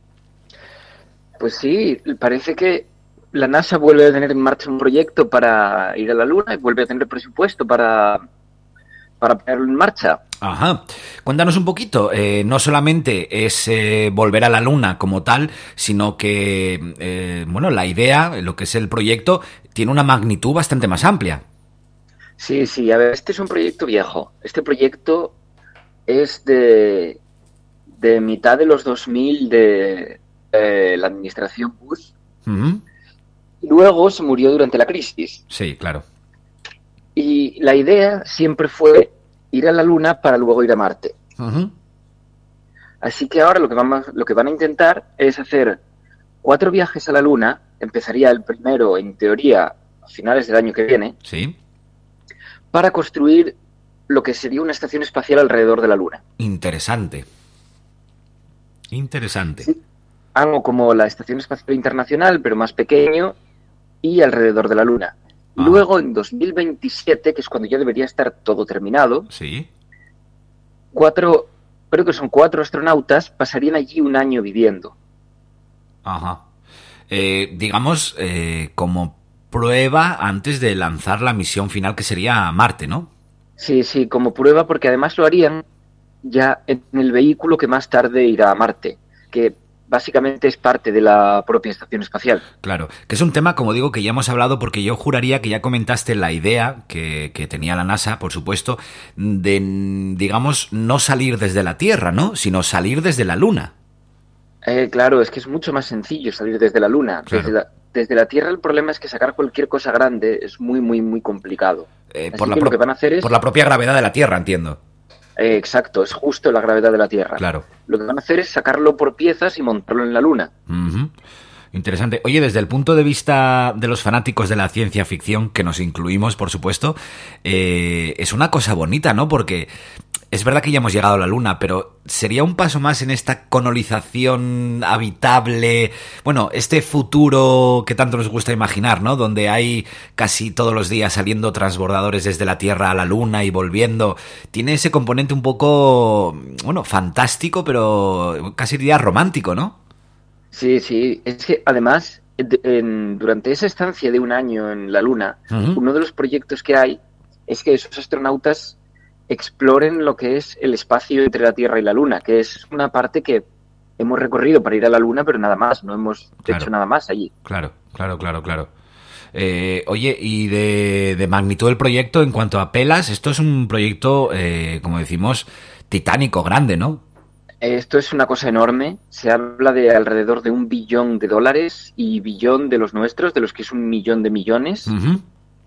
Pues sí, parece que la NASA vuelve a tener en marcha un proyecto para ir a la Luna y vuelve a tener presupuesto para, para ponerlo en marcha. Ajá. Cuéntanos un poquito. Eh, no solamente es eh, volver a la Luna como tal, sino que, eh, bueno, la idea, lo que es el proyecto, tiene una magnitud bastante más amplia. Sí, sí. A ver, este es un proyecto viejo. Este proyecto es de, de mitad de los dos mil de eh, la administración Bush. Uh-huh. Luego se murió durante la crisis. Sí, claro. Y la idea siempre fue ir a la Luna para luego ir a Marte. Uh-huh. Así que ahora lo que, vamos, lo que van a intentar es hacer cuatro viajes a la Luna. Empezaría el primero, en teoría, a finales del año que viene. Sí. Para construir lo que sería una estación espacial alrededor de la Luna. Interesante. Interesante. Sí. Algo como la Estación Espacial Internacional, pero más pequeño y alrededor de la Luna. Ah. Luego, en dos mil veintisiete, que es cuando ya debería estar todo terminado, sí. cuatro, creo que son cuatro astronautas, pasarían allí un año viviendo. Ajá. Eh, digamos, eh, como prueba antes de lanzar la misión final que sería a Marte, ¿no? Sí, sí, como prueba, porque además lo harían ya en el vehículo que más tarde irá a Marte, que básicamente es parte de la propia estación espacial. Claro, que es un tema, como digo, que ya hemos hablado, porque yo juraría que ya comentaste la idea que, que tenía la NASA, por supuesto, de, digamos, no salir desde la Tierra, ¿no? Sino salir desde la Luna. Eh, claro, es que es mucho más sencillo salir desde la Luna. Claro. Desde la, desde la Tierra el problema es que sacar cualquier cosa grande es muy, muy, muy complicado. Eh, Así por, la que pro- lo que van a hacer es... por la propia gravedad de la Tierra, entiendo. Eh, exacto, es justo la gravedad de la Tierra. Claro. Lo que van a hacer es sacarlo por piezas y montarlo en la Luna. Ujú. Interesante. Oye, desde el punto de vista de los fanáticos de la ciencia ficción, que nos incluimos, por supuesto, eh, es una cosa bonita, ¿no? Porque es verdad que ya hemos llegado a la Luna, pero sería un paso más en esta colonización habitable, bueno, este futuro que tanto nos gusta imaginar, ¿no? Donde hay casi todos los días saliendo transbordadores desde la Tierra a la Luna y volviendo. Tiene ese componente un poco, bueno, fantástico, pero casi diría romántico, ¿no? Sí, sí. Es que además, de- en- durante esa estancia de un año en la Luna, Ujú. uno de los proyectos que hay es que esos astronautas exploren lo que es el espacio entre la Tierra y la Luna, que es una parte que hemos recorrido para ir a la Luna, pero nada más, no hemos Claro. hecho nada más allí. Claro, claro, claro, claro. Eh, oye, y de, de magnitud del proyecto, en cuanto a pelas, esto es un proyecto, eh, como decimos, titánico, grande, ¿no? Esto es una cosa enorme. Se habla de alrededor de un billón de dólares y billón de los nuestros, de los que es un millón de millones. Ujú.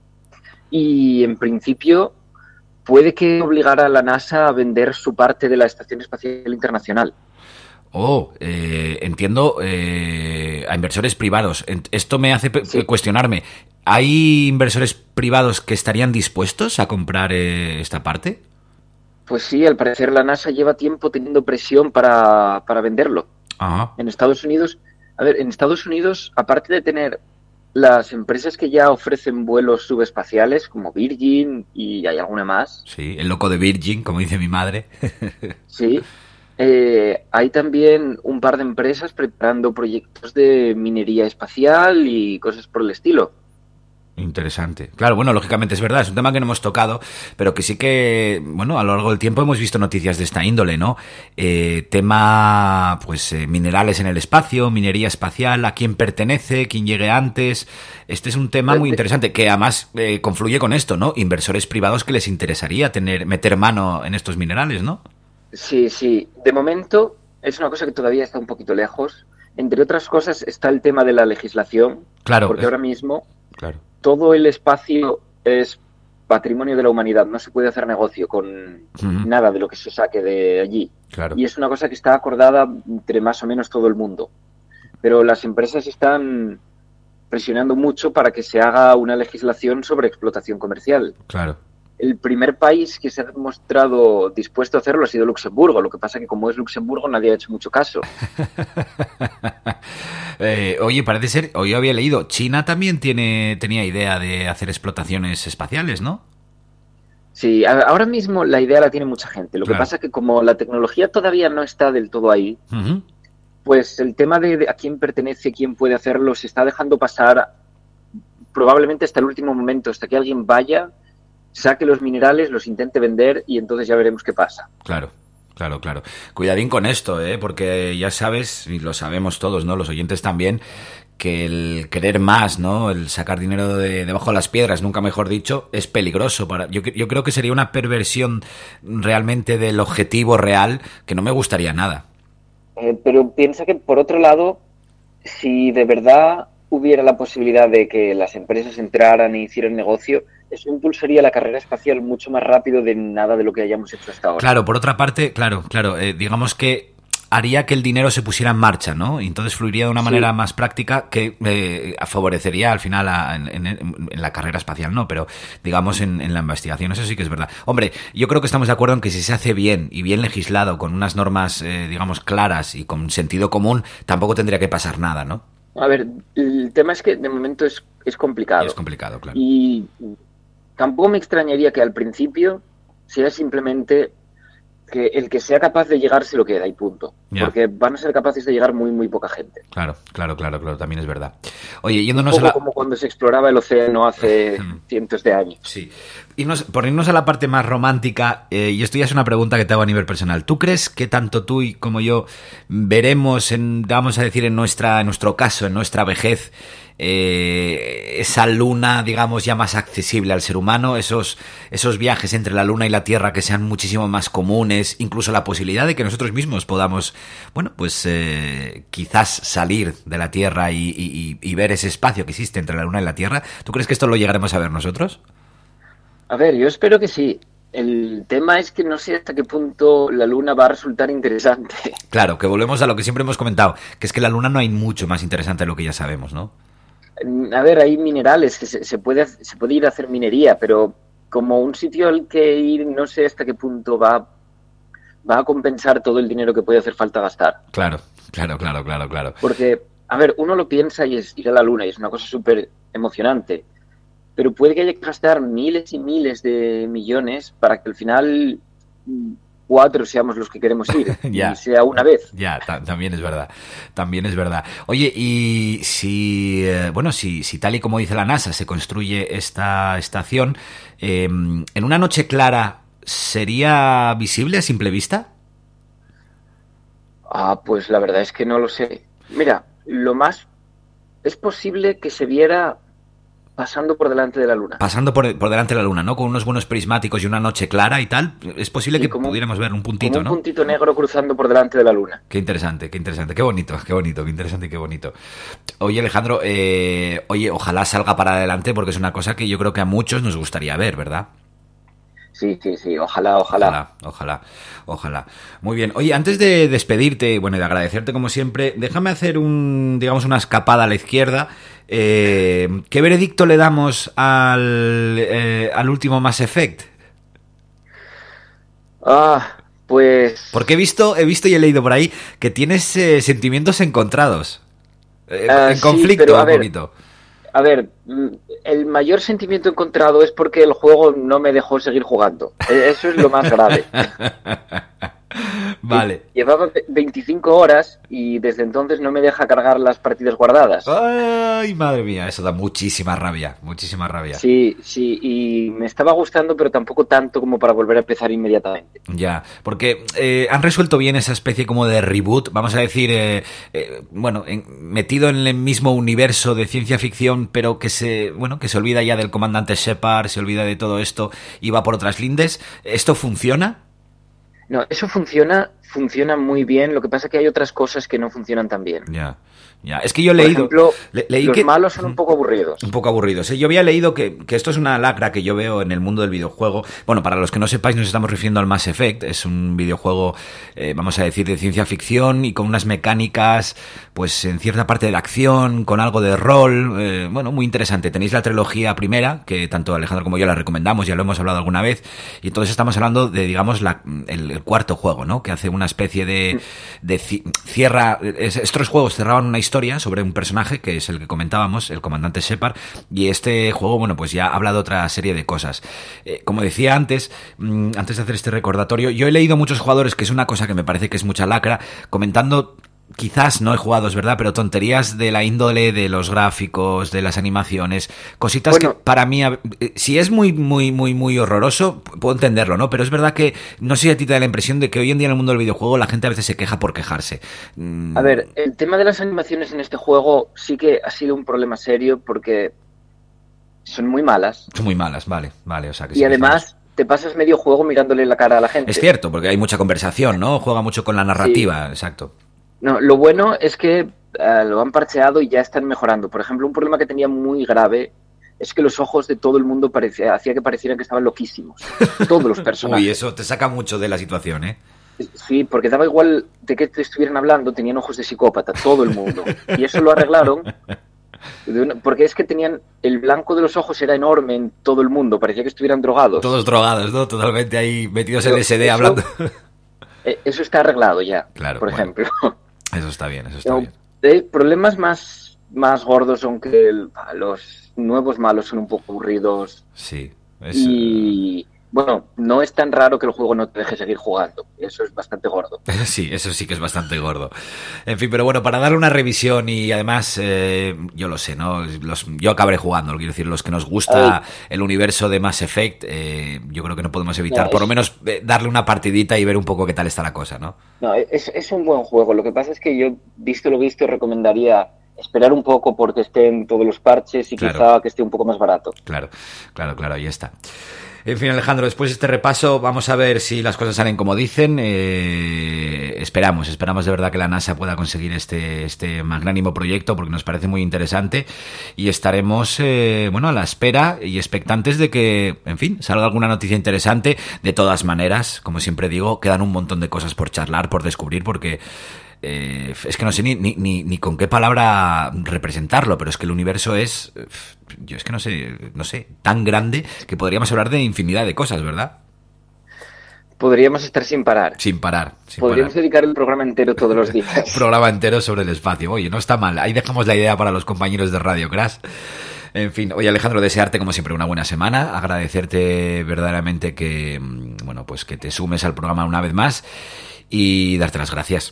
Y en principio puede que obligara a la NASA a vender su parte de la Estación Espacial Internacional. Oh, eh, entiendo, eh, a inversores privados. En- Esto me hace pe- cuestionarme. ¿Hay inversores privados que estarían dispuestos a comprar eh, esta parte? Pues sí, al parecer la NASA lleva tiempo teniendo presión para, para venderlo. Ajá. En Estados Unidos, a ver, en Estados Unidos, aparte de tener las empresas que ya ofrecen vuelos subespaciales, como Virgin y hay alguna más, Sí, el loco de Virgin, como dice mi madre. sí, eh, hay también un par de empresas preparando proyectos de minería espacial y cosas por el estilo. Interesante. Claro, bueno, lógicamente es verdad, es un tema que no hemos tocado, pero que sí que, bueno, a lo largo del tiempo hemos visto noticias de esta índole, ¿no? Eh, tema, pues, eh, minerales en el espacio, minería espacial, a quién pertenece, quién llegue antes. Este es un tema muy interesante, que además eh, confluye con esto, ¿no? Inversores privados que les interesaría tener, meter mano en estos minerales, ¿no? Sí, sí. De momento es una cosa que todavía está un poquito lejos. Entre otras cosas está el tema de la legislación. Claro, Porque es- ahora mismo Claro. todo el espacio es patrimonio de la humanidad. No se puede hacer negocio con Ujú. nada de lo que se saque de allí. Claro. Y es una cosa que está acordada entre más o menos todo el mundo. Pero las empresas están presionando mucho para que se haga una legislación sobre explotación comercial. Claro. El primer país que se ha mostrado dispuesto a hacerlo ha sido Luxemburgo. Lo que pasa que como es Luxemburgo nadie ha hecho mucho caso. Eh, oye, parece ser, o yo había leído, China también tiene, tenía idea de hacer explotaciones espaciales, ¿no? Sí, a- ahora mismo la idea la tiene mucha gente. Lo Claro. que pasa que como la tecnología todavía no está del todo ahí, Ujú. pues el tema de, de a quién pertenece, quién puede hacerlo, se está dejando pasar probablemente hasta el último momento, hasta que alguien vaya, saque los minerales, los intente vender y entonces ya veremos qué pasa. Claro, claro, claro. Cuidadín con esto, ¿eh? Porque ya sabes, y lo sabemos todos, ¿no? Los oyentes también, que el querer más, ¿no? El sacar dinero de debajo de las piedras, nunca mejor dicho, es peligroso. Para yo, yo creo que sería una perversión realmente del objetivo real que no me gustaría nada. Eh, pero piensa que, por otro lado, si de verdad hubiera la posibilidad de que las empresas entraran e hicieran negocio, eso impulsaría la carrera espacial mucho más rápido de nada de lo que hayamos hecho hasta ahora. Claro, por otra parte, claro, claro, eh, digamos que haría que el dinero se pusiera en marcha, ¿no? Y entonces fluiría de una Sí. manera más práctica que eh, favorecería al final a- en, en- en la carrera espacial, ¿no? Pero digamos en, en la investigación, eso sí que es verdad. Hombre, yo creo que estamos de acuerdo en que si se hace bien y bien legislado, con unas normas, eh, digamos, claras y con sentido común, tampoco tendría que pasar nada, ¿no? A ver, el tema es que de momento es, es complicado. Y es complicado, claro. Y tampoco me extrañaría que al principio sea simplemente que el que sea capaz de llegar se lo queda y punto. Ya. Porque van a ser capaces de llegar muy, muy poca gente. Claro, claro, claro, claro, también es verdad. Oye, yéndonos Un poco a la... como cuando se exploraba el océano hace cientos de años. Sí. Irnos, por irnos a la parte más romántica, eh, y esto ya es una pregunta que te hago a nivel personal. ¿Tú crees que tanto tú y como yo veremos, en, vamos a decir, en nuestra, en nuestro caso, en nuestra vejez, eh, esa luna, digamos, ya más accesible al ser humano, esos, esos viajes entre la luna y la Tierra que sean muchísimo más comunes, incluso la posibilidad de que nosotros mismos podamos, bueno, pues eh, quizás salir de la Tierra y, y, y ver ese espacio que existe entre la luna y la Tierra? ¿Tú crees que esto lo llegaremos a ver nosotros? A ver, yo espero que sí. El tema es que no sé hasta qué punto la luna va a resultar interesante. Claro, que volvemos a lo que siempre hemos comentado, que es que la luna no hay mucho más interesante de lo que ya sabemos, ¿no? A ver, hay minerales, que se, se puede se puede ir a hacer minería, pero como un sitio al que ir, no sé hasta qué punto va, va a compensar todo el dinero que puede hacer falta gastar. Claro, claro, claro, claro, claro. Porque, a ver, uno lo piensa y es ir a la luna y es una cosa súper emocionante, pero puede que haya que gastar miles y miles de millones para que al final cuatro seamos los que queremos ir, Ya. y sea una vez. Ya, ta- también es verdad, también es verdad. Oye, y si, eh, bueno, si, si tal y como dice la NASA se construye esta estación, eh, ¿en una noche clara sería visible a simple vista? Ah, pues la verdad es que no lo sé. Mira, lo más... Es posible que se viera pasando por delante de la luna. Pasando por, por delante de la luna, ¿no? Con unos buenos prismáticos y una noche clara y tal, es posible Sí, que como- pudiéramos ver un puntito, Como un ¿no? puntito negro cruzando por delante de la luna. Qué interesante, qué interesante, qué bonito, qué bonito, qué interesante y qué bonito. Oye, Alejandro, eh, oye, ojalá salga para adelante porque es una cosa que yo creo que a muchos nos gustaría ver, ¿verdad? Sí, sí, sí, ojalá, ojalá. Ojalá, ojalá, ojalá. Muy bien. Oye, antes de despedirte, bueno, y de agradecerte como siempre, déjame hacer un, digamos, una escapada a la izquierda. Eh, ¿Qué veredicto le damos al, eh, al último Mass Effect? Ah, pues... Porque he visto, he visto y he leído por ahí que tienes eh, sentimientos encontrados. Eh, Ah, en sí, conflicto pero a un ver, poquito. A ver, mm, el mayor sentimiento encontrado es porque el juego no me dejó seguir jugando. Eh, Eso es lo más grave. Vale. Llevaba ve- veinticinco horas y desde entonces no me deja cargar las partidas guardadas. Ay, madre mía, eso da muchísima rabia, muchísima rabia. Sí, sí, y me estaba gustando, pero tampoco tanto como para volver a empezar inmediatamente. Ya, porque eh, han resuelto bien esa especie como de reboot, vamos a decir, eh, eh, bueno, en- metido en el mismo universo de ciencia ficción, pero que se, bueno, que se olvida ya del comandante Shepard, se olvida de todo esto y va por otras lindes. ¿Esto funciona? No, eso funciona, funciona muy bien, lo que pasa es que hay otras cosas que no funcionan tan bien. Ya, ya. Es que yo he Por leído... ejemplo, le- leí los que- malos son un poco aburridos. Un poco aburridos. ¿eh? Yo había leído que, que esto es una lacra que yo veo en el mundo del videojuego. Bueno, para los que no sepáis, nos estamos refiriendo al Mass Effect. Es un videojuego, eh, vamos a decir, de ciencia ficción y con unas mecánicas, pues en cierta parte de la acción, con algo de rol. Eh, bueno, muy interesante. Tenéis la trilogía primera, que tanto Alejandro como yo la recomendamos, ya lo hemos hablado alguna vez. Y entonces estamos hablando de, digamos, la, el, el cuarto juego, ¿no? Que hace una especie de... de ci- cierra... es- Estos juegos cerraban una historia sobre un personaje que es el que comentábamos, el comandante Shepard, y este juego, bueno, pues ya habla de otra serie de cosas. Eh, como decía antes, mm, antes de hacer este recordatorio, yo he leído muchos jugadores, que es una cosa que me parece que es mucha lacra, comentando... Quizás no he jugado, es verdad, pero tonterías de la índole de los gráficos, de las animaciones, cositas Bueno. que para mí, a- eh, si es muy, muy, muy, muy horroroso, p- puedo entenderlo, ¿no? Pero es verdad que no sé si a ti te da la impresión de que hoy en día en el mundo del videojuego la gente a veces se queja por quejarse. Mm, A ver, el tema de las animaciones en este juego sí que ha sido un problema serio porque son muy malas son muy malas, vale, vale, o sea que y sí que además te pasas medio juego mirándole la cara a la gente. es cierto, porque hay mucha conversación, ¿no? Juega mucho con la narrativa, exacto. No, lo bueno es que eh, lo han parcheado y ya están mejorando. Por ejemplo, un problema que tenía muy grave es que los ojos de todo el mundo parecía, hacía que parecieran que estaban loquísimos. Todos los personajes. Uy, eso te saca mucho de la situación, ¿eh? Sí, porque daba igual de qué te estuvieran hablando, tenían ojos de psicópata, todo el mundo. Y eso lo arreglaron, de una- porque es que tenían, el blanco de los ojos era enorme en todo el mundo, parecía que estuvieran drogados. Todos drogados, ¿no? Totalmente ahí metidos en Pero el S D eso- hablando. Eh, Eso está arreglado ya, Claro, por bueno. ejemplo. Eso está bien, eso está No, bien. eh, problemas más, más gordos son que el- los nuevos malos son un poco aburridos Sí. Es, y Bueno, no es tan raro que el juego no te deje seguir jugando. Eso es bastante gordo. Sí, eso sí que es bastante gordo. En fin, pero bueno, para darle una revisión y además, eh, yo lo sé, ¿no? Los, yo acabaré jugando, quiero decir, los que nos gusta Ay. el universo de Mass Effect, eh, yo creo que no podemos evitar, no, por lo menos, eh, darle una partidita y ver un poco qué tal está la cosa, ¿no? No, es, es un buen juego. Lo que pasa es que yo, visto lo visto, recomendaría esperar un poco porque estén todos los parches y claro. quizá que esté un poco más barato. Claro, claro, claro, ahí está. En fin, Alejandro, después de este repaso vamos a ver si las cosas salen como dicen. Eh, esperamos, esperamos de verdad que la NASA pueda conseguir este, este magnánimo proyecto porque nos parece muy interesante y estaremos, eh, bueno, a la espera y expectantes de que, en fin, salga alguna noticia interesante. De todas maneras, como siempre digo, quedan un montón de cosas por charlar, por descubrir, porque Eh, es que no sé ni, ni, ni, ni con qué palabra representarlo, pero es que el universo es, yo es que no sé, no sé, tan grande que podríamos hablar de infinidad de cosas, ¿verdad? Podríamos estar sin parar. Sin parar. Sin Podríamos parar. dedicar un programa entero todos los días. programa entero sobre el espacio. Oye, no está mal. Ahí dejamos la idea para los compañeros de Radio Crash. En fin, oye Alejandro, desearte como siempre una buena semana, agradecerte verdaderamente que, bueno, pues que te sumes al programa una vez más y darte las gracias.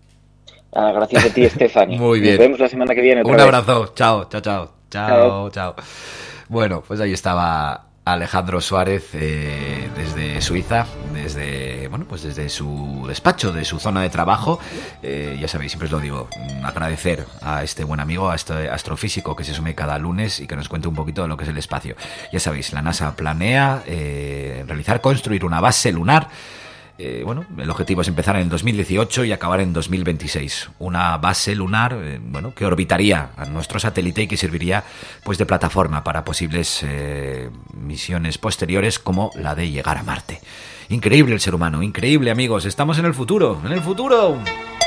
Ah, gracias a ti, Stephanie. Muy bien. Nos vemos la semana que viene. Otra Un vez. abrazo. Chao, chao, chao. Chao, chao. Bueno, pues ahí estaba Alejandro Suárez eh, desde Suiza, desde, bueno, pues desde su despacho, de su zona de trabajo. Eh, ya sabéis, siempre os lo digo, agradecer a este buen amigo, a este astrofísico que se sume cada lunes y que nos cuente un poquito de lo que es el espacio. Ya sabéis, la NASA planea eh, realizar, construir una base lunar. Eh, bueno, el objetivo es empezar en el dos mil dieciocho y acabar en dos mil veintiséis. Una base lunar, eh, bueno, que orbitaría a nuestro satélite y que serviría, pues, de plataforma para posibles eh, misiones posteriores como la de llegar a Marte. Increíble el ser humano, increíble, amigos. Estamos en el futuro, en el futuro.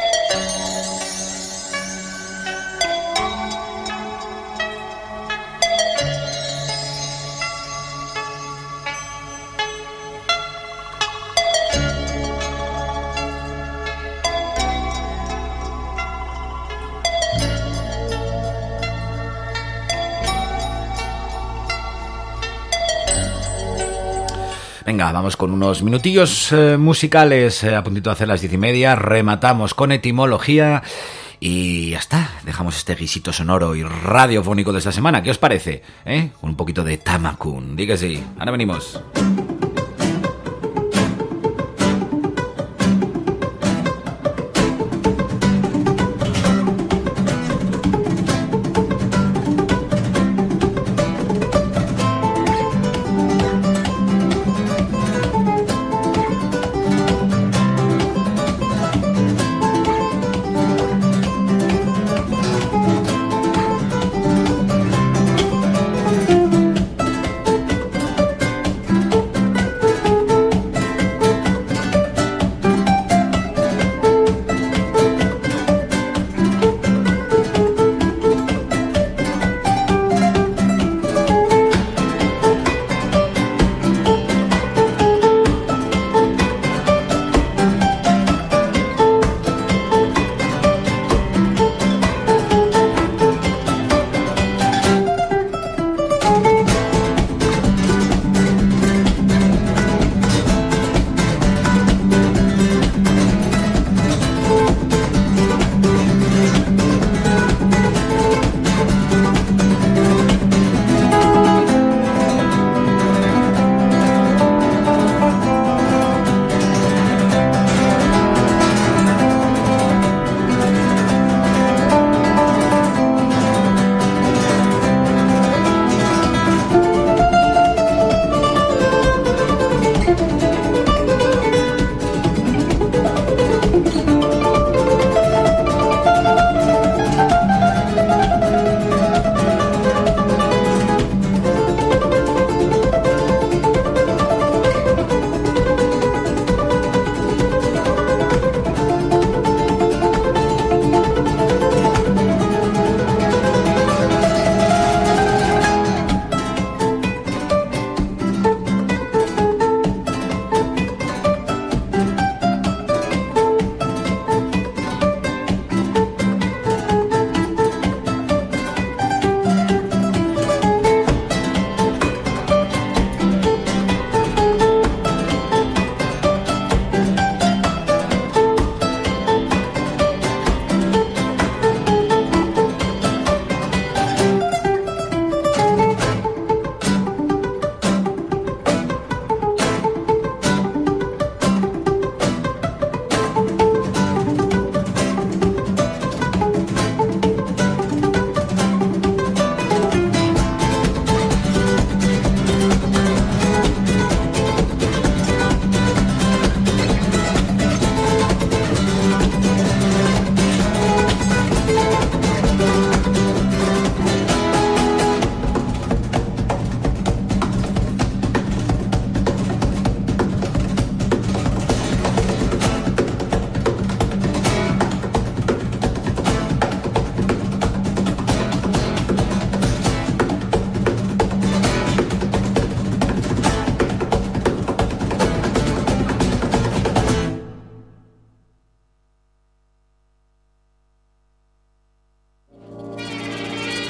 Venga, vamos con unos minutillos eh, musicales, eh, a puntito de hacer las diez y media, rematamos con etimología y ya está, dejamos este guisito sonoro y radiofónico de esta semana. ¿Qué os parece? ¿Eh? Un poquito de Tamakun, di que sí, ahora venimos.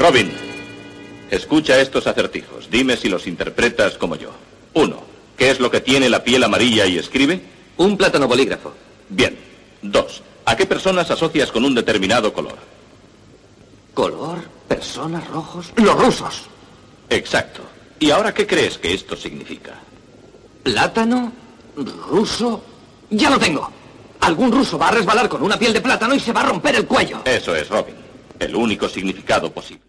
Robin, escucha estos acertijos. Dime si los interpretas como yo. Uno, ¿qué es lo que tiene la piel amarilla y escribe? Un plátano bolígrafo. Bien. Dos, ¿a qué personas asocias con un determinado color? ¿Color? ¿Personas? ¿Rojos? ¡Los rusos! Exacto. ¿Y ahora qué crees que esto significa? ¿Plátano? ¿Ruso? ¡Ya lo tengo! Algún ruso va a resbalar con una piel de plátano y se va a romper el cuello. Eso es, Robin. El único significado posible.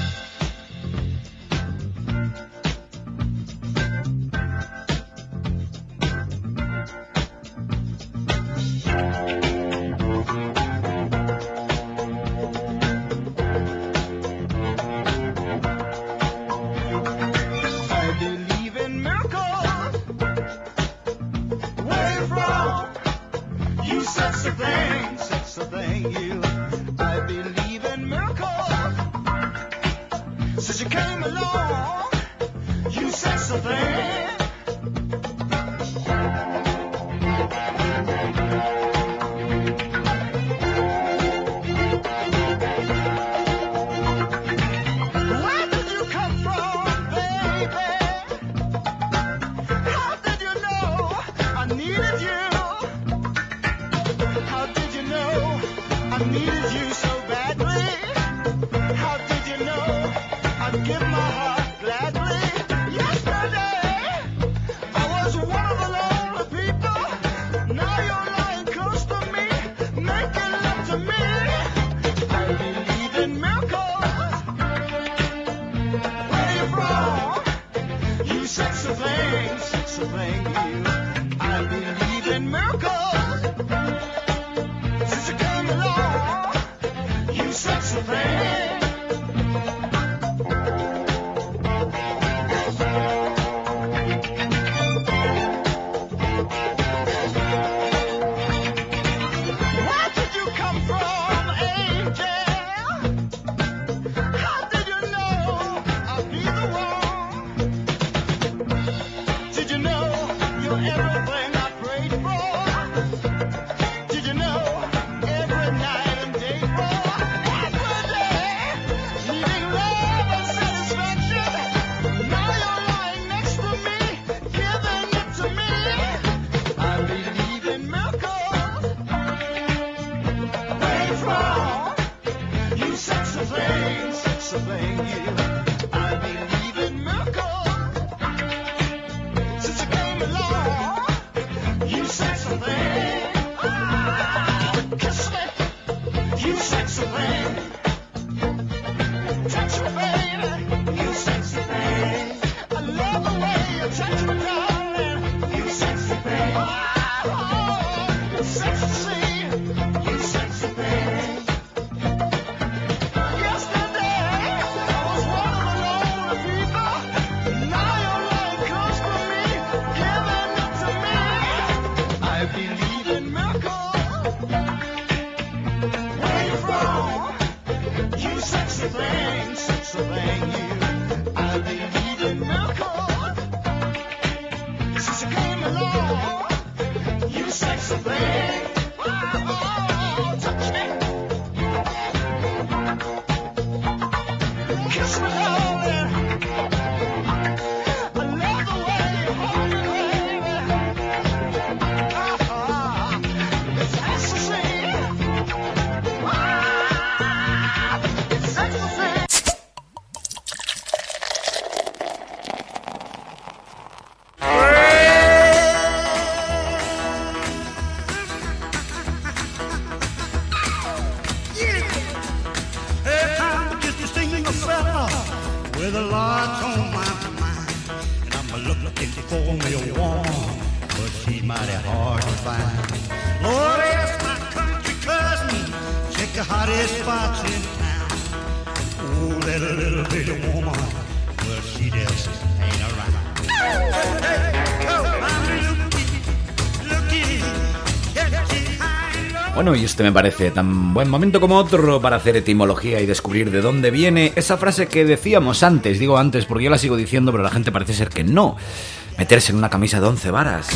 Bueno, y este me parece tan buen momento como otro para hacer etimología y descubrir de dónde viene esa frase que decíamos antes. Digo antes porque yo la sigo diciendo, pero la gente parece ser que no. Meterse en una camisa de once varas.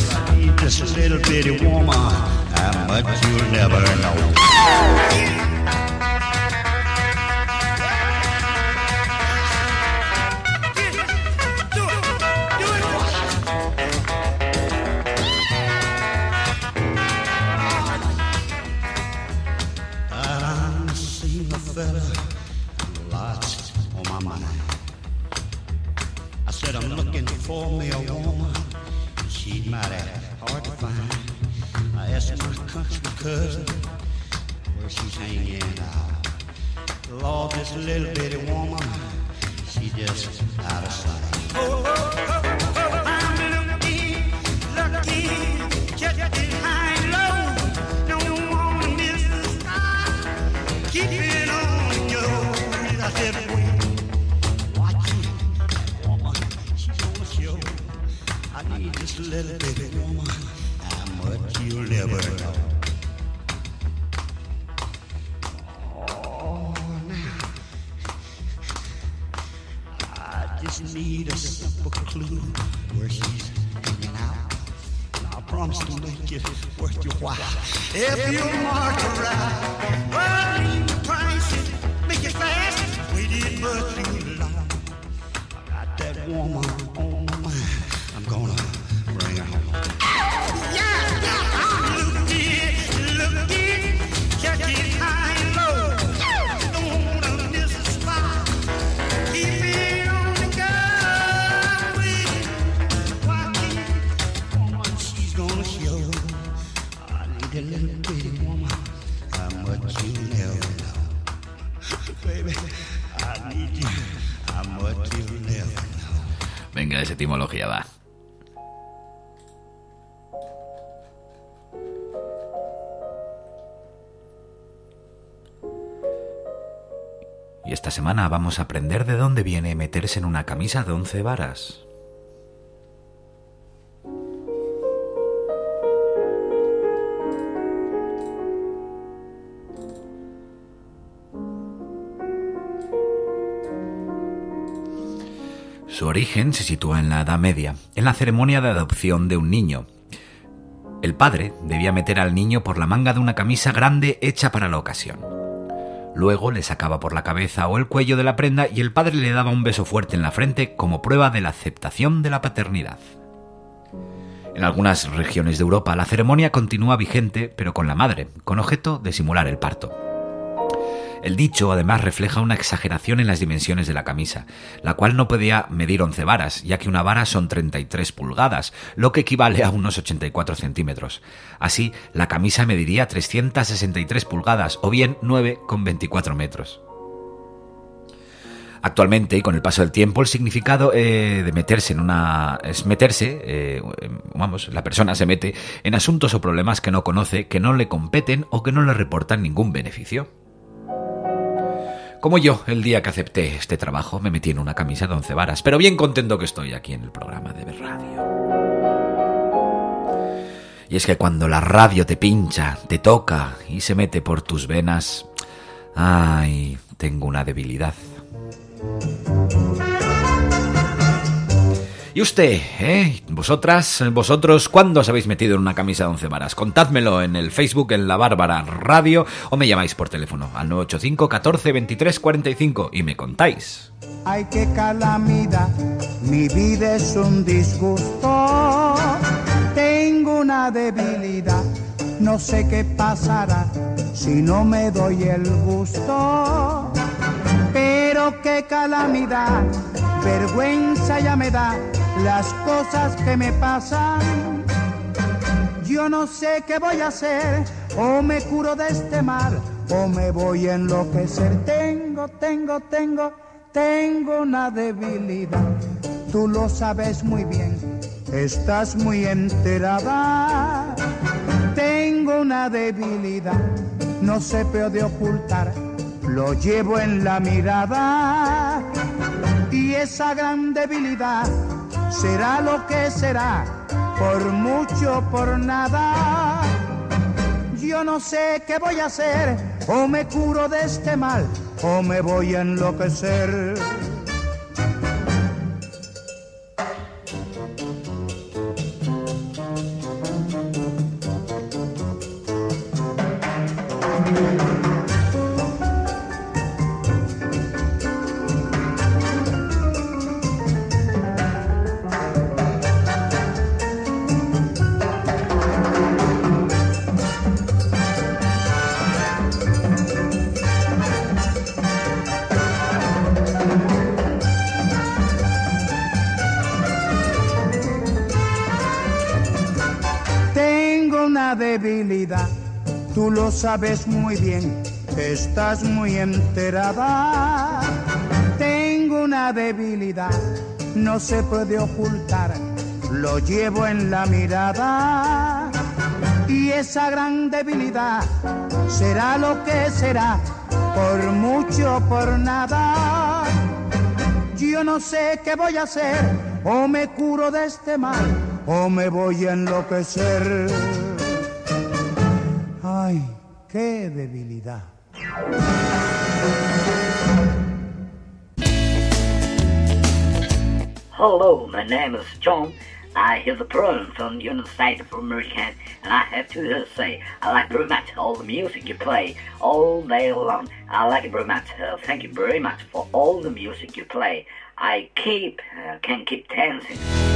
Said I'm looking for me a woman. She's mighty hard to find. I asked my country cousin where she's hanging out. Lord, this little bitty woman, she just out of sight. Oh, oh, oh, oh, I'm lucky, lucky, just getting high and low. Don't wanna miss the sky. Keep it on your, I said, watch it, woman, she's on the show. I need this little bitty woman, how much you'll never know. Just need a simple clue where she's hanging out. I promise to make it worth your while. If you mark her right, well, leave the price, make it fast. Waited but too long. I got that woman on my mind. I'm gonna bring her home. Yeah, yeah, I'm looking, looking, just get high and low. Don't wanna miss a spot. Keep it on. A little bitty woman, how much you never know. Baby, I need you, how much you never know. Venga, esa etimología va. Y esta semana vamos a aprender de dónde viene meterse en una camisa de once varas. Su origen se sitúa en la Edad Media, en la ceremonia de adopción de un niño. El padre debía meter al niño por la manga de una camisa grande hecha para la ocasión. Luego le sacaba por la cabeza o el cuello de la prenda y el padre le daba un beso fuerte en la frente como prueba de la aceptación de la paternidad. En algunas regiones de Europa la ceremonia continúa vigente, pero con la madre, con objeto de simular el parto. El dicho además refleja una exageración en las dimensiones de la camisa, la cual no podía medir once varas, ya que una vara son treinta y tres pulgadas, lo que equivale a unos ochenta y cuatro centímetros. Así, la camisa mediría trescientas sesenta y tres pulgadas, o bien nueve coma veinticuatro metros. Actualmente, y con el paso del tiempo, el significado eh, de meterse en una... es meterse, eh, vamos, la persona se mete en asuntos o problemas que no conoce, que no le competen o que no le reportan ningún beneficio. Como yo, el día que acepté este trabajo, me metí en una camisa de once varas, pero bien contento que estoy aquí en el programa de radio. Y es que cuando la radio te pincha, te toca y se mete por tus venas, ay, tengo una debilidad. Y usted, ¿eh? Vosotras, vosotros, ¿cuándo os habéis metido en una camisa de once varas? Contádmelo en el Facebook, en La Bárbara Radio, o me llamáis por teléfono al nueve ocho cinco, catorce, veintitrés, cuarenta y cinco y me contáis. Ay, qué calamidad, mi vida es un disgusto. Tengo una debilidad, no sé qué pasará si no me doy el gusto. Pero qué calamidad, vergüenza ya me da las cosas que me pasan. Yo no sé qué voy a hacer, o me curo de este mal, o me voy a enloquecer. Tengo, tengo, tengo, tengo una debilidad. Tú lo sabes muy bien, estás muy enterada. Tengo una debilidad, no se puede ocultar, lo llevo en la mirada. Y esa gran debilidad será lo que será, por mucho, por nada. Yo no sé qué voy a hacer, o me curo de este mal, o me voy a enloquecer. debilidad, tú lo sabes muy bien, estás muy enterada. Tengo una debilidad, no se puede ocultar, lo llevo en la mirada. Y esa gran debilidad será lo que será, por mucho o por nada. Yo no sé qué voy a hacer, o me curo de este mal, o me voy a enloquecer. Ay, qué debilidad. Hello, my name is John. I hear the program from the United States of America, and I have to say, I like very much all the music you play all day long. I like it very much. Uh, thank you very much for all the music you play. I keep, uh, can keep dancing.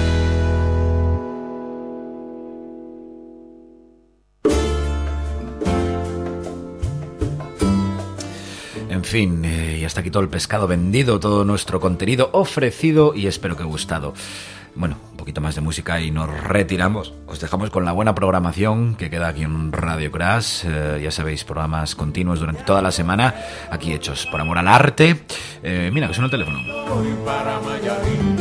En fin, eh, y hasta aquí todo el pescado vendido, todo nuestro contenido ofrecido y espero que gustado. Bueno, un poquito más de música y nos retiramos. Os dejamos con la buena programación que queda aquí en Radio Crash. Eh, ya sabéis, programas continuos durante toda la semana, aquí hechos por amor al arte. Eh, mira, que suena el teléfono. Voy para Mayarín.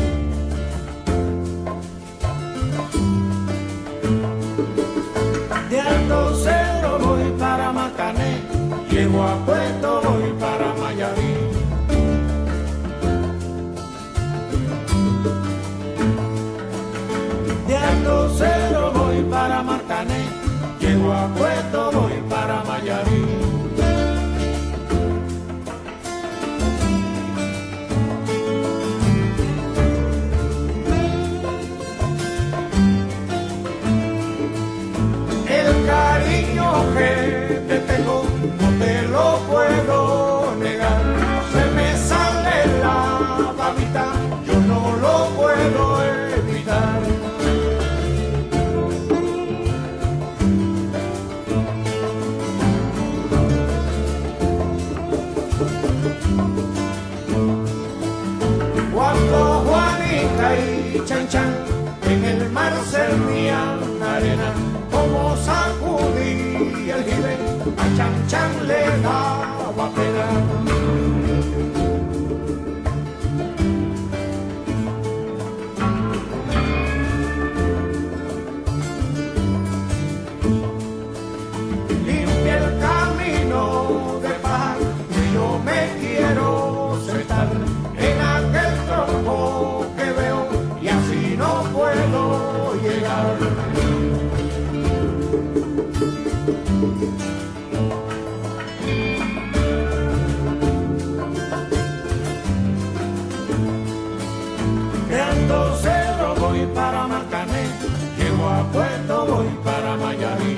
De Alto Cero voy para Macané, llego a Puerto, voy para Mayarín. De Alto Cero voy para Marcané, llego a Puerto, voy para Mayarín. El cariño que te tengo no te lo puedo negar, se me sale la babita, yo no lo puedo evitar. Cuando Juanita y Chan Chan en el mar servían arena, como sacudí el jibe, a Chan Chan le daba pena. Limpia el camino de paz, y yo me quiero sentar en aquel tronco que veo, y así no puedo llegar. De Alto Cero voy para Marcané, llego a Puerto, voy para Mayarín.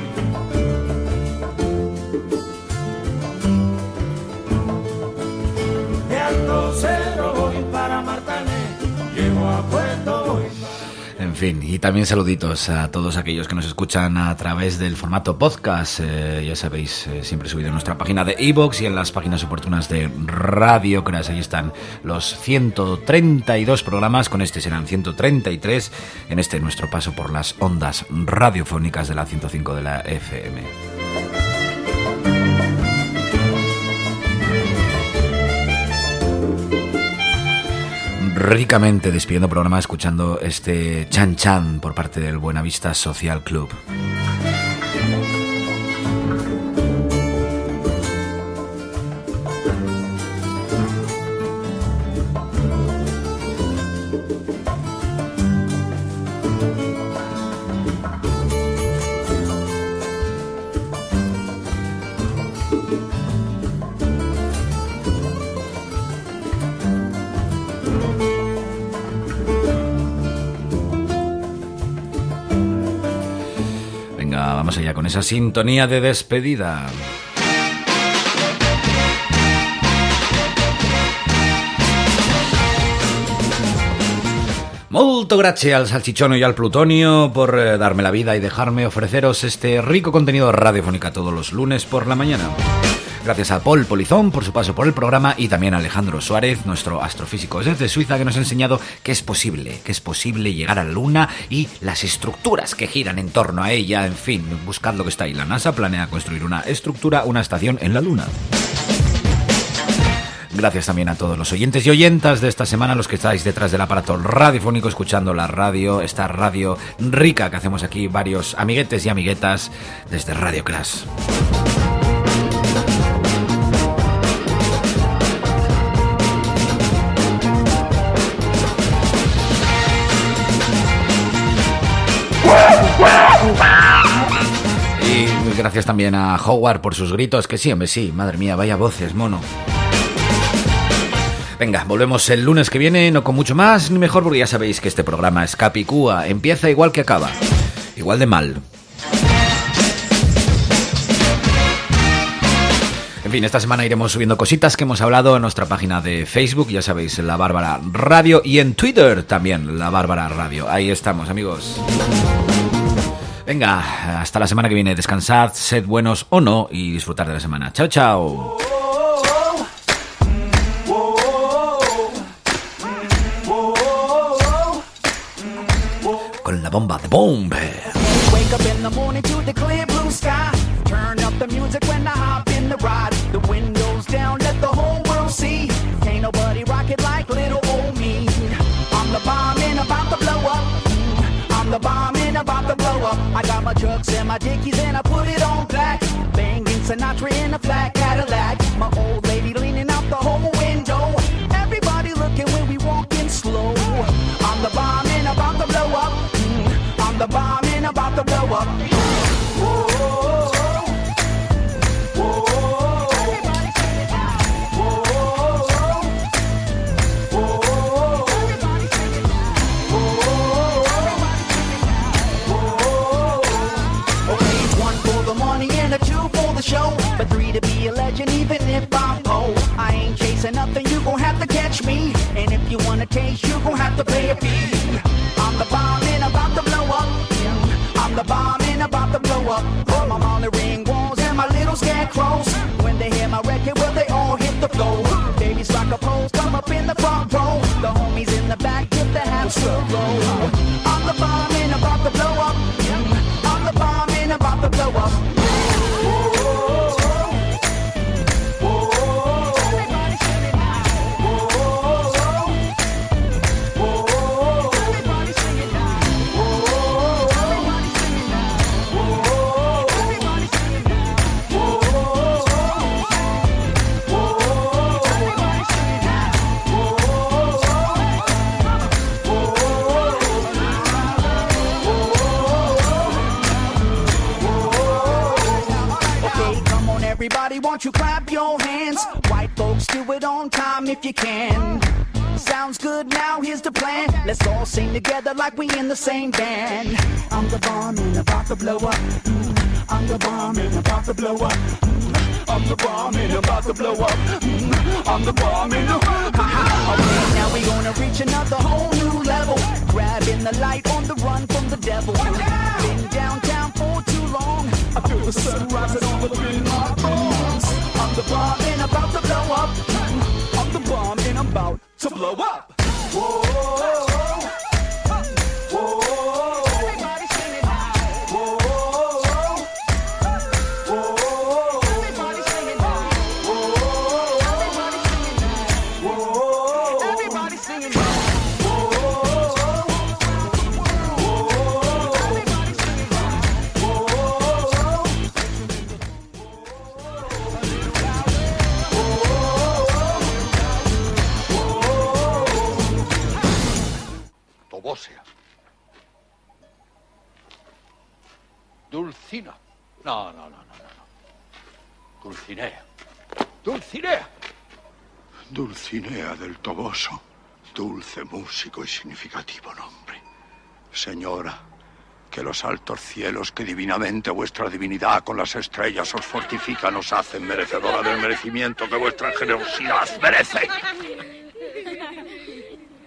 De Alto Cero voy para Marcané, llego a Puerto, voy para... En fin, y también saluditos a todos aquellos que nos escuchan a través del formato podcast. Eh, ya sabéis, eh, siempre subido en nuestra página de iVoox y en las páginas oportunas de Radio Crash. Ahí están los ciento treinta y dos programas, con este serán ciento treinta y tres en este nuestro paso por las ondas radiofónicas de la ciento cinco de la F M. Ricamente despidiendo programa escuchando este Chan Chan por parte del Buenavista Social Club. Vamos allá con esa sintonía de despedida. Molto grazie al Salchichono y al Plutonio por eh, darme la vida y dejarme ofreceros este rico contenido radiofónico todos los lunes por la mañana. Gracias a Paul Polizón por su paso por el programa y también a Alejandro Suárez, nuestro astrofísico desde Suiza, que nos ha enseñado que es posible, que es posible llegar a la Luna y las estructuras que giran en torno a ella. En fin, buscad lo que está ahí. La NASA planea construir una estructura, una estación en la Luna. Gracias también a todos los oyentes y oyentas de esta semana, los que estáis detrás del aparato radiofónico escuchando la radio, esta radio rica que hacemos aquí varios amiguetes y amiguetas desde Radio Crash. Y gracias también a Howard por sus gritos, que sí, hombre, sí, madre mía, vaya voces, mono. Venga, volvemos el lunes que viene, no con mucho más ni mejor, porque ya sabéis que este programa es Capicúa, empieza igual que acaba, igual de mal. En fin, esta semana iremos subiendo cositas que hemos hablado en nuestra página de Facebook, ya sabéis, La Bárbara Radio, y en Twitter también, La Bárbara Radio. Ahí estamos, amigos. Venga, hasta la semana que viene, descansad, sed buenos o no y disfrutar de la semana. Chao, chao. Con la bomba de bomba. Wake up in the morning to the clear blue sky. Turn up the music when I hop in the ride. The windows down, let the whole world see. Can't nobody rock it like little old me. I'm the bomb and about to blow up. I'm the bomb and about to blow up. I got my trucks and my dickies and I put it on black. Banging Sinatra in a flat Cadillac. My old lady leaning out the whole window. Everybody looking when we walking slow. I'm the bomb and about to blow up. I'm the bomb and about to blow up. Whoa, whoa, whoa, whoa. Everybody sing it now. Whoa, whoa, whoa, whoa. Everybody sing it now. Whoa, everybody sing it now. Whoa. Okay, one for the money and a two for the show, but three to be a legend even if I'm poor. I ain't chasing nothing, you gon' have to catch me. And if you wanna taste, you gon' have to pay a fee. I'm the bomb and about to blow up. I'm the bomb and about to blow up. I'm on the ring walls and my little scarecrows. When they hear my record, well, they all hit the floor. Babies rock a pose, come up in the front row. The homies in the back get the house to roll. I'm the bomb and about to blow up. I'm the bomb and about to blow up. Everybody, won't you clap your hands? White folks, do it on time if you can. Sounds good, now here's the plan. Let's all sing together like we in the same band. I'm the bomb and about to blow up. I'm the bomb and about to blow up. I'm the bomb and about to blow up. I'm the bomb and okay, now we gonna reach another whole new level. Grabbing the light on the run from the devil. Been downtown for too long. I feel the sun rising all up in my bones. I'm the bomb and about to blow up. I'm the bomb and I'm about to blow up. Whoa, whoa, whoa. Everybody sing it now. Whoa, whoa, whoa. Everybody sing it now. Whoa, everybody sing it now. Whoa, everybody sing it now. Tobósea. Dulcina. No, no, no, no, no. Dulcinea. Dulcinea. Dulcinea del Toboso. Dulce, músico y significativo nombre. Señora, que los altos cielos que divinamente vuestra divinidad con las estrellas os fortifican os hacen merecedora del merecimiento que vuestra generosidad merece.